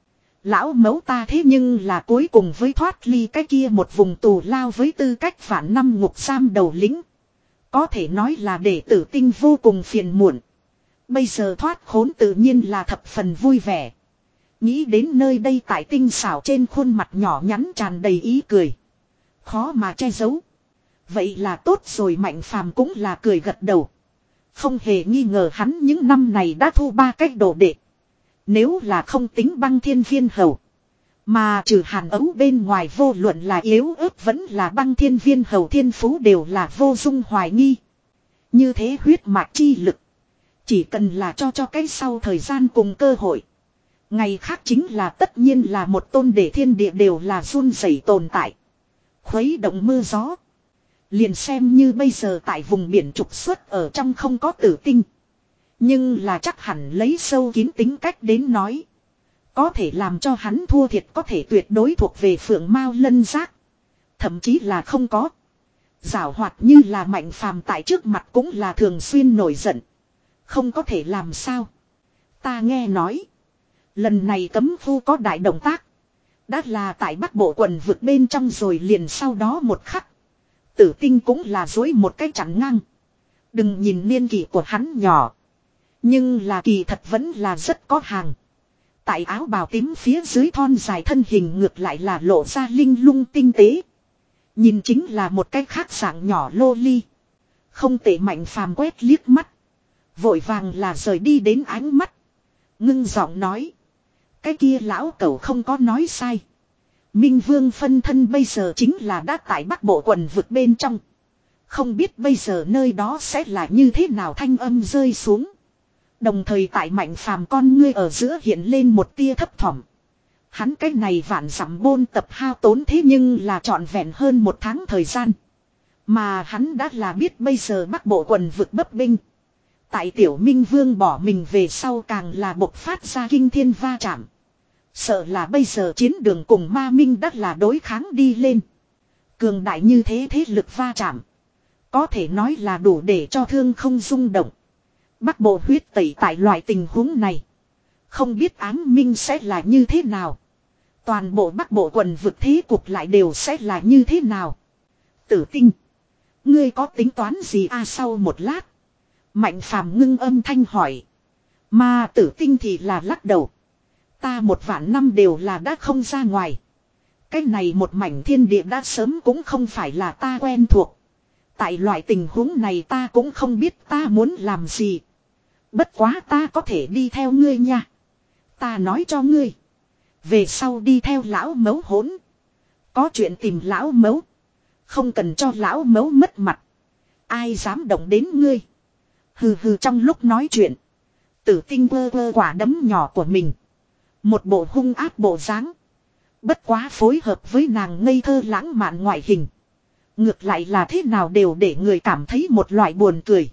Lão mẫu ta thế nhưng là cuối cùng với thoát ly cái kia một vùng tù lao với tư cách phản năm ngục giam đầu lĩnh. Có thể nói là đệ tử Tinh vô cùng phiền muộn. Bây giờ thoát khốn tự nhiên là thập phần vui vẻ. Nghĩ đến nơi đây tại Tinh xảo trên khuôn mặt nhỏ nhắn tràn đầy ý cười. Khó mà che giấu. Vậy là tốt rồi, Mạnh Phàm cũng là cười gật đầu. Không hề nghi ngờ hắn những năm này đã thu ba cách đồ đệ. Nếu là không tính Băng Thiên Viên Hầu. Mà trừ Hàn Ấu bên ngoài, vô luận là yếu ớt vẫn là Băng Thiên Viên Hầu thiên phú đều là vô dung hoài nghi. Như thế huyết mạch chi lực. Chỉ cần là cho cho cái sau thời gian cùng cơ hội. Ngày khác chính là tất nhiên là một tôn để thiên địa đều là run rẩy tồn tại. Khuấy động mưa gió. Liền xem như bây giờ tại vùng biển trục xuất ở trong không có Tử Tinh. Nhưng là chắc hẳn lấy sâu kín tính cách đến nói. Có thể làm cho hắn thua thiệt có thể tuyệt đối thuộc về Phượng Mao Lân Giác. Thậm chí là không có. Giảo hoạt như là Mạnh Phàm tại trước mặt cũng là thường xuyên nổi giận. Không có thể làm sao. Ta nghe nói. Lần này cấm khu có đại động tác. Đã là tại Bắc Bộ quần vực bên trong rồi, liền sau đó một khắc. Tử Tinh cũng là dối một cái chắn ngang. Đừng nhìn niên kỷ của hắn nhỏ. Nhưng là kỳ thật vẫn là rất có hàng. Tại áo bào tím phía dưới thon dài thân hình ngược lại là lộ ra linh lung tinh tế. Nhìn chính là một cái khác dạng nhỏ lô ly. Không tệ. Mạnh Phàm quét liếc mắt. Vội vàng là rời đi đến ánh mắt. Ngưng giọng nói. Cái kia lão cẩu không có nói sai. Minh Vương phân thân bây giờ chính là đã tại Bắc Bộ quần vực bên trong. Không biết bây giờ nơi đó sẽ là như thế nào, thanh âm rơi xuống. Đồng thời tại Mạnh Phàm con ngươi ở giữa hiện lên một tia thấp thỏm. Hắn cái này vạn dặm bôn tập hao tốn thế nhưng là trọn vẹn hơn một tháng thời gian. Mà hắn đã là biết bây giờ Bắc Bộ quần vực bấp binh. Tại Tiểu Minh Vương bỏ mình về sau càng là bộc phát ra kinh thiên va chạm. Sợ là bây giờ chiến đường cùng Ma Minh đã là đối kháng đi lên. Cường đại như thế thế lực va chạm. Có thể nói là đủ để cho thương không rung động. Bắc Bộ huyết tẩy tại loại tình huống này. Không biết ám minh sẽ là như thế nào. Toàn bộ Bắc Bộ quần vực thế cục lại đều sẽ là như thế nào. Tử Tinh. Ngươi có tính toán gì a? À, sau một lát. Mạnh Phàm ngưng âm thanh hỏi. Mà Tử Tinh thì là lắc đầu. Ta một vạn năm đều là đã không ra ngoài. Cái này một mảnh thiên địa đã sớm cũng không phải là ta quen thuộc. Tại loại tình huống này ta cũng không biết ta muốn làm gì. Bất quá ta có thể đi theo ngươi nha. Ta nói cho ngươi. Về sau đi theo lão mấu hỗn. Có chuyện tìm lão mấu. Không cần cho lão mấu mất mặt. Ai dám động đến ngươi. Hừ hừ. Trong lúc nói chuyện. Tử Tinh vơ vơ quả đấm nhỏ của mình. Một bộ hung ác bộ dáng. Bất quá phối hợp với nàng ngây thơ lãng mạn ngoại hình. Ngược lại là thế nào đều để người cảm thấy một loại buồn cười.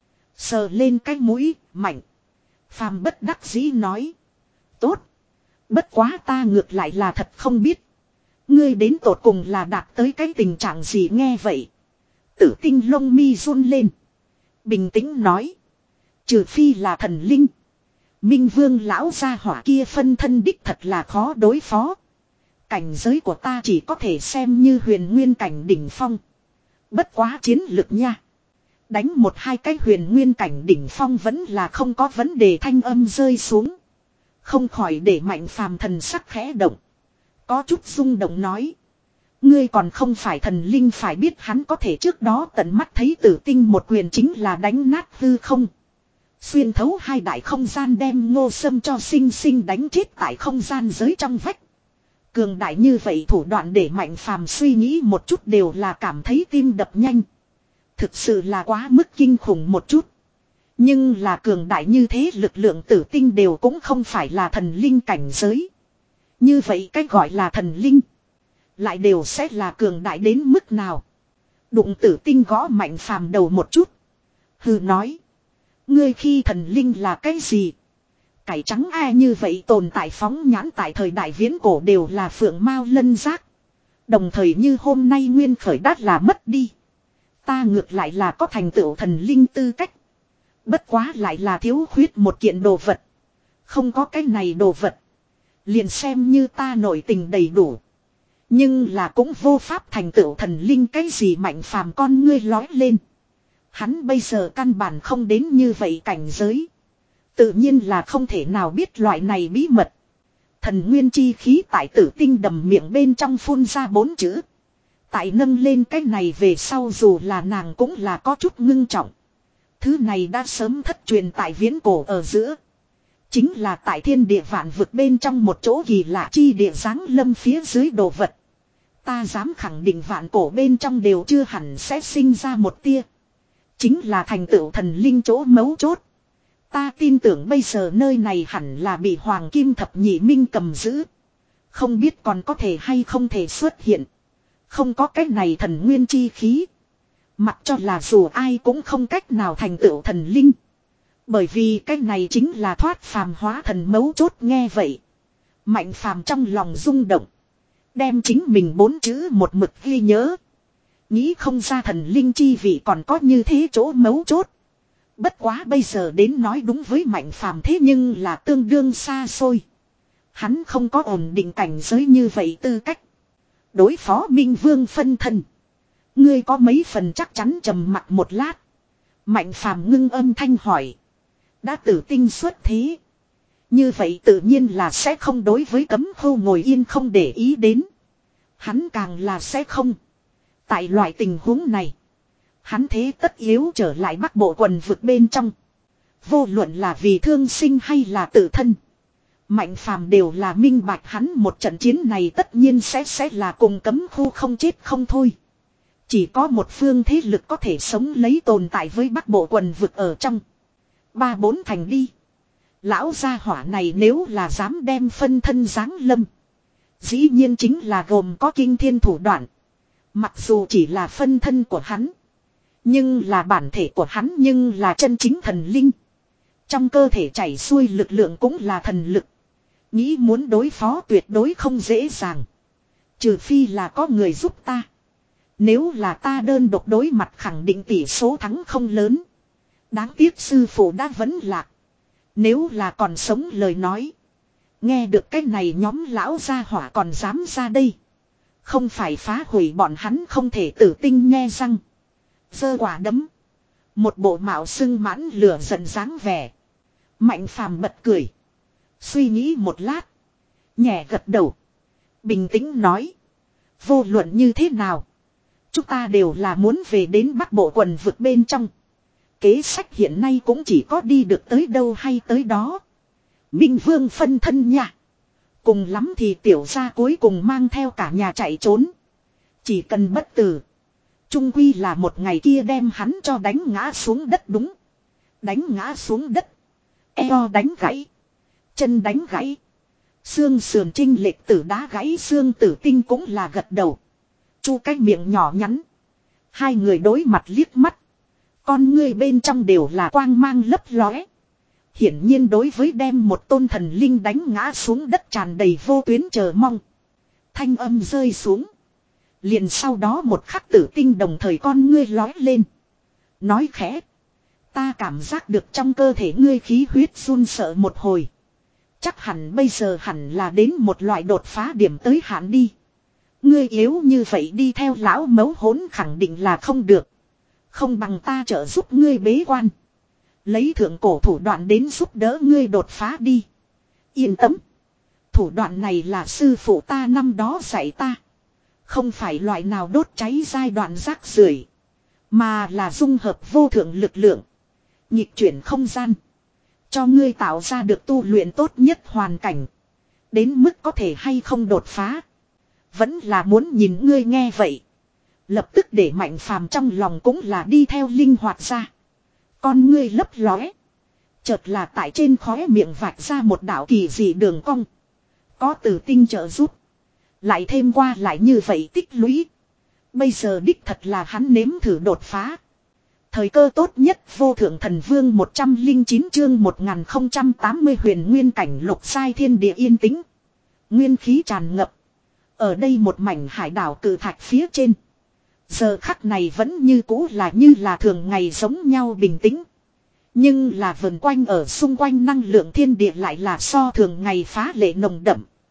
Sờ lên cái mũi, Mạnh Phàm bất đắc dĩ nói. Tốt. Bất quá ta ngược lại là thật không biết. Ngươi đến tột cùng là đạt tới cái tình trạng gì, nghe vậy. Tử Tinh lông mi run lên. Bình tĩnh nói. Trừ phi là thần linh. Minh Vương lão gia hỏa kia phân thân đích thật là khó đối phó. Cảnh giới của ta chỉ có thể xem như huyền nguyên cảnh đỉnh phong. Bất quá chiến lực nha. Đánh một hai cái huyền nguyên cảnh đỉnh phong vẫn là không có vấn đề, thanh âm rơi xuống. Không khỏi để Mạnh Phàm thần sắc khẽ động. Có chút rung động nói. Ngươi còn không phải thần linh, phải biết hắn có thể trước đó tận mắt thấy Tử Tinh một quyền chính là đánh nát hư không. Xuyên thấu hai đại không gian đem Ngô Sâm cho sinh sinh đánh chết tại không gian giới trong vách. Cường đại như vậy thủ đoạn để Mạnh Phàm suy nghĩ một chút đều là cảm thấy tim đập nhanh. Thực sự là quá mức kinh khủng một chút. Nhưng là cường đại như thế lực lượng Tử Tinh đều cũng không phải là thần linh cảnh giới. Như vậy cách gọi là thần linh. Lại đều sẽ là cường đại đến mức nào. Đụng Tử Tinh gõ Mạnh Phàm đầu một chút. Hừ nói. Ngươi khi thần linh là cái gì? Cải trắng ai như vậy tồn tại phóng nhãn tại thời đại viễn cổ đều là Phượng Mao Lân Giác. Đồng thời như hôm nay nguyên khởi đát là mất đi. Ta ngược lại là có thành tựu thần linh tư cách. Bất quá lại là thiếu khuyết một kiện đồ vật. Không có cái này đồ vật. Liền xem như ta nội tình đầy đủ. Nhưng là cũng vô pháp thành tựu thần linh cái gì Mạnh Phàm con ngươi lói lên. Hắn bây giờ căn bản không đến như vậy cảnh giới. Tự nhiên là không thể nào biết loại này bí mật. Thần nguyên chi khí tại Tử Tinh đầm miệng bên trong phun ra bốn chữ. Tại nâng lên cái này về sau dù là nàng cũng là có chút ngưng trọng. Thứ này đã sớm thất truyền tại viễn cổ ở giữa. Chính là tại thiên địa vạn vực bên trong một chỗ kỳ lạ chi địa giáng lâm phía dưới đồ vật. Ta dám khẳng định vạn cổ bên trong đều chưa hẳn sẽ sinh ra một tia. Chính là thành tựu thần linh chỗ mấu chốt. Ta tin tưởng bây giờ nơi này hẳn là bị Hoàng Kim Thập Nhị Minh cầm giữ. Không biết còn có thể hay không thể xuất hiện. Không có cách này thần nguyên chi khí. Mặc cho là dù ai cũng không cách nào thành tựu thần linh. Bởi vì cách này chính là thoát phàm hóa thần mấu chốt nghe vậy. Mạnh Phàm trong lòng rung động. Đem chính mình bốn chữ một mực ghi nhớ. Nghĩ không ra thần linh chi vị còn có như thế chỗ mấu chốt. Bất quá bây giờ đến nói đúng với Mạnh Phàm thế nhưng là tương đương xa xôi. Hắn không có ổn định cảnh giới như vậy tư cách. Đối phó Minh Vương phân thân. Ngươi có mấy phần chắc chắn trầm mặc một lát. Mạnh Phàm ngưng âm thanh hỏi. Đã tử tinh xuất thế. Như vậy tự nhiên là sẽ không đối với cấm khu ngồi yên không để ý đến. Hắn càng là sẽ không. Tại loại tình huống này. Hắn thế tất yếu trở lại Bắc Bộ quần vực bên trong. Vô luận là vì thương sinh hay là tự thân. Mạnh Phàm đều là minh bạch hắn một trận chiến này tất nhiên sẽ sẽ là cùng cấm khu không chết không thôi. Chỉ có một phương thế lực có thể sống lấy tồn tại với Bắc Bộ quần vực ở trong. Ba bốn thành đi. Lão gia hỏa này nếu là dám đem phân thân giáng lâm. Dĩ nhiên chính là gồm có kinh thiên thủ đoạn. Mặc dù chỉ là phân thân của hắn. Nhưng là bản thể của hắn nhưng là chân chính thần linh. Trong cơ thể chảy xuôi lực lượng cũng là thần lực. Nghĩ muốn đối phó tuyệt đối không dễ dàng. Trừ phi là có người giúp ta. Nếu là ta đơn độc đối mặt khẳng định tỷ số thắng không lớn. Đáng tiếc sư phụ đã vẫn lạc. Nếu là còn sống lời nói. Nghe được cái này nhóm lão gia hỏa còn dám ra đây. Không phải phá hủy bọn hắn không thể tử tinh nghe răng. Giơ quả đấm. Một bộ mạo sưng mãn lửa giận dáng vẻ. Mạnh Phàm bật cười. Suy nghĩ một lát. Nhẹ gật đầu. Bình tĩnh nói. Vô luận như thế nào. Chúng ta đều là muốn về đến Bắc Bộ quần vực bên trong. Kế sách hiện nay cũng chỉ có đi được tới đâu hay tới đó. Minh Vương phân thân nha. Cùng lắm thì tiểu gia cuối cùng mang theo cả nhà chạy trốn. Chỉ cần bất tử. Trung quy là một ngày kia đem hắn cho đánh ngã xuống đất đúng. Đánh ngã xuống đất. Eo đánh gãy. Chân đánh gãy. Xương sườn trinh lệch tử đá gãy xương tử tinh cũng là gật đầu. Chu cái miệng nhỏ nhắn. Hai người đối mặt liếc mắt. Con ngươi bên trong đều là quang mang lấp lóe. Hiển nhiên đối với đem một tôn thần linh đánh ngã xuống đất tràn đầy vô tuyến chờ mong. Thanh âm rơi xuống. Liền sau đó một khắc tử tinh đồng thời con ngươi lói lên. Nói khẽ. Ta cảm giác được trong cơ thể ngươi khí huyết run sợ một hồi. Chắc hẳn bây giờ hẳn là đến một loại đột phá điểm tới hạn đi. Ngươi yếu như vậy đi theo lão mấu hỗn khẳng định là không được. Không bằng ta trợ giúp ngươi bế quan. Lấy thượng cổ thủ đoạn đến giúp đỡ ngươi đột phá đi. Yên tâm. Thủ đoạn này là sư phụ ta năm đó dạy ta. Không phải loại nào đốt cháy giai đoạn rác rưởi, mà là dung hợp vô thượng lực lượng. Nhịp chuyển không gian. Cho ngươi tạo ra được tu luyện tốt nhất hoàn cảnh. Đến mức có thể hay không đột phá. Vẫn là muốn nhìn ngươi nghe vậy. Lập tức để Mạnh Phàm trong lòng cũng là đi theo linh hoạt ra. Con ngươi lấp lóe. Chợt là tại trên khóe miệng vạch ra một đạo kỳ dị đường cong. Có tử tinh trợ giúp. Lại thêm qua lại như vậy tích lũy. Bây giờ đích thật là hắn nếm thử đột phá. Thời cơ tốt nhất vô thượng thần vương một trăm lẻ chín chương một nghìn không trăm tám mươi huyền nguyên cảnh lục sai thiên địa yên tĩnh. Nguyên khí tràn ngập. Ở đây một mảnh hải đảo cự thạch phía trên. Giờ khắc này vẫn như cũ là như là thường ngày giống nhau bình tĩnh. Nhưng là vần quanh ở xung quanh năng lượng thiên địa lại là so thường ngày phá lệ nồng đậm.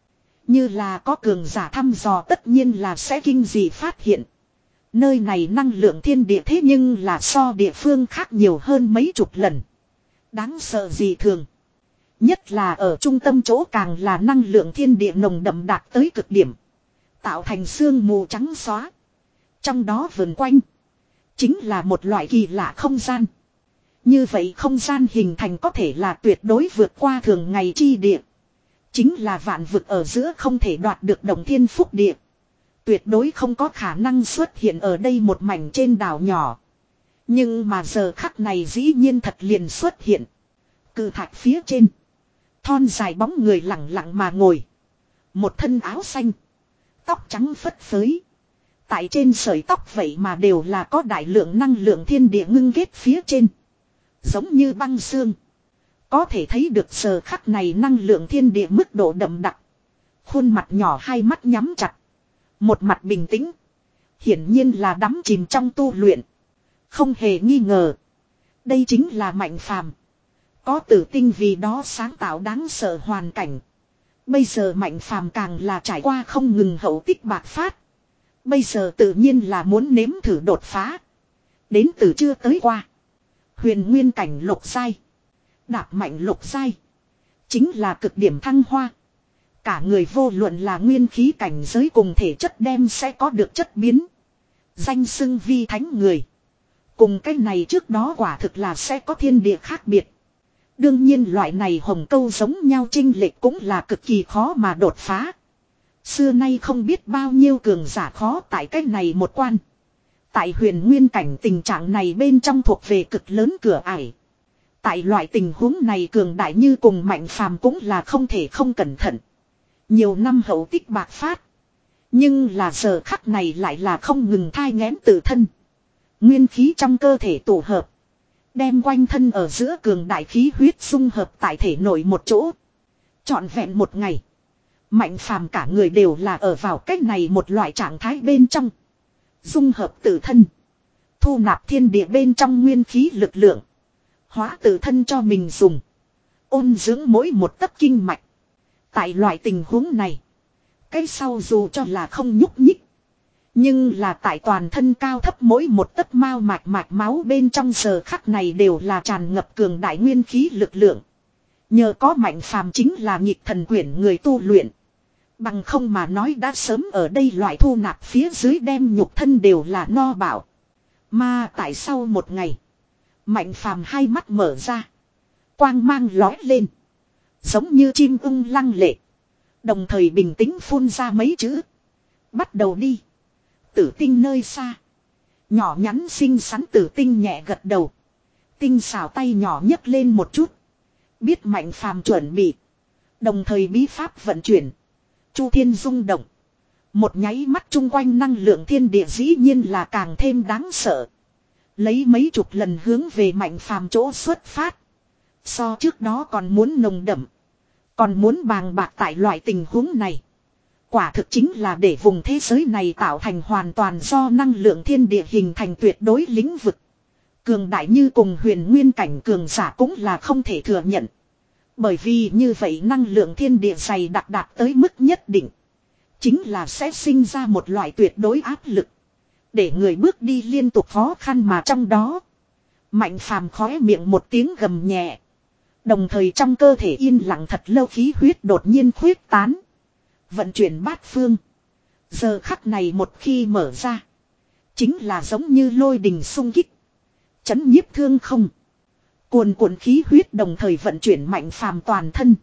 Như là có cường giả thăm dò tất nhiên là sẽ kinh dị phát hiện. Nơi này năng lượng thiên địa thế nhưng là so địa phương khác nhiều hơn mấy chục lần. Đáng sợ gì thường. Nhất là ở trung tâm chỗ càng là năng lượng thiên địa nồng đậm đạt tới cực điểm. Tạo thành sương mù trắng xóa. Trong đó vần quanh. Chính là một loại kỳ lạ không gian. Như vậy không gian hình thành có thể là tuyệt đối vượt qua thường ngày chi địa. Chính là vạn vực ở giữa không thể đoạt được đồng thiên phúc địa. Tuyệt đối không có khả năng xuất hiện ở đây một mảnh trên đảo nhỏ. Nhưng mà giờ khắc này dĩ nhiên thật liền xuất hiện. Cự thạch phía trên. Thon dài bóng người lặng lặng mà ngồi. Một thân áo xanh. Tóc trắng phất phới. Tại trên sợi tóc vậy mà đều là có đại lượng năng lượng thiên địa ngưng kết phía trên. Giống như băng xương. Có thể thấy được giờ khắc này năng lượng thiên địa mức độ đậm đặc. Khuôn mặt nhỏ hai mắt nhắm chặt. Một mặt bình tĩnh. Hiển nhiên là đắm chìm trong tu luyện. Không hề nghi ngờ. Đây chính là Mạnh Phàm. Có tử tinh vì đó sáng tạo đáng sợ hoàn cảnh. Bây giờ Mạnh Phàm càng là trải qua không ngừng hậu tích bạc phát. Bây giờ tự nhiên là muốn nếm thử đột phá. Đến từ chưa tới qua. Huyền nguyên cảnh lục giai. Đạp mạnh lục giai. Chính là cực điểm thăng hoa. Cả người vô luận là nguyên khí cảnh giới cùng thể chất đem sẽ có được chất biến. Danh xưng vi thánh người. Cùng cái này trước đó quả thực là sẽ có thiên địa khác biệt. Đương nhiên loại này hồng câu giống nhau chênh lệch cũng là cực kỳ khó mà đột phá. Xưa nay không biết bao nhiêu cường giả khó tại cái này một quan. Tại huyền nguyên cảnh tình trạng này bên trong thuộc về cực lớn cửa ải. Tại loại tình huống này cường đại như cùng Mạnh Phàm cũng là không thể không cẩn thận. Nhiều năm hậu tích bạc phát. Nhưng là giờ khắc này lại là không ngừng thai nghén tự thân. Nguyên khí trong cơ thể tổ hợp. Đem quanh thân ở giữa cường đại khí huyết dung hợp tại thể nội một chỗ. Trọn vẹn một ngày. Mạnh Phàm cả người đều là ở vào cách này một loại trạng thái bên trong. Dung hợp tự thân. Thu nạp thiên địa bên trong nguyên khí lực lượng. Hóa tự thân cho mình dùng. Ôn dưỡng mỗi một tấc kinh mạch. Tại loại tình huống này. Cái sau dù cho là không nhúc nhích. Nhưng là tại toàn thân cao thấp mỗi một tấc mao mạch mạch máu bên trong giờ khắc này đều là tràn ngập cường đại nguyên khí lực lượng. Nhờ có Mạnh Phàm chính là nhịp thần quyển người tu luyện. Bằng không mà nói đã sớm ở đây loại thu nạp phía dưới đem nhục thân đều là no bảo. Mà tại sau một ngày. Mạnh Phàm hai mắt mở ra. Quang mang lói lên. Giống như chim ưng lăng lệ. Đồng thời bình tĩnh phun ra mấy chữ. Bắt đầu đi. Tử tinh nơi xa. Nhỏ nhắn xinh xắn tử tinh nhẹ gật đầu. Tinh xảo tay nhỏ nhấc lên một chút. Biết Mạnh Phàm chuẩn bị. Đồng thời bí pháp vận chuyển. Chu thiên rung động. Một nháy mắt chung quanh năng lượng thiên địa dĩ nhiên là càng thêm đáng sợ. Lấy mấy chục lần hướng về Mạnh Phàm chỗ xuất phát. So trước đó còn muốn nồng đậm. Còn muốn bàng bạc tại loại tình huống này. Quả thực chính là để vùng thế giới này tạo thành hoàn toàn do năng lượng thiên địa hình thành tuyệt đối lĩnh vực. Cường đại như cùng huyền nguyên cảnh cường giả cũng là không thể thừa nhận. Bởi vì như vậy năng lượng thiên địa dày đặc đạt tới mức nhất định. Chính là sẽ sinh ra một loại tuyệt đối áp lực. Để người bước đi liên tục khó khăn mà trong đó. Mạnh Phàm khóe miệng một tiếng gầm nhẹ. Đồng thời trong cơ thể yên lặng thật lâu khí huyết đột nhiên khuyết tán. Vận chuyển bát phương. Giờ khắc này một khi mở ra. Chính là giống như lôi đình xung kích. Chấn nhiếp thương không. Cuồn cuộn khí huyết đồng thời vận chuyển Mạnh Phàm toàn thân.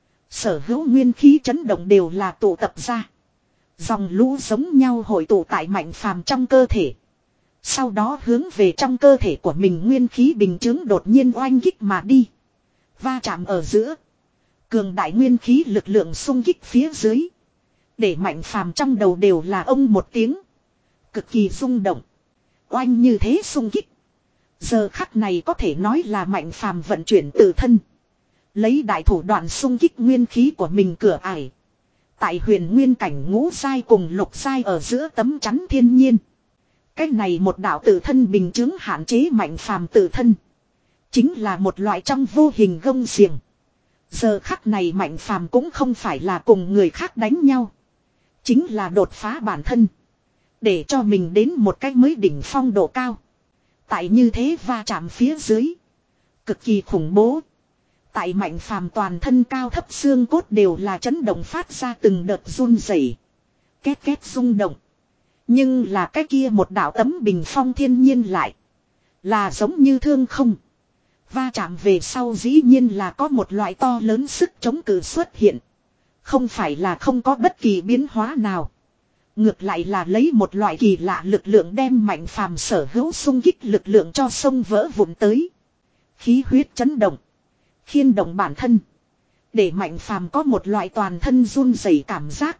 Sở hữu nguyên khí chấn động đều là tụ tập ra. Dòng lũ giống nhau hội tụ tại Mạnh Phàm trong cơ thể. Sau đó hướng về trong cơ thể của mình nguyên khí bình chứng đột nhiên oanh kích mà đi. Va chạm ở giữa. Cường đại nguyên khí lực lượng xung kích phía dưới. Để Mạnh Phàm trong đầu đều là ông một tiếng. Cực kỳ rung động. Oanh như thế xung kích. Giờ khắc này có thể nói là Mạnh Phàm vận chuyển tự thân. Lấy đại thủ đoạn xung kích nguyên khí của mình cửa ải. Tại huyền nguyên cảnh ngũ giai cùng lục giai ở giữa tấm chắn thiên nhiên. Cái này một đạo tự thân bình chứng hạn chế Mạnh Phàm tự thân. Chính là một loại trong vô hình gông xiềng. Giờ khắc này Mạnh Phàm cũng không phải là cùng người khác đánh nhau. Chính là đột phá bản thân. Để cho mình đến một cách mới đỉnh phong độ cao. Tại như thế va chạm phía dưới. Cực kỳ khủng bố. Tại Mạnh Phàm toàn thân cao thấp xương cốt đều là chấn động phát ra từng đợt run rẩy, két két rung động. Nhưng là cái kia một đạo tấm bình phong thiên nhiên lại. Là giống như thương không. Va chạm về sau dĩ nhiên là có một loại to lớn sức chống cự xuất hiện. Không phải là không có bất kỳ biến hóa nào. Ngược lại là lấy một loại kỳ lạ lực lượng đem Mạnh Phàm sở hữu xung kích lực lượng cho sông vỡ vụn tới. Khí huyết chấn động. Khiên động bản thân. Để Mạnh Phàm có một loại toàn thân run rẩy cảm giác.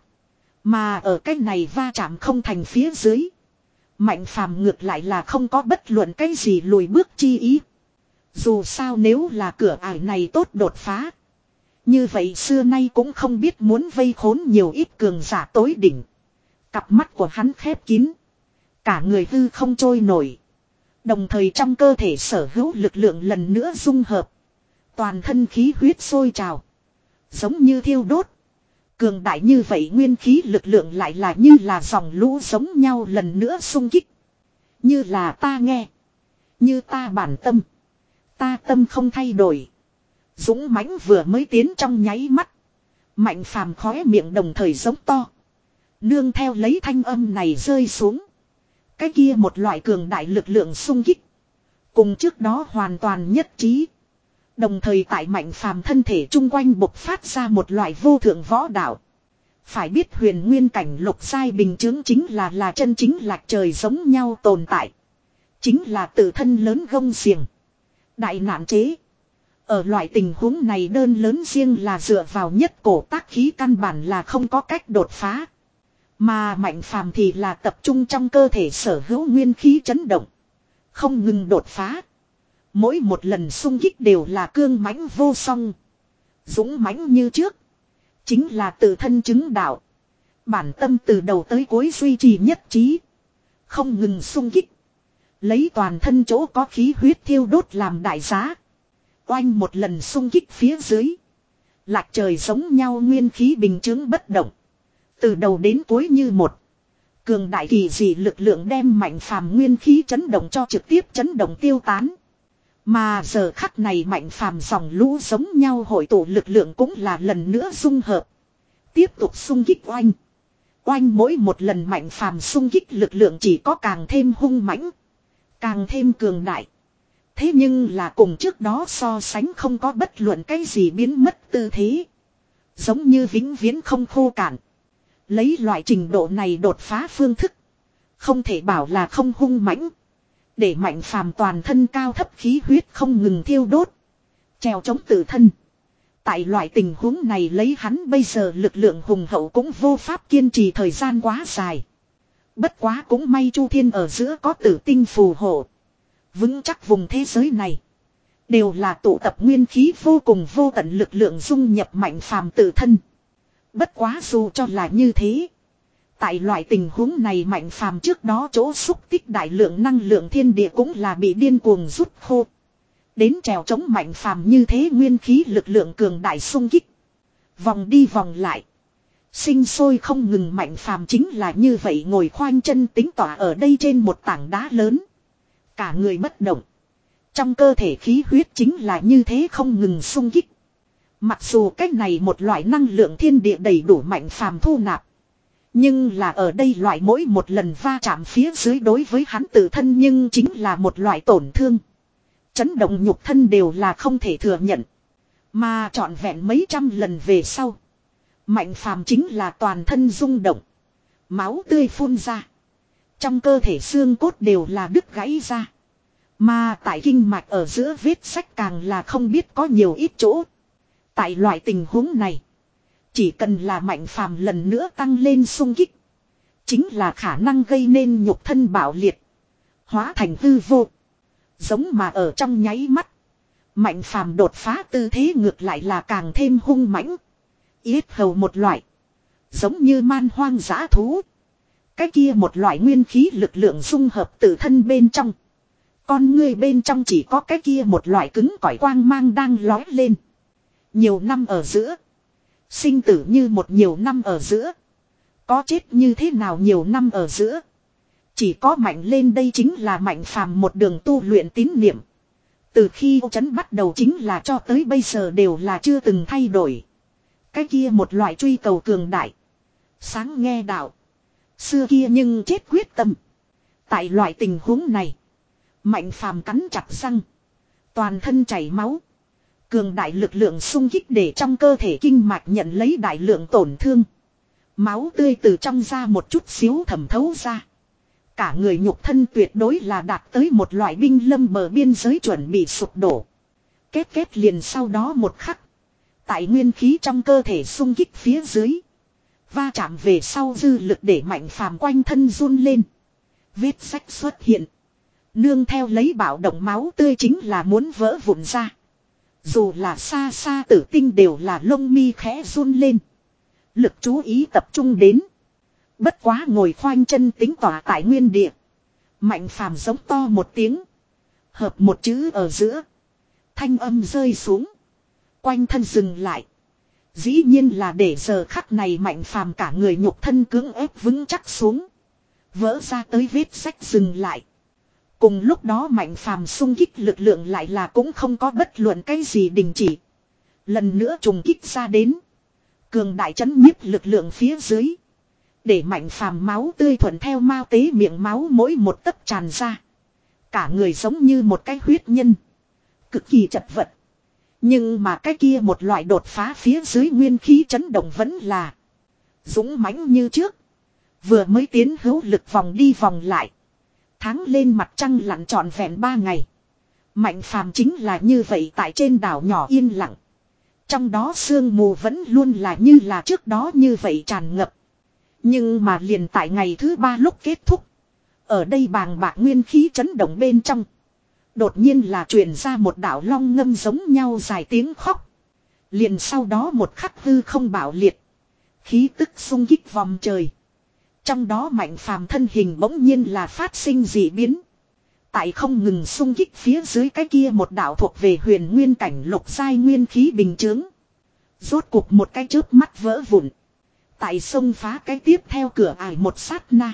Mà ở cái này va chạm không thành phía dưới. Mạnh Phàm ngược lại là không có bất luận cái gì lùi bước chi ý. Dù sao nếu là cửa ải này tốt đột phá. Như vậy xưa nay cũng không biết muốn vây khốn nhiều ít cường giả tối đỉnh. Cặp mắt của hắn khép kín. Cả người hư không trôi nổi. Đồng thời trong cơ thể sở hữu lực lượng lần nữa dung hợp. Toàn thân khí huyết sôi trào. Giống như thiêu đốt. Cường đại như vậy nguyên khí lực lượng lại là như là dòng lũ giống nhau lần nữa xung kích. Như là ta nghe. Như ta bản tâm. Ta tâm không thay đổi. Dũng mãnh vừa mới tiến trong nháy mắt. Mạnh Phàm khóe miệng đồng thời giống to. Nương theo lấy thanh âm này rơi xuống. Cái kia một loại cường đại lực lượng xung kích. Cùng trước đó hoàn toàn nhất trí. Đồng thời tại Mạnh Phàm thân thể chung quanh bộc phát ra một loại vô thượng võ đạo. Phải biết huyền nguyên cảnh lục giai bình chứng chính là là chân chính lạc trời giống nhau tồn tại. Chính là tự thân lớn gông xiềng. Đại nạn chế. Ở loại tình huống này đơn lớn riêng là dựa vào nhất cổ tác khí căn bản là không có cách đột phá. Mà Mạnh Phàm thì là tập trung trong cơ thể sở hữu nguyên khí chấn động. Không ngừng đột phá. Mỗi một lần xung kích đều là cương mãnh vô song. Dũng mãnh như trước. Chính là tự thân chứng đạo. Bản tâm từ đầu tới cuối duy trì nhất trí. Không ngừng xung kích. Lấy toàn thân chỗ có khí huyết thiêu đốt làm đại giá. Oanh một lần xung kích phía dưới. Lạc trời giống nhau nguyên khí bình chứng bất động. Từ đầu đến cuối như một. Cường đại kỳ dị lực lượng đem Mạnh Phàm nguyên khí chấn động cho trực tiếp chấn động tiêu tán. Mà giờ khắc này Mạnh Phàm dòng lũ giống nhau hội tụ lực lượng cũng là lần nữa dung hợp. Tiếp tục xung kích oanh. Oanh mỗi một lần Mạnh Phàm xung kích lực lượng chỉ có càng thêm hung mãnh. Càng thêm cường đại. Thế nhưng là cùng trước đó so sánh không có bất luận cái gì biến mất tư thế. Giống như vĩnh viễn không khô cạn. Lấy loại trình độ này đột phá phương thức. Không thể bảo là không hung mãnh. Để Mạnh Phàm toàn thân cao thấp khí huyết không ngừng thiêu đốt. Treo chống tự thân. Tại loại tình huống này lấy hắn bây giờ lực lượng hùng hậu cũng vô pháp kiên trì thời gian quá dài. Bất quá cũng may Chu Thiên ở giữa có tử tinh phù hộ. Vững chắc vùng thế giới này. Đều là tụ tập nguyên khí vô cùng vô tận lực lượng dung nhập Mạnh Phàm tự thân. Bất quá dù cho là như thế. Tại loại tình huống này Mạnh Phàm trước đó chỗ xúc tích đại lượng năng lượng thiên địa cũng là bị điên cuồng rút khô. Đến trèo chống Mạnh Phàm như thế nguyên khí lực lượng cường đại xung kích. Vòng đi vòng lại. Sinh sôi không ngừng Mạnh Phàm chính là như vậy ngồi khoanh chân tính tỏa ở đây trên một tảng đá lớn. Cả người bất động. Trong cơ thể khí huyết chính là như thế không ngừng xung kích. Mặc dù cách này một loại năng lượng thiên địa đầy đủ Mạnh Phàm thu nạp. Nhưng là ở đây loại mỗi một lần va chạm phía dưới đối với hắn tự thân nhưng chính là một loại tổn thương. Chấn động nhục thân đều là không thể thừa nhận. Mà trọn vẹn mấy trăm lần về sau. Mạnh Phàm chính là toàn thân rung động. Máu tươi phun ra. Trong cơ thể xương cốt đều là đứt gãy ra. Mà tại kinh mạch ở giữa vết sách càng là không biết có nhiều ít chỗ. Tại loại tình huống này. Chỉ cần là Mạnh Phàm lần nữa tăng lên xung kích. Chính là khả năng gây nên nhục thân bạo liệt. Hóa thành hư vô. Giống mà ở trong nháy mắt. Mạnh Phàm đột phá tư thế ngược lại là càng thêm hung mãnh. Yết hầu một loại. Giống như man hoang dã thú. Cái kia một loại nguyên khí lực lượng dung hợp tự thân bên trong. Con người bên trong chỉ có cái kia một loại cứng cỏi quang mang đang lói lên. Nhiều năm ở giữa. Sinh tử như một nhiều năm ở giữa. Có chết như thế nào nhiều năm ở giữa. Chỉ có mạnh lên đây chính là Mạnh Phàm một đường tu luyện tín niệm. Từ khi ô trấn bắt đầu chính là cho tới bây giờ đều là chưa từng thay đổi. Cái kia một loại truy cầu cường đại. Sáng nghe đạo. Xưa kia nhưng chết quyết tâm. Tại loại tình huống này. Mạnh Phàm cắn chặt răng. Toàn thân chảy máu. Cường đại lực lượng xung kích để trong cơ thể kinh mạch nhận lấy đại lượng tổn thương. Máu tươi từ trong da một chút xíu thẩm thấu ra. Cả người nhục thân tuyệt đối là đạt tới một loại binh lâm bờ biên giới chuẩn bị sụp đổ. Kết kết liền sau đó một khắc. Tại nguyên khí trong cơ thể xung kích phía dưới. Va chạm về sau dư lực để Mạnh Phàm quanh thân run lên. Vết sách xuất hiện. Nương theo lấy bạo động máu tươi chính là muốn vỡ vụn ra. Dù là xa xa tử tinh đều là lông mi khẽ run lên. Lực chú ý tập trung đến. Bất quá ngồi khoanh chân tính tỏa tại nguyên địa. Mạnh Phàm giống to một tiếng. Hợp một chữ ở giữa. Thanh âm rơi xuống. Quanh thân dừng lại. Dĩ nhiên là để giờ khắc này Mạnh Phàm cả người nhục thân cưỡng ép vững chắc xuống. Vỡ ra tới vết sách dừng lại. Cùng lúc đó Mạnh Phàm xung kích lực lượng lại là cũng không có bất luận cái gì đình chỉ. Lần nữa trùng kích ra đến. Cường đại chấn nhiếp lực lượng phía dưới. Để Mạnh Phàm máu tươi thuận theo mao tế miệng máu mỗi một tấc tràn ra. Cả người giống như một cái huyết nhân. Cực kỳ chật vật. Nhưng mà cái kia một loại đột phá phía dưới nguyên khí chấn động vẫn là dũng mãnh như trước. Vừa mới tiến hữu lực vòng đi vòng lại. Tháng lên mặt trăng lặn trọn vẹn ba ngày. Mạnh Phàm chính là như vậy tại trên đảo nhỏ yên lặng. Trong đó sương mù vẫn luôn là như là trước đó như vậy tràn ngập. Nhưng mà liền tại ngày thứ ba lúc kết thúc. Ở đây bàng bạc nguyên khí chấn động bên trong. Đột nhiên là truyền ra một đạo long ngâm giống nhau dài tiếng khóc. Liền sau đó một khắc hư không bạo liệt. Khí tức xung kích vòng trời. Trong đó Mạnh Phàm thân hình bỗng nhiên là phát sinh dị biến. Tại không ngừng xung kích phía dưới cái kia một đạo thuộc về huyền nguyên cảnh lục giai nguyên khí bình chướng. Rốt cục một cái chớp mắt vỡ vụn. Tại sông phá cái tiếp theo cửa ải một sát na.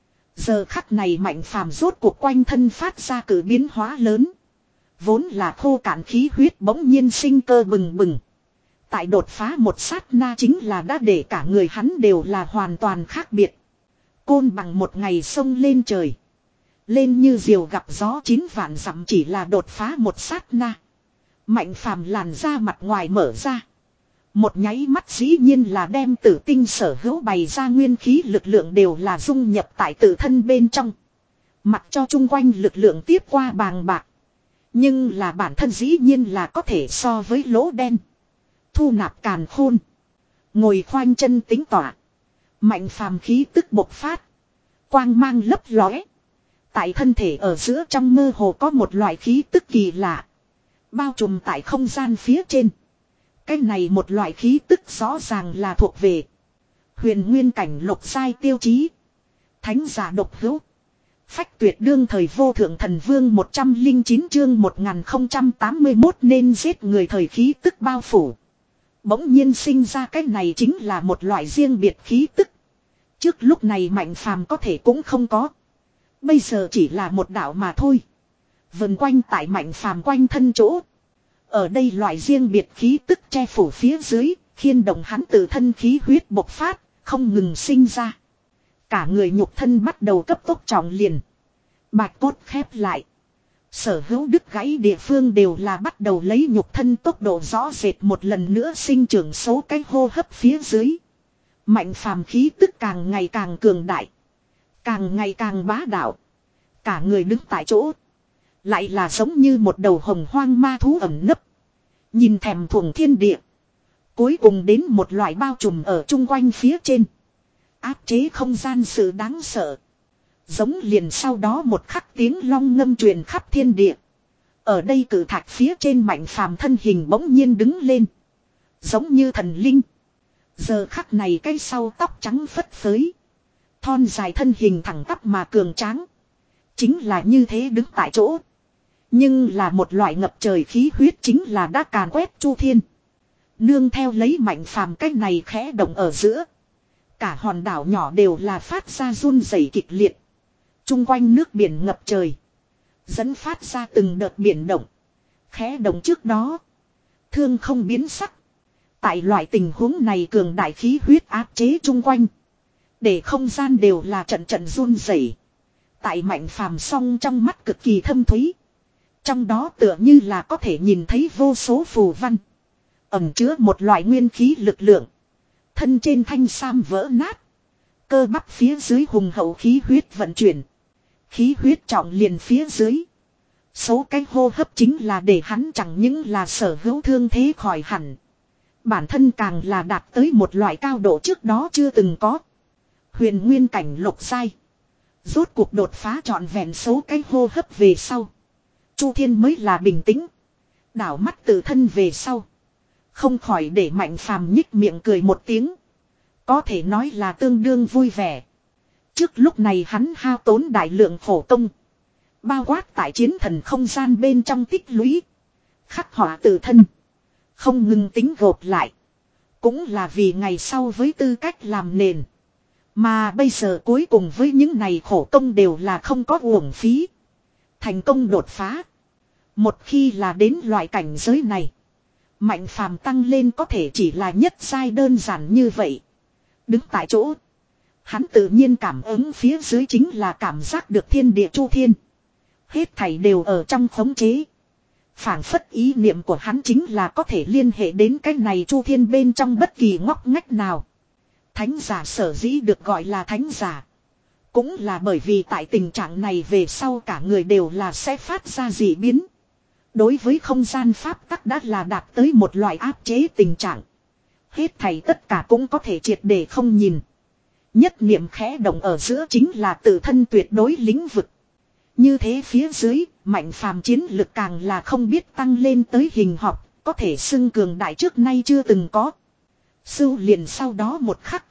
Giờ khắc này Mạnh Phàm rốt cuộc quanh thân phát ra cử biến hóa lớn. Vốn là khô cạn khí huyết bỗng nhiên sinh cơ bừng bừng. Tại đột phá một sát na chính là đã để cả người hắn đều là hoàn toàn khác biệt. Côn bằng một ngày sông lên trời. Lên như diều gặp gió chín vạn dặm chỉ là đột phá một sát na. Mạnh Phàm làn da mặt ngoài mở ra. Một nháy mắt dĩ nhiên là đem tử tinh sở hữu bày ra nguyên khí lực lượng đều là dung nhập tại tự thân bên trong. Mặc cho chung quanh lực lượng tiếp qua bàng bạc. Nhưng là bản thân dĩ nhiên là có thể so với lỗ đen. Thu nạp càn khôn. Ngồi khoanh chân tính tỏa. Mạnh Phàm khí tức bộc phát. Quang mang lấp lóe. Tại thân thể ở giữa trong mơ hồ có một loại khí tức kỳ lạ. Bao trùm tại không gian phía trên. Cái này một loại khí tức rõ ràng là thuộc về huyền nguyên cảnh lục giai tiêu chí. Thánh giả độc hữu. Phách tuyệt đương thời vô thượng thần vương một trăm lẻ chín chương một nghìn không trăm tám mươi mốt nên giết người thời khí tức bao phủ. Bỗng nhiên sinh ra cái này chính là một loại riêng biệt khí tức. Trước lúc này Mạnh Phàm có thể cũng không có. Bây giờ chỉ là một đạo mà thôi. Vần quanh tại Mạnh Phàm quanh thân chỗ. Ở đây loại riêng biệt khí tức che phủ phía dưới, khiên động hắn tự thân khí huyết bộc phát, không ngừng sinh ra. Cả người nhục thân bắt đầu cấp tốc trọng liền. Bạch cốt khép lại. Sở hữu đứt gãy địa phương đều là bắt đầu lấy nhục thân tốc độ rõ rệt một lần nữa sinh trưởng số cái hô hấp phía dưới. Mạnh Phàm khí tức càng ngày càng cường đại. Càng ngày càng bá đạo. Cả người đứng tại chỗ. Lại là giống như một đầu hồng hoang ma thú ẩn nấp. Nhìn thèm thuồng thiên địa. Cuối cùng đến một loại bao trùm ở chung quanh phía trên. Áp chế không gian sự đáng sợ. Giống liền sau đó một khắc tiếng long ngâm truyền khắp thiên địa. Ở đây cử thạch phía trên Mạnh Phàm thân hình bỗng nhiên đứng lên. Giống như thần linh. Giờ khắc này cái sau tóc trắng phất phới. Thon dài thân hình thẳng tắp mà cường tráng. Chính là như thế đứng tại chỗ. Nhưng là một loại ngập trời khí huyết chính là đã càn quét chu thiên. Nương theo lấy Mạnh Phàm cái này khẽ động ở giữa. Cả hòn đảo nhỏ đều là phát ra run rẩy kịch liệt. Trung quanh nước biển ngập trời. Dẫn phát ra từng đợt biển động. Khẽ động trước đó. Thương không biến sắc. Tại loại tình huống này cường đại khí huyết áp chế chung quanh. Để không gian đều là trận trận run rẩy. Tại Mạnh Phàm song trong mắt cực kỳ thâm thúy. Trong đó tựa như là có thể nhìn thấy vô số phù văn. Ẩn chứa một loại nguyên khí lực lượng. Thân trên thanh sam vỡ nát. Cơ bắp phía dưới hùng hậu khí huyết vận chuyển. Khí huyết trọng liền phía dưới. Số cái hô hấp chính là để hắn chẳng những là sở hữu thương thế khỏi hẳn. Bản thân càng là đạt tới một loại cao độ trước đó chưa từng có. Huyền nguyên cảnh lục giai. Rốt cuộc đột phá trọn vẹn số cái hô hấp về sau. Chu Thiên mới là bình tĩnh. Đảo mắt tự thân về sau. Không khỏi để Mạnh Phàm nhích miệng cười một tiếng. Có thể nói là tương đương vui vẻ. Trước lúc này hắn hao tốn đại lượng khổ công. Bao quát tại chiến thần không gian bên trong tích lũy. Khắc họa tự thân. Không ngừng tính gộp lại. Cũng là vì ngày sau với tư cách làm nền. Mà bây giờ cuối cùng với những này khổ công đều là không có uổng phí. Thành công đột phá. Một khi là đến loại cảnh giới này. Mạnh Phàm tăng lên có thể chỉ là nhất giai đơn giản như vậy. Đứng tại chỗ. Hắn tự nhiên cảm ứng phía dưới chính là cảm giác được thiên địa chu thiên. Hết thảy đều ở trong khống chế. Phảng phất ý niệm của hắn chính là có thể liên hệ đến cái này chu thiên bên trong bất kỳ ngóc ngách nào. Thánh giả sở dĩ được gọi là thánh giả. Cũng là bởi vì tại tình trạng này về sau cả người đều là sẽ phát ra dị biến. Đối với không gian pháp tắc đã là đạt tới một loại áp chế tình trạng. Hết thảy tất cả cũng có thể triệt để không nhìn. Nhất niệm khẽ động ở giữa chính là tự thân tuyệt đối lĩnh vực. Như thế phía dưới, Mạnh Phàm chiến lực càng là không biết tăng lên tới hình học, có thể xưng cường đại trước nay chưa từng có. Sưu liền sau đó một khắc.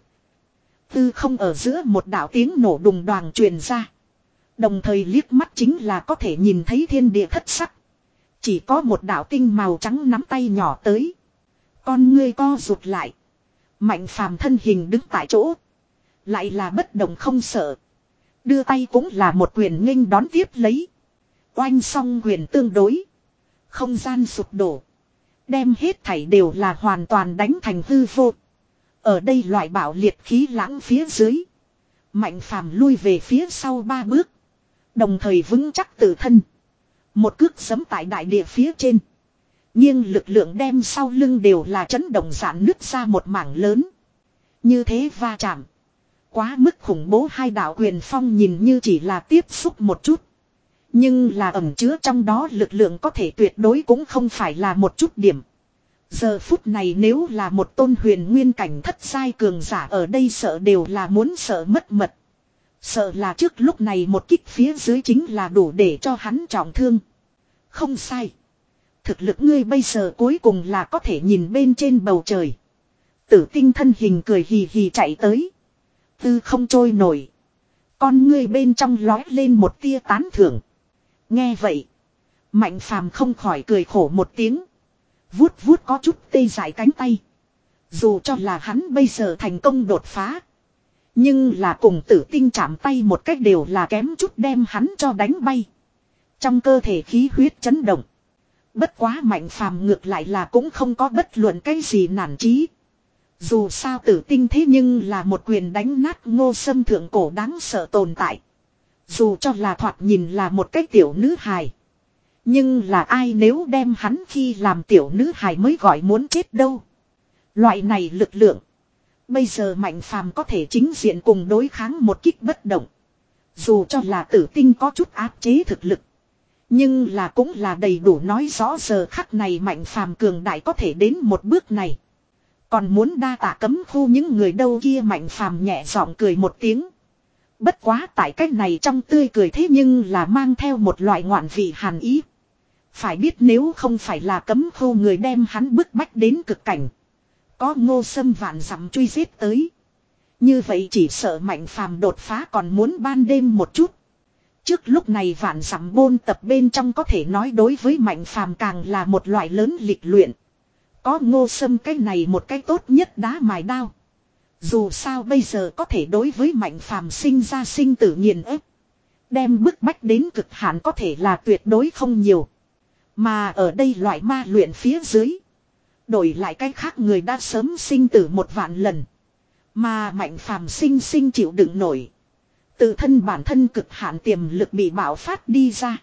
Tư không ở giữa một đạo tiếng nổ đùng đoàng truyền ra. Đồng thời liếc mắt chính là có thể nhìn thấy thiên địa thất sắc. Chỉ có một đạo tinh màu trắng nắm tay nhỏ tới. Con ngươi co rụt lại. Mạnh Phàm thân hình đứng tại chỗ. Lại là bất động không sợ. Đưa tay cũng là một quyền nghênh đón tiếp lấy. Oanh song quyền tương đối. Không gian sụp đổ. Đem hết thảy đều là hoàn toàn đánh thành hư vô. Ở đây loại bạo liệt khí lãng phía dưới. Mạnh Phàm lui về phía sau ba bước. Đồng thời vững chắc tự thân. Một cước giẫm tại đại địa phía trên. Nhưng lực lượng đem sau lưng đều là chấn động giãn nứt ra một mảng lớn. Như thế va chạm. Quá mức khủng bố, hai đạo quyền phong nhìn như chỉ là tiếp xúc một chút. Nhưng là ẩn chứa trong đó lực lượng có thể tuyệt đối cũng không phải là một chút điểm. Giờ phút này nếu là một tôn huyền nguyên cảnh thất giai cường giả ở đây sợ đều là muốn sợ mất mật. Sợ là trước lúc này một kích phía dưới chính là đủ để cho hắn trọng thương. Không sai. Thực lực ngươi bây giờ cuối cùng là có thể nhìn bên trên bầu trời. Tử tinh thân hình cười hì hì chạy tới. Tư không trôi nổi. Con ngươi bên trong lói lên một tia tán thưởng. Nghe vậy. Mạnh Phàm không khỏi cười khổ một tiếng. Vuốt vuốt có chút tê dại cánh tay. Dù cho là hắn bây giờ thành công đột phá. Nhưng là cùng tử tinh chạm tay một cách đều là kém chút đem hắn cho đánh bay. Trong cơ thể khí huyết chấn động. Bất quá Mạnh Phàm ngược lại là cũng không có bất luận cái gì nản chí. Dù sao tử tinh thế nhưng là một quyền đánh nát Ngô Sâm thượng cổ đáng sợ tồn tại. Dù cho là thoạt nhìn là một cái tiểu nữ hài. Nhưng là ai nếu đem hắn khi làm tiểu nữ hài mới gọi muốn chết đâu. Loại này lực lượng. Bây giờ Mạnh Phàm có thể chính diện cùng đối kháng một kích bất động. Dù cho là tử tinh có chút áp chế thực lực. Nhưng là cũng là đầy đủ nói rõ giờ khắc này Mạnh Phàm cường đại có thể đến một bước này. Còn muốn đa tạ cấm khu những người đâu kia, Mạnh Phàm nhẹ giọng cười một tiếng. Bất quá tại cách này trong tươi cười thế nhưng là mang theo một loại ngoạn vị hàn ý. Phải biết nếu không phải là cấm khu người đem hắn bức bách đến cực cảnh. Có Ngô Sâm vạn dặm truy giết tới. Như vậy chỉ sợ Mạnh Phàm đột phá còn muốn ban đêm một chút. Trước lúc này vạn dặm bôn tập bên trong có thể nói đối với Mạnh Phàm càng là một loại lớn lịch luyện. Có Ngô Sâm cái này một cái tốt nhất đá mài đao. Dù sao bây giờ có thể đối với Mạnh Phàm sinh ra sinh tử nghiền ép. Đem bức bách đến cực hạn có thể là tuyệt đối không nhiều. Mà ở đây loại ma luyện phía dưới. Đổi lại cái khác người đã sớm sinh tử một vạn lần. Mà Mạnh Phàm sinh sinh chịu đựng nổi. Tự thân bản thân cực hạn tiềm lực bị bạo phát đi ra.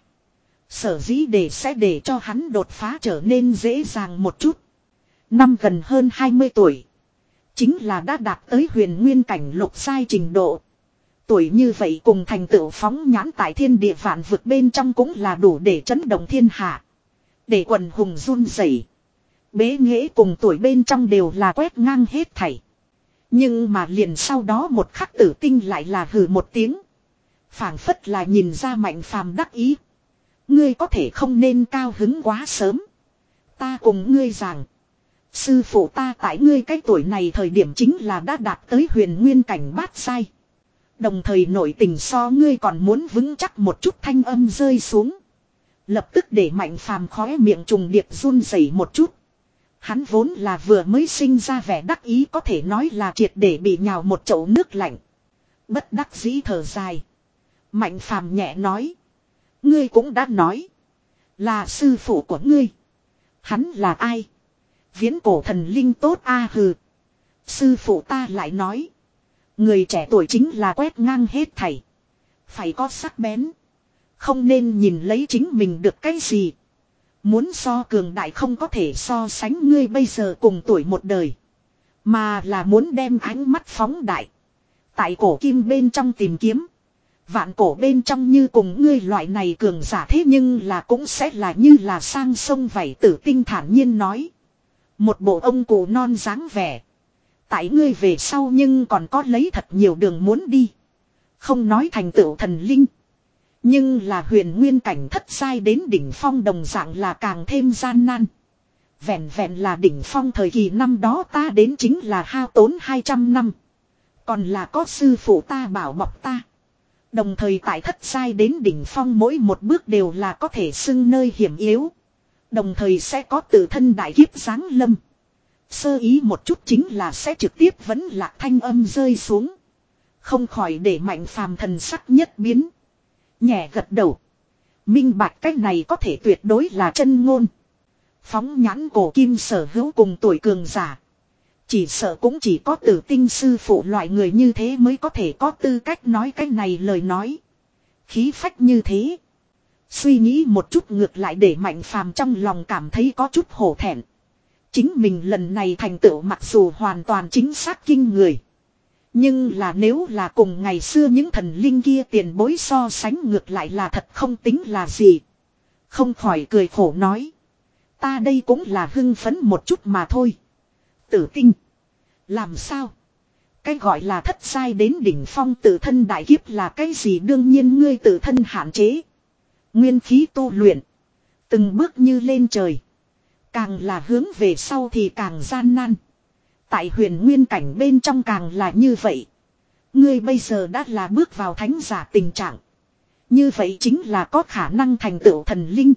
Sở dĩ để sẽ để cho hắn đột phá trở nên dễ dàng một chút. Năm gần hơn hai mươi tuổi. Chính là đã đạt tới huyền nguyên cảnh lục giai trình độ. Tuổi như vậy cùng thành tựu phóng nhãn tại thiên địa vạn vực bên trong cũng là đủ để chấn động thiên hạ. Để quần hùng run rẩy. Bế nghệ cùng tuổi bên trong đều là quét ngang hết thảy. Nhưng mà liền sau đó một khắc Tử Tinh lại là hừ một tiếng. Phảng phất là nhìn ra Mạnh Phàm đắc ý. Ngươi có thể không nên cao hứng quá sớm. Ta cùng ngươi rằng. Sư phụ ta tại ngươi cái tuổi này thời điểm chính là đã đạt tới huyền nguyên cảnh bát giai. Đồng thời nội tình so ngươi còn muốn vững chắc một chút, thanh âm rơi xuống. Lập tức để Mạnh Phàm khóe miệng trùng điệp run rẩy một chút. Hắn vốn là vừa mới sinh ra vẻ đắc ý, có thể nói là triệt để bị nhào một chậu nước lạnh. Bất đắc dĩ thở dài. Mạnh Phàm nhẹ nói. Ngươi cũng đã nói. Là sư phụ của ngươi. Hắn là ai? Viễn cổ thần linh tốt a hừ. Sư phụ ta lại nói. Người trẻ tuổi chính là quét ngang hết thảy. Phải có sắc bén. Không nên nhìn lấy chính mình được cái gì. Muốn so cường đại không có thể so sánh ngươi bây giờ cùng tuổi một đời. Mà là muốn đem ánh mắt phóng đại. Tại cổ kim bên trong tìm kiếm. Vạn cổ bên trong như cùng ngươi loại này cường giả, thế nhưng là cũng sẽ là như là sang sông vảy. Tử Tinh thản nhiên nói. Một bộ ông cụ non dáng vẻ. Tại ngươi về sau nhưng còn có lấy thật nhiều đường muốn đi. Không nói thành tựu thần linh. Nhưng là huyền nguyên cảnh thất giai đến đỉnh phong đồng dạng là càng thêm gian nan. Vẹn vẹn là đỉnh phong thời kỳ năm đó ta đến chính là hao tốn hai trăm năm. Còn là có sư phụ ta bảo bọc ta. Đồng thời tại thất giai đến đỉnh phong mỗi một bước đều là có thể xưng nơi hiểm yếu. Đồng thời sẽ có tự thân đại kiếp giáng lâm. Sơ ý một chút chính là sẽ trực tiếp vẫn lạc, thanh âm rơi xuống. Không khỏi để Mạnh Phàm thần sắc nhất biến. Nhẹ gật đầu. Minh bạch cách này có thể tuyệt đối là chân ngôn. Phóng nhãn cổ kim sở hữu cùng tuổi cường giả. Chỉ sợ cũng chỉ có Tử Tinh sư phụ loại người như thế mới có thể có tư cách nói cái này lời nói. Khí phách như thế. Suy nghĩ một chút ngược lại để Mạnh Phàm trong lòng cảm thấy có chút hổ thẹn. Chính mình lần này thành tựu mặc dù hoàn toàn chính xác kinh người. Nhưng là nếu là cùng ngày xưa những thần linh kia tiền bối so sánh ngược lại là thật không tính là gì. Không khỏi cười khổ nói. Ta đây cũng là hưng phấn một chút mà thôi. Tử Tinh. Làm sao? Cái gọi là thất giai đến đỉnh phong tự thân đại kiếp là cái gì? Đương nhiên ngươi tự thân hạn chế. Nguyên khí tu luyện. Từng bước như lên trời. Càng là hướng về sau thì càng gian nan. Tại huyền nguyên cảnh bên trong càng là như vậy. Ngươi bây giờ đã là bước vào thánh giả tình trạng. Như vậy chính là có khả năng thành tựu thần linh.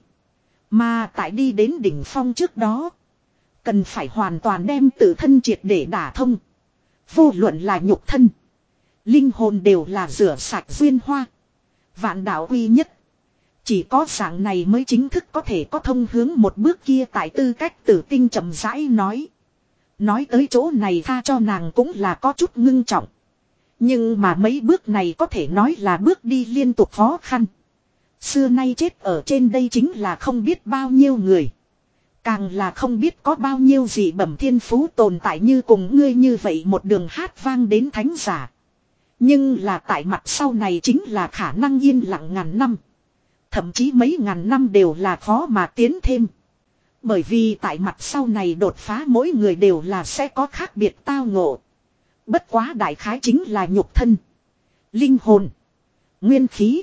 Mà tại đi đến đỉnh phong trước đó. Cần phải hoàn toàn đem tự thân triệt để đả thông. Vô luận là nhục thân. Linh hồn đều là rửa sạch duyên hoa. Vạn đạo uy nhất. Chỉ có dạng này mới chính thức có thể có thông hướng một bước kia, tại tư cách Tử Tinh chậm rãi nói. Nói tới chỗ này tha cho nàng cũng là có chút ngưng trọng. Nhưng mà mấy bước này có thể nói là bước đi liên tục khó khăn. Xưa nay chết ở trên đây chính là không biết bao nhiêu người. Càng là không biết có bao nhiêu dị bẩm thiên phú tồn tại như cùng ngươi như vậy một đường hát vang đến thánh giả. Nhưng là tại mặt sau này chính là khả năng yên lặng ngàn năm. Thậm chí mấy ngàn năm đều là khó mà tiến thêm. Bởi vì tại mặt sau này đột phá mỗi người đều là sẽ có khác biệt tao ngộ. Bất quá đại khái chính là nhục thân, linh hồn, nguyên khí.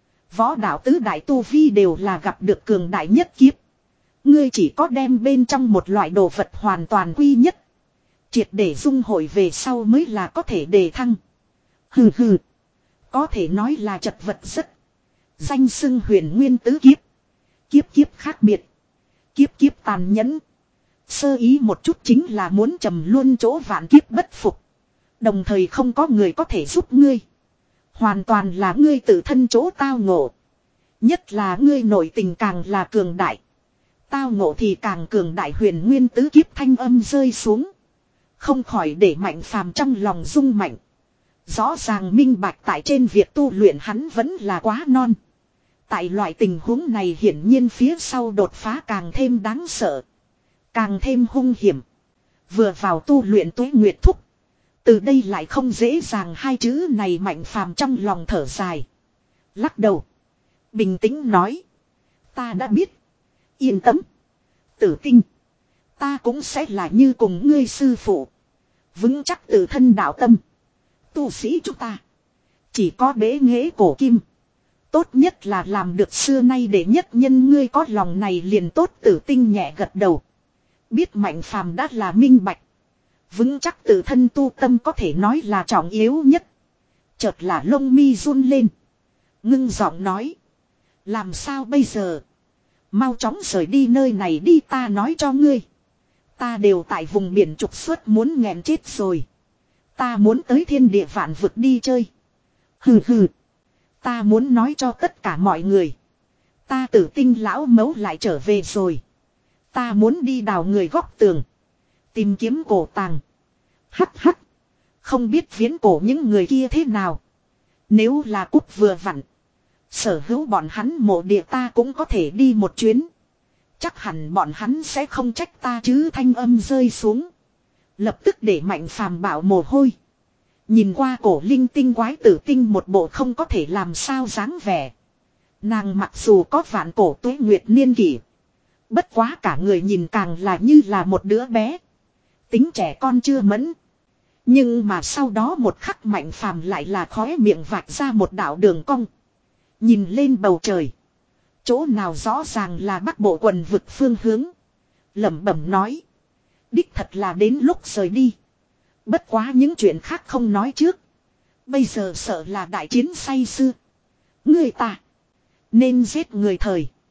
Võ đạo tứ đại tu vi đều là gặp được cường đại nhất kiếp. Ngươi chỉ có đem bên trong một loại đồ vật hoàn toàn quy nhất. Triệt để dung hội về sau mới là có thể đề thăng. Hừ hừ. Có thể nói là chật vật rất. Danh xưng huyền nguyên tứ kiếp. Kiếp kiếp khác biệt. Kiếp kiếp tàn nhẫn. Sơ ý một chút chính là muốn trầm luôn chỗ vạn kiếp bất phục. Đồng thời không có người có thể giúp ngươi. Hoàn toàn là ngươi tự thân chỗ tao ngộ. Nhất là ngươi nội tình càng là cường đại. Tao ngộ thì càng cường đại, huyền nguyên tứ kiếp thanh âm rơi xuống. Không khỏi để Mạnh Phàm trong lòng rung mạnh. Rõ ràng minh bạch tại trên việc tu luyện hắn vẫn là quá non. Tại loại tình huống này hiển nhiên phía sau đột phá càng thêm đáng sợ. Càng thêm hung hiểm. Vừa vào tu luyện tuế nguyệt thúc. Từ đây lại không dễ dàng, hai chữ này Mạnh Phàm trong lòng thở dài. Lắc đầu. Bình tĩnh nói. Ta đã biết. Yên tâm. Tử Tinh. Ta cũng sẽ là như cùng ngươi sư phụ. Vững chắc tự thân đạo tâm. Tu sĩ chúng ta. Chỉ có bế nghệ cổ kim. Tốt nhất là làm được xưa nay để nhất nhân, ngươi có lòng này liền tốt. Tử Tinh nhẹ gật đầu. Biết Mạnh Phàm đã là minh bạch. Vững chắc tự thân tu tâm có thể nói là trọng yếu nhất. Chợt là lông mi run lên. Ngưng giọng nói. Làm sao bây giờ? Mau chóng rời đi nơi này đi, ta nói cho ngươi. Ta đều tại vùng biển trục xuất muốn nghẹn chết rồi. Ta muốn tới thiên địa vạn vực đi chơi. Hừ hừ. Ta muốn nói cho tất cả mọi người. Ta Tử Tinh lão mẫu lại trở về rồi. Ta muốn đi đào người góc tường. Tìm kiếm cổ tàng. Hắc hắc. Không biết viễn cổ những người kia thế nào. Nếu là cúp vừa vặn. Sở hữu bọn hắn mộ địa ta cũng có thể đi một chuyến. Chắc hẳn bọn hắn sẽ không trách ta chứ. Thanh âm rơi xuống. Lập tức để Mạnh Phàm bảo mồ hôi. Nhìn qua cổ linh tinh quái Tử Tinh một bộ không có thể làm sao dáng vẻ. Nàng mặc dù có vạn cổ tuế nguyệt niên kỷ. Bất quá cả người nhìn càng là như là một đứa bé. Tính trẻ con chưa mẫn. Nhưng mà sau đó một khắc Mạnh Phàm lại là khóe miệng vạch ra một đạo đường cong. Nhìn lên bầu trời. Chỗ nào rõ ràng là bắc bộ quần vực phương hướng. Lẩm bẩm nói. Đích thật là đến lúc rời đi. Bất quá những chuyện khác không nói trước. Bây giờ sợ là đại chiến say xưa. Người ta. Nên giết người thời.